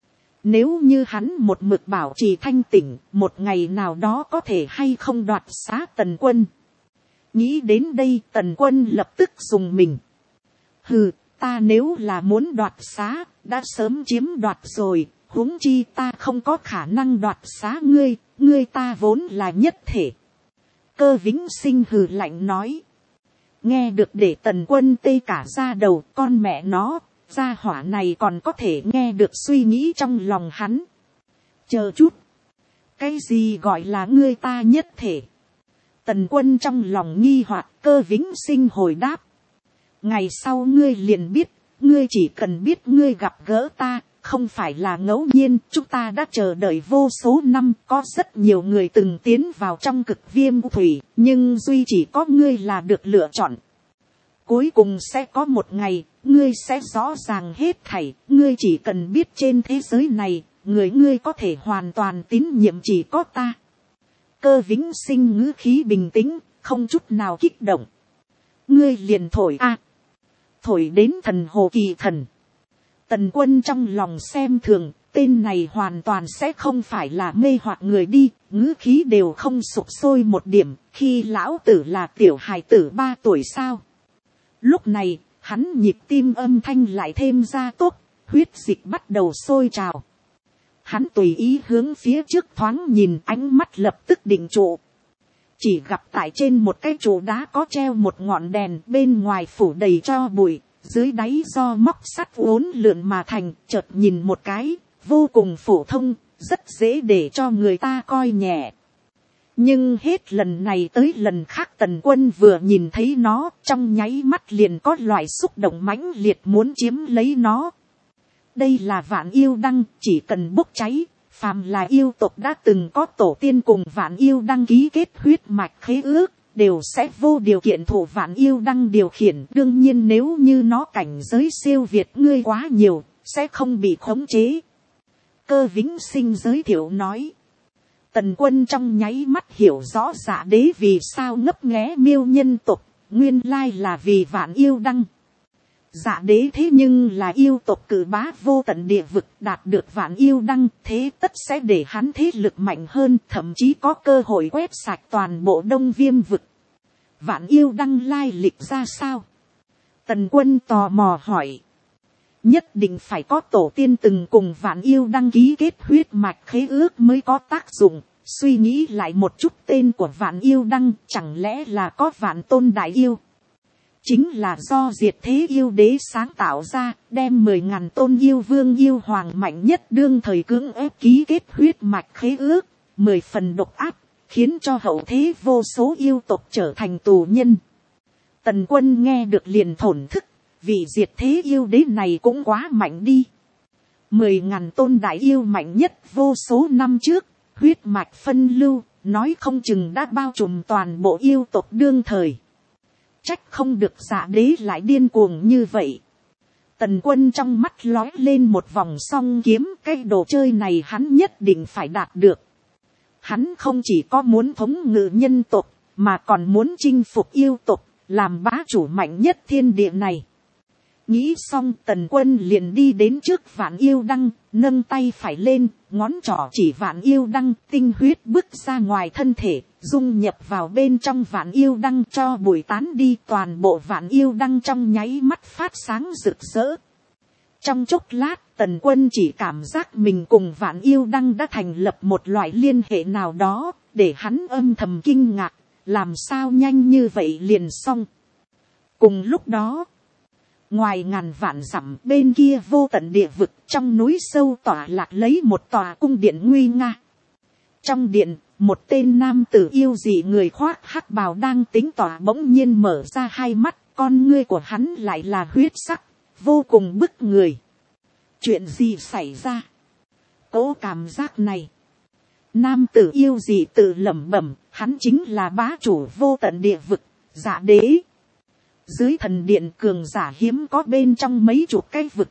Nếu như hắn một mực bảo trì thanh tỉnh, một ngày nào đó có thể hay không đoạt xá Tần Quân. Nghĩ đến đây, Tần Quân lập tức dùng mình. Hừ, ta nếu là muốn đoạt xá, đã sớm chiếm đoạt rồi, huống chi ta không có khả năng đoạt xá ngươi, ngươi ta vốn là nhất thể. Cơ Vĩnh Sinh hừ lạnh nói. Nghe được để Tần Quân tê cả da đầu, con mẹ nó, gia hỏa này còn có thể nghe được suy nghĩ trong lòng hắn. Chờ chút, cái gì gọi là ngươi ta nhất thể? Tần Quân trong lòng nghi hoặc. Cơ Vĩnh Sinh hồi đáp. Ngày sau ngươi liền biết, ngươi chỉ cần biết ngươi gặp gỡ ta, không phải là ngẫu nhiên, chúng ta đã chờ đợi vô số năm, có rất nhiều người từng tiến vào trong cực viêm thủy, nhưng duy chỉ có ngươi là được lựa chọn. Cuối cùng sẽ có một ngày, ngươi sẽ rõ ràng hết thảy, ngươi chỉ cần biết trên thế giới này, ngươi có thể hoàn toàn tín nhiệm chỉ có ta. Cơ Vĩnh Sinh ngữ khí bình tĩnh, không chút nào kích động. Ngươi liền thổi a, thổi đến thần hồ kỳ thần. Tần Quân trong lòng xem thường, tên này hoàn toàn sẽ không phải là mê hoặc người đi, ngữ khí đều không sục sôi một điểm, khi lão tử là tiểu hài tử 3 tuổi sao. Lúc này, hắn nhịp tim âm thanh lại thêm ra tốt, huyết dịch bắt đầu sôi trào. Hắn tùy ý hướng phía trước thoáng nhìn, ánh mắt lập tức định trụ. Chỉ gặp tại trên một cái trụ đá có treo một ngọn đèn, bên ngoài phủ đầy tro bụi, dưới đáy do móc sắt uốn lượn mà thành, chợt nhìn một cái, vô cùng phổ thông, rất dễ để cho người ta coi nhẹ. Nhưng hết lần này tới lần khác Tần Quân vừa nhìn thấy nó, trong nháy mắt liền có loại xúc động mãnh liệt muốn chiếm lấy nó. Đây là Vạn Yêu Đăng, chỉ cần bốc cháy, phàm là yêu tộc đã từng có tổ tiên cùng Vạn Yêu Đăng ký kết huyết mạch khế ước, đều sẽ vô điều kiện thụ Vạn Yêu Đăng điều khiển. Đương nhiên nếu như nó cảnh giới siêu việt ngươi quá nhiều, sẽ không bị khống chế. Cơ Vĩnh Sinh giới thiệu nói. Tần Quân trong nháy mắt hiểu rõ Dạ Đế vì sao ngấp nghé miêu nhân tộc, nguyên lai là vì Vạn Yêu Đăng. Dạ Đế thế nhưng là yêu tộc cử bá vô tận địa vực, đạt được Vạn Yêu Đăng, thế tất sẽ để hắn thế lực mạnh hơn, thậm chí có cơ hội quét sạch toàn bộ Đông Viêm vực. Vạn Yêu Đăng lai lịch ra sao? Tần Quân tò mò hỏi. Nhất định phải có tổ tiên từng cùng Vạn Yêu Đăng ký kết huyết mạch khế ước mới có tác dụng. Suy nghĩ lại một chút, tên của Vạn Yêu Đăng chẳng lẽ là có Vạn Tôn Đại Yêu? Chính là do diệt thế yêu đế sáng tạo ra, đem 10.000 tôn yêu vương yêu hoàng mạnh nhất đương thời cưỡng ép ký kết huyết mạch khế ước, 10 phần độc áp, khiến cho hậu thế vô số yêu tộc trở thành tù nhân. Tần Quân nghe được liền thổn thức, vị diệt thế yêu đế này cũng quá mạnh đi. 10.000 tôn đại yêu mạnh nhất vô số năm trước, huyết mạch phân lưu, nói không chừng đã bao trùm toàn bộ yêu tộc đương thời. Trách không được Dạ Đế lại điên cuồng như vậy. Tần Quân trong mắt lói lên một vòng song kiếm, cái đồ chơi này hắn nhất định phải đạt được. Hắn không chỉ có muốn thống ngự nhân tộc, mà còn muốn chinh phục yêu tộc, làm bá chủ mạnh nhất thiên địa này. Nghĩ xong, Tần Quân liền đi đến trước Vạn Yêu Đăng, nâng tay phải lên, ngón trỏ chỉ Vạn Yêu Đăng, tinh huyết bước ra ngoài thân thể, dung nhập vào bên trong Vạn Yêu Đăng, cho bụi tán đi, toàn bộ Vạn Yêu Đăng trong nháy mắt phát sáng rực rỡ. Trong chốc lát, Tần Quân chỉ cảm giác mình cùng Vạn Yêu Đăng đã thành lập một loại liên hệ nào đó, để hắn âm thầm kinh ngạc, làm sao nhanh như vậy liền xong. Cùng lúc đó, ngoài ngàn vạn dặm bên kia vô tận địa vực, trong núi sâu tỏa lạc lấy một tòa cung điện nguy nga. Trong điện, một tên nam tử yêu dị người khoác hắc bào đang tính tỏa bỗng nhiên mở ra hai mắt, con ngươi của hắn lại là huyết sắc, vô cùng bức người. Chuyện gì xảy ra? Cố cảm giác này. Nam tử yêu dị tự lẩm bẩm, hắn chính là bá chủ vô tận địa vực, Dạ Đế. Dưới thần điện cường giả hiếm có bên trong mấy chục cái vực.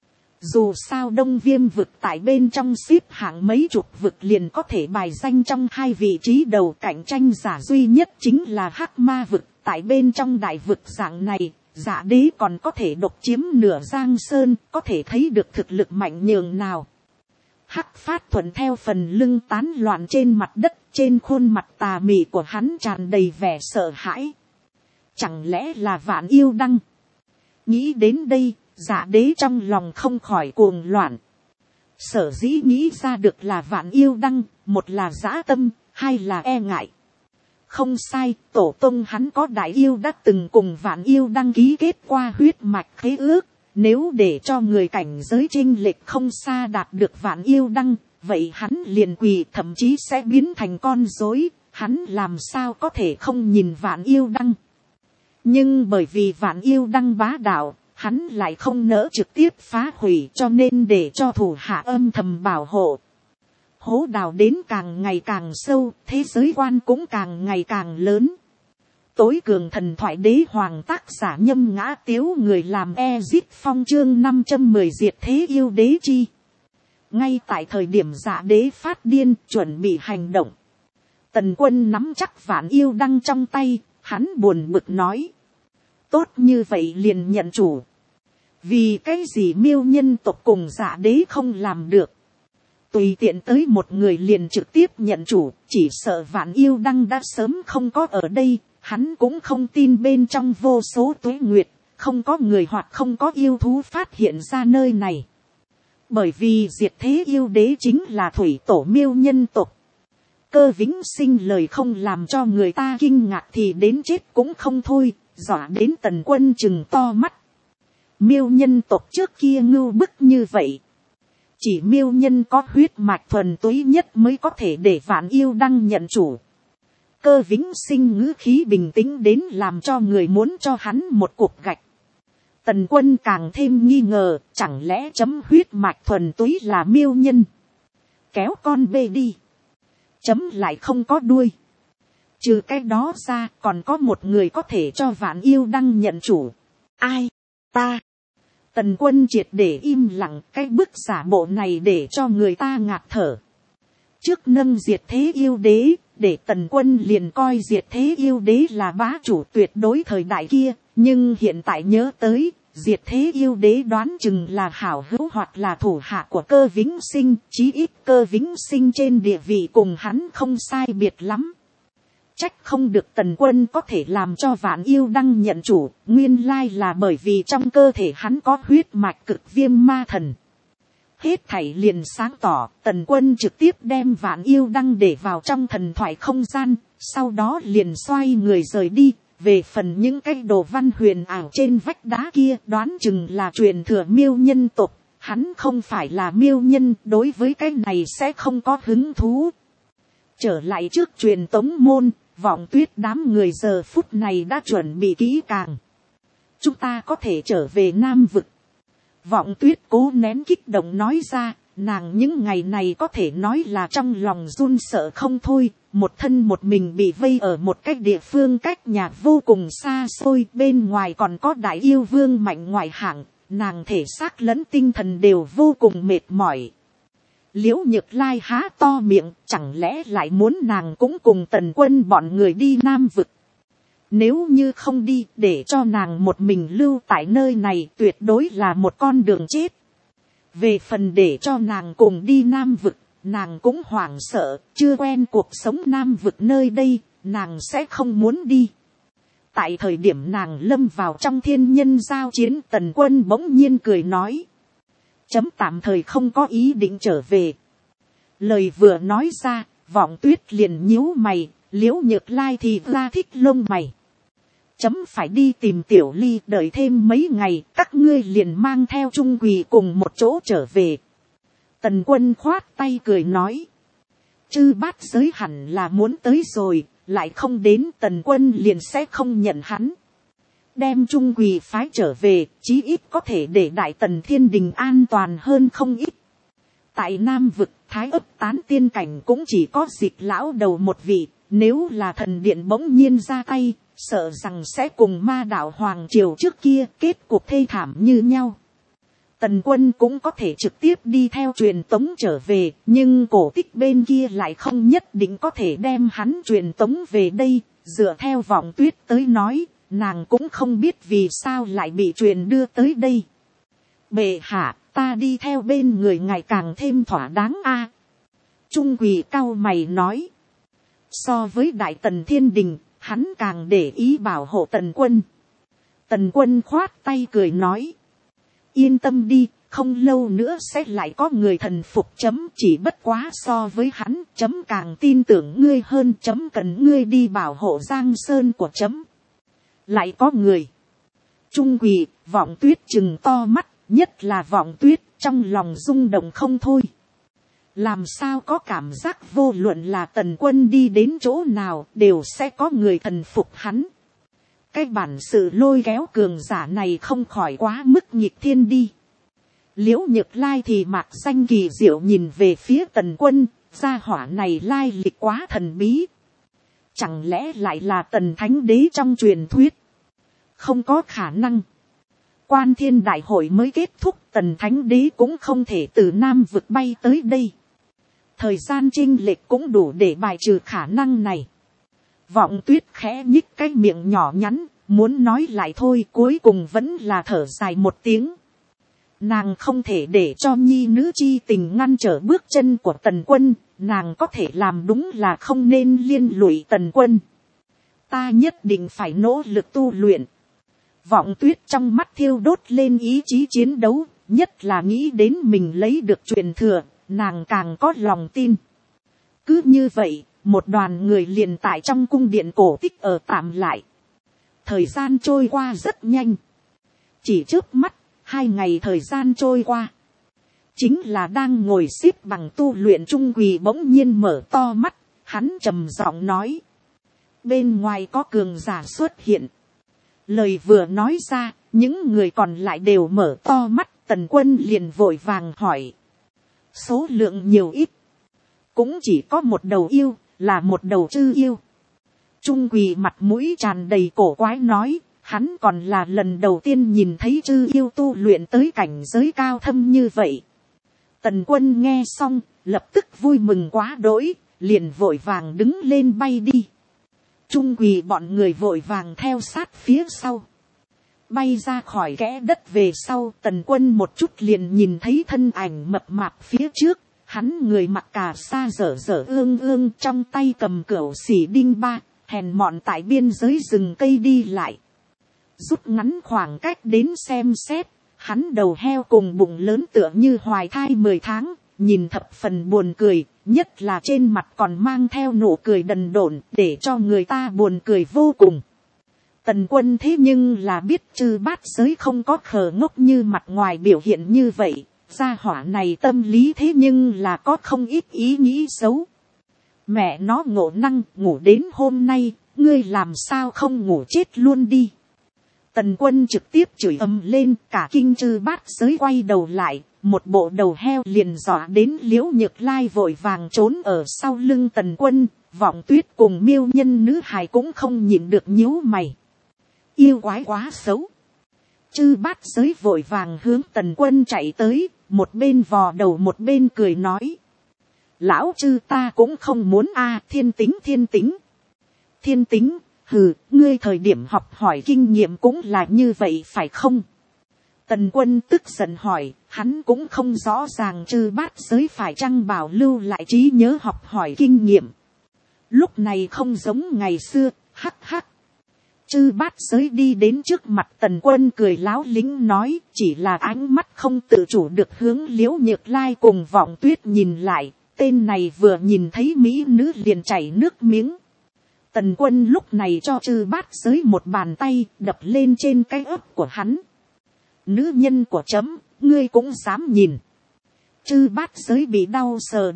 Dù sao Đông Viêm vực tại bên trong xếp hạng mấy chục vực liền có thể bài danh trong hai vị trí đầu, cạnh tranh giả duy nhất chính là Hắc Ma vực. Tại bên trong đại vực dạng này, Dạ Đế còn có thể độc chiếm nửa Giang Sơn, có thể thấy được thực lực mạnh nhường nào. Hắc Phát thuận theo phần lưng tán loạn trên mặt đất, trên khuôn mặt tà mị của hắn tràn đầy vẻ sợ hãi. Chẳng lẽ là Vạn Yêu Đăng? Nghĩ đến đây, Dạ Đế trong lòng không khỏi cuồng loạn. Sở dĩ nghĩ ra được là Vạn Yêu Đăng, một là dã tâm, hai là e ngại. Không sai, tổ tông hắn có đại yêu đã từng cùng Vạn Yêu Đăng ký kết qua huyết mạch khế ước. Nếu để cho người cảnh giới chênh lệch không xa đạt được Vạn Yêu Đăng, vậy hắn liền quỳ, thậm chí sẽ biến thành con rối. Hắn làm sao có thể không nhìn Vạn Yêu Đăng? Nhưng bởi vì Vạn Yêu Đăng bá đạo, hắn lại không nỡ trực tiếp phá hủy, cho nên để cho thủ hạ âm thầm bảo hộ. Hố đào đến càng ngày càng sâu, thế giới quan cũng càng ngày càng lớn. Tối cường thần thoại đế hoàng tác giả Nhâm Ngã Tiếu, người làm Ezit Phong, chương 510 diệt thế yêu đế chi. Ngay tại thời điểm Dạ Đế phát điên chuẩn bị hành động, Tần Quân nắm chắc Vạn Yêu Đăng trong tay, hắn buồn bực nói: tốt như vậy liền nhận chủ. Vì cái gì Miêu nhân tộc cùng Dạ Đế không làm được? Tùy tiện tới một người liền trực tiếp nhận chủ, chỉ sợ Vạn Yêu Đăng đã sớm không có ở đây. Hắn cũng không tin bên trong vô số tuế nguyệt, không có người hoặc không có yêu thú phát hiện ra nơi này. Bởi vì diệt thế yêu đế chính là thủy tổ Miêu nhân tộc. Cơ Vĩnh Sinh lời không làm cho người ta kinh ngạc thì đến chết cũng không thôi, dọa đến Tần Quân chừng to mắt. Miêu nhân tộc trước kia ngưu bức như vậy. Chỉ miêu nhân có huyết mạch thuần túy nhất mới có thể để Vạn Yêu Đăng nhận chủ. Cơ Vĩnh Sinh ngữ khí bình tĩnh đến làm cho người muốn cho hắn một cục gạch. Tần Quân càng thêm nghi ngờ, chẳng lẽ chấm huyết mạch thuần túy là miêu nhân? Kéo con bê đi. Chấm lại không có đuôi. Trừ cái đó ra, còn có một người có thể cho Vạn Yêu Đăng nhận chủ. Ai? Ta. Tần Quân triệt để im lặng, cái bức giả bộ này để cho người ta ngạt thở. Trước nâng diệt thế yêu đế, để Tần Quân liền coi diệt thế yêu đế là bá chủ tuyệt đối thời đại kia, nhưng hiện tại nhớ tới, diệt thế yêu đế đoán chừng là hảo hữu hoặc là thủ hạ của Cơ Vĩnh Sinh, chí ít Cơ Vĩnh Sinh trên địa vị cùng hắn không sai biệt lắm. Trách không được Tần Quân có thể làm cho Vạn Yêu Đăng nhận chủ, nguyên lai là bởi vì trong cơ thể hắn có huyết mạch cực viêm ma thần. Hết thảy liền sáng tỏ, Tần Quân trực tiếp đem Vạn Yêu Đăng để vào trong thần thoại không gian, sau đó liền xoay người rời đi. Về phần những cái đồ văn huyền ảo trên vách đá kia, đoán chừng là truyền thừa miêu nhân tộc, hắn không phải là miêu nhân, đối với cái này sẽ không có hứng thú. Trở lại trước truyền tống môn, Vọng Tuyết đám người giờ phút này đã chuẩn bị kỹ càng. Chúng ta có thể trở về Nam vực. Vọng Tuyết cố nén kích động nói ra, nàng những ngày này có thể nói là trong lòng run sợ không thôi, một thân một mình bị vây ở một cái địa phương cách nhà vô cùng xa xôi, bên ngoài còn có đại yêu vương mạnh ngoại hạng, nàng thể xác lẫn tinh thần đều vô cùng mệt mỏi. Liễu Nhược Lai há to miệng, chẳng lẽ lại muốn nàng cũng cùng Tần Quân bọn người đi Nam vực. Nếu như không đi, để cho nàng một mình lưu tại nơi này tuyệt đối là một con đường chết. Về phần để cho nàng cùng đi Nam vực, nàng cũng hoảng sợ, chưa quen cuộc sống Nam vực nơi đây, nàng sẽ không muốn đi. Tại thời điểm nàng lâm vào trong thiên nhân giao chiến, Tần Quân bỗng nhiên cười nói: chấm tạm thời không có ý định trở về. Lời vừa nói ra, Vọng Tuyết liền nhíu mày, Liễu Nhược Lai thì ra thích lông mày. Chấm phải đi tìm Tiểu Ly, đợi thêm mấy ngày, các ngươi liền mang theo Trung Quỳ cùng một chỗ trở về. Tần Quân khoát tay cười nói: Chư bát giới hẳn là muốn tới rồi, lại không đến, Tần Quân liền sẽ không nhận hắn. Đem Trung Quỳ phái trở về, chí ít có thể để Đại Tần Thiên Đình an toàn hơn không ít. Tại Nam Vực, Thái Ấp tán tiên cảnh cũng chỉ có Dịch lão đầu một vị, nếu là thần điện bỗng nhiên ra tay, sợ rằng sẽ cùng Ma đạo Hoàng Triều trước kia kết cục thê thảm như nhau. Tần Quân cũng có thể trực tiếp đi theo truyền tống trở về, nhưng cổ tích bên kia lại không nhất định có thể đem hắn truyền tống về đây. Dựa theo Vọng Tuyết tới nói, nàng cũng không biết vì sao lại bị truyền đưa tới đây. Bệ hạ, ta đi theo bên người ngày càng thêm thỏa đáng a. Trung Quỳ cau mày nói. So với Đại Tần Thiên Đình, hắn càng để ý bảo hộ Tần Quân. Tần Quân khoát tay cười nói. Yên tâm đi, không lâu nữa sẽ lại có người thần phục chấm, chỉ bất quá so với hắn, chấm càng tin tưởng ngươi hơn, chấm cần ngươi đi bảo hộ Giang Sơn của chấm. Lại có người. Trung Quỳ, Vọng Tuyết trừng to mắt, nhất là Vọng Tuyết, trong lòng rung động không thôi. Làm sao có cảm giác vô luận là Tần Quân đi đến chỗ nào, đều sẽ có người thần phục hắn. Cái bản sự lôi kéo cường giả này không khỏi quá mức nghịch thiên đi. Liễu Nhược Lai thì mạc danh kỳ diệu nhìn về phía Tần Quân, gia hỏa này lai lịch quá thần bí. Chẳng lẽ lại là Tần Thánh Đế trong truyền thuyết? Không có khả năng. Quan Thiên Đại Hội mới kết thúc, Tần Thánh Đế cũng không thể từ Nam Vực bay tới đây. Thời gian chênh lệch cũng đủ để bài trừ khả năng này. Vọng Tuyết khẽ nhích cái miệng nhỏ nhắn, muốn nói lại thôi, cuối cùng vẫn là thở dài một tiếng. Nàng không thể để cho nhi nữ chi tình ngăn trở bước chân của Tần Quân, nàng có thể làm đúng là không nên liên lụy Tần Quân. Ta nhất định phải nỗ lực tu luyện. Vọng Tuyết trong mắt thiêu đốt lên ý chí chiến đấu, nhất là nghĩ đến mình lấy được truyền thừa, nàng càng có lòng tin. Cứ như vậy, một đoàn người liền tại trong cung điện cổ tích ở tạm lại. Thời gian trôi qua rất nhanh. Chỉ trước mắt, 2 ngày thời gian trôi qua. Chính là đang ngồi xếp bằng tu luyện Trung Quỳ bỗng nhiên mở to mắt, hắn trầm giọng nói. Bên ngoài có cường giả xuất hiện. Lời vừa nói ra, những người còn lại đều mở to mắt, Tần Quân liền vội vàng hỏi. Số lượng nhiều ít. Cũng chỉ có một đầu yêu, là một đầu chư yêu. Trung Quỳ mặt mũi tràn đầy cổ quái nói, hắn còn là lần đầu tiên nhìn thấy chư yêu tu luyện tới cảnh giới cao thâm như vậy. Tần Quân nghe xong, lập tức vui mừng quá đỗi, liền vội vàng đứng lên bay đi. Trung Quỳ bọn người vội vàng theo sát phía sau. Bay ra khỏi kẽ đất về sau, Tần Quân một chút liền nhìn thấy thân ảnh mập mạp phía trước. Hắn người mặc cà sa dở dở ương ương, trong tay cầm cửu xỉ đinh ba, hèn mọn tại biên giới rừng cây đi lại. Rút ngắn khoảng cách đến xem xét, hắn đầu heo cùng bụng lớn tựa như hoài thai 10 tháng, nhìn thập phần buồn cười, nhất là trên mặt còn mang theo nụ cười đần độn, để cho người ta buồn cười vô cùng. Tần Quân thế nhưng là biết chư bát giới không có khờ ngốc như mặt ngoài biểu hiện như vậy, gia hỏa này tâm lý thế nhưng là có không ít ý nghĩ xấu. Mẹ nó ngộ năng, ngủ đến hôm nay, ngươi làm sao không ngủ chết luôn đi. Tần Quân trực tiếp chửi ầm lên, cả kinh chư bát giới quay đầu lại, một bộ đầu heo liền dọa đến Liễu Nhược Lai vội vàng trốn ở sau lưng Tần Quân. Vọng Tuyết cùng Miêu Nhân nữ hài cũng không nhịn được nhíu mày. Yêu quái quá xấu. Chư bát giới vội vàng hướng Tần Quân chạy tới, một bên vò đầu một bên cười nói. Lão chư ta cũng không muốn thiên tính. Thiên tính, hừ, ngươi thời điểm học hỏi kinh nghiệm cũng là như vậy phải không? Tần Quân tức giận hỏi, hắn cũng không rõ ràng chư bát giới phải chăng bảo lưu lại trí nhớ học hỏi kinh nghiệm. Lúc này không giống ngày xưa, hắc hắc. Chư bát giới đi đến trước mặt Tần Quân cười láo lính nói, chỉ là ánh mắt không tự chủ được hướng Liễu Nhược Lai cùng Vọng Tuyết nhìn lại, tên này vừa nhìn thấy mỹ nữ liền chảy nước miếng. Tần Quân lúc này cho chư bát giới một bàn tay đập lên trên cái ớt của hắn. Nữ nhân của chấm, ngươi cũng dám nhìn. Chư bát giới bị đau sờ đầu,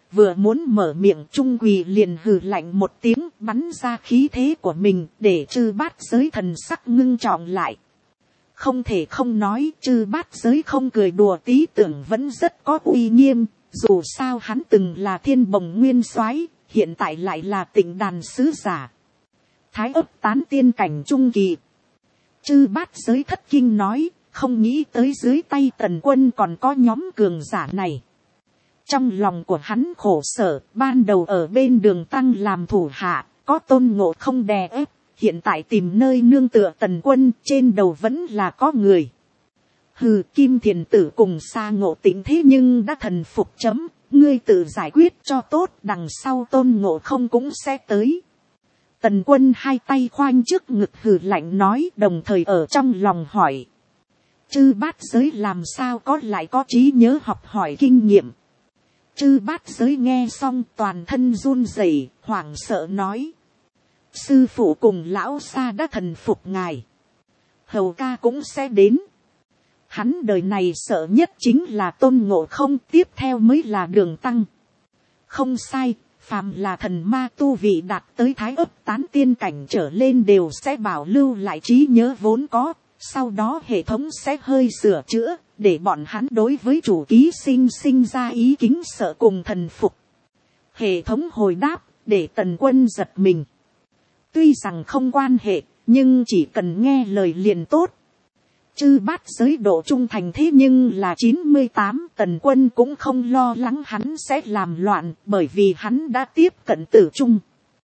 vừa muốn mở miệng Trung Quỳ liền hừ lạnh một tiếng, bắn ra khí thế của mình để chư bát giới thần sắc ngưng trọng lại. Không thể không nói chư bát giới không cười đùa tí tưởng vẫn rất có uy nghiêm, dù sao hắn từng là thiên bồng nguyên soái, hiện tại lại là Tịnh Đàn sứ giả. Thái ấp tán tiên cảnh trung kỳ. Chư bát giới thất kinh nói, không nghĩ tới dưới tay Tần Quân còn có nhóm cường giả này. Trong lòng của hắn khổ sở, ban đầu ở bên đường tăng làm thủ hạ, có Tôn Ngộ không đè ép, hiện tại tìm nơi nương tựa Tần Quân, trên đầu vẫn là có người. Hừ, Kim Thiền Tử cùng Sa Ngộ Tĩnh thế nhưng đã thần phục chấm, ngươi tự giải quyết cho tốt, đằng sau Tôn Ngộ không cũng sẽ tới. Tần Quân hai tay khoanh trước ngực hừ lạnh nói, đồng thời ở trong lòng hỏi. Chư bát giới làm sao có lại có trí nhớ học hỏi kinh nghiệm. Chư bát giới nghe xong toàn thân run rẩy, hoảng sợ nói. Sư phụ cùng lão Sa đã thần phục ngài. Hầu ca cũng sẽ đến. Hắn đời này sợ nhất chính là Tôn Ngộ không, tiếp theo mới là Đường Tăng. Không sai, phàm là thần ma tu vị đạt tới thái ấp tán tiên cảnh trở lên đều sẽ bảo lưu lại trí nhớ vốn có, sau đó hệ thống sẽ hơi sửa chữa, để bọn hắn đối với chủ ký sinh ra ý kính sợ cùng thần phục. Hệ thống hồi đáp, để Tần Quân giật mình. Tuy rằng không quan hệ, nhưng chỉ cần nghe lời liền tốt. Chư bát giới độ trung thành thế nhưng là 98, Tần Quân cũng không lo lắng hắn sẽ làm loạn, bởi vì hắn đã tiếp cận tử trung.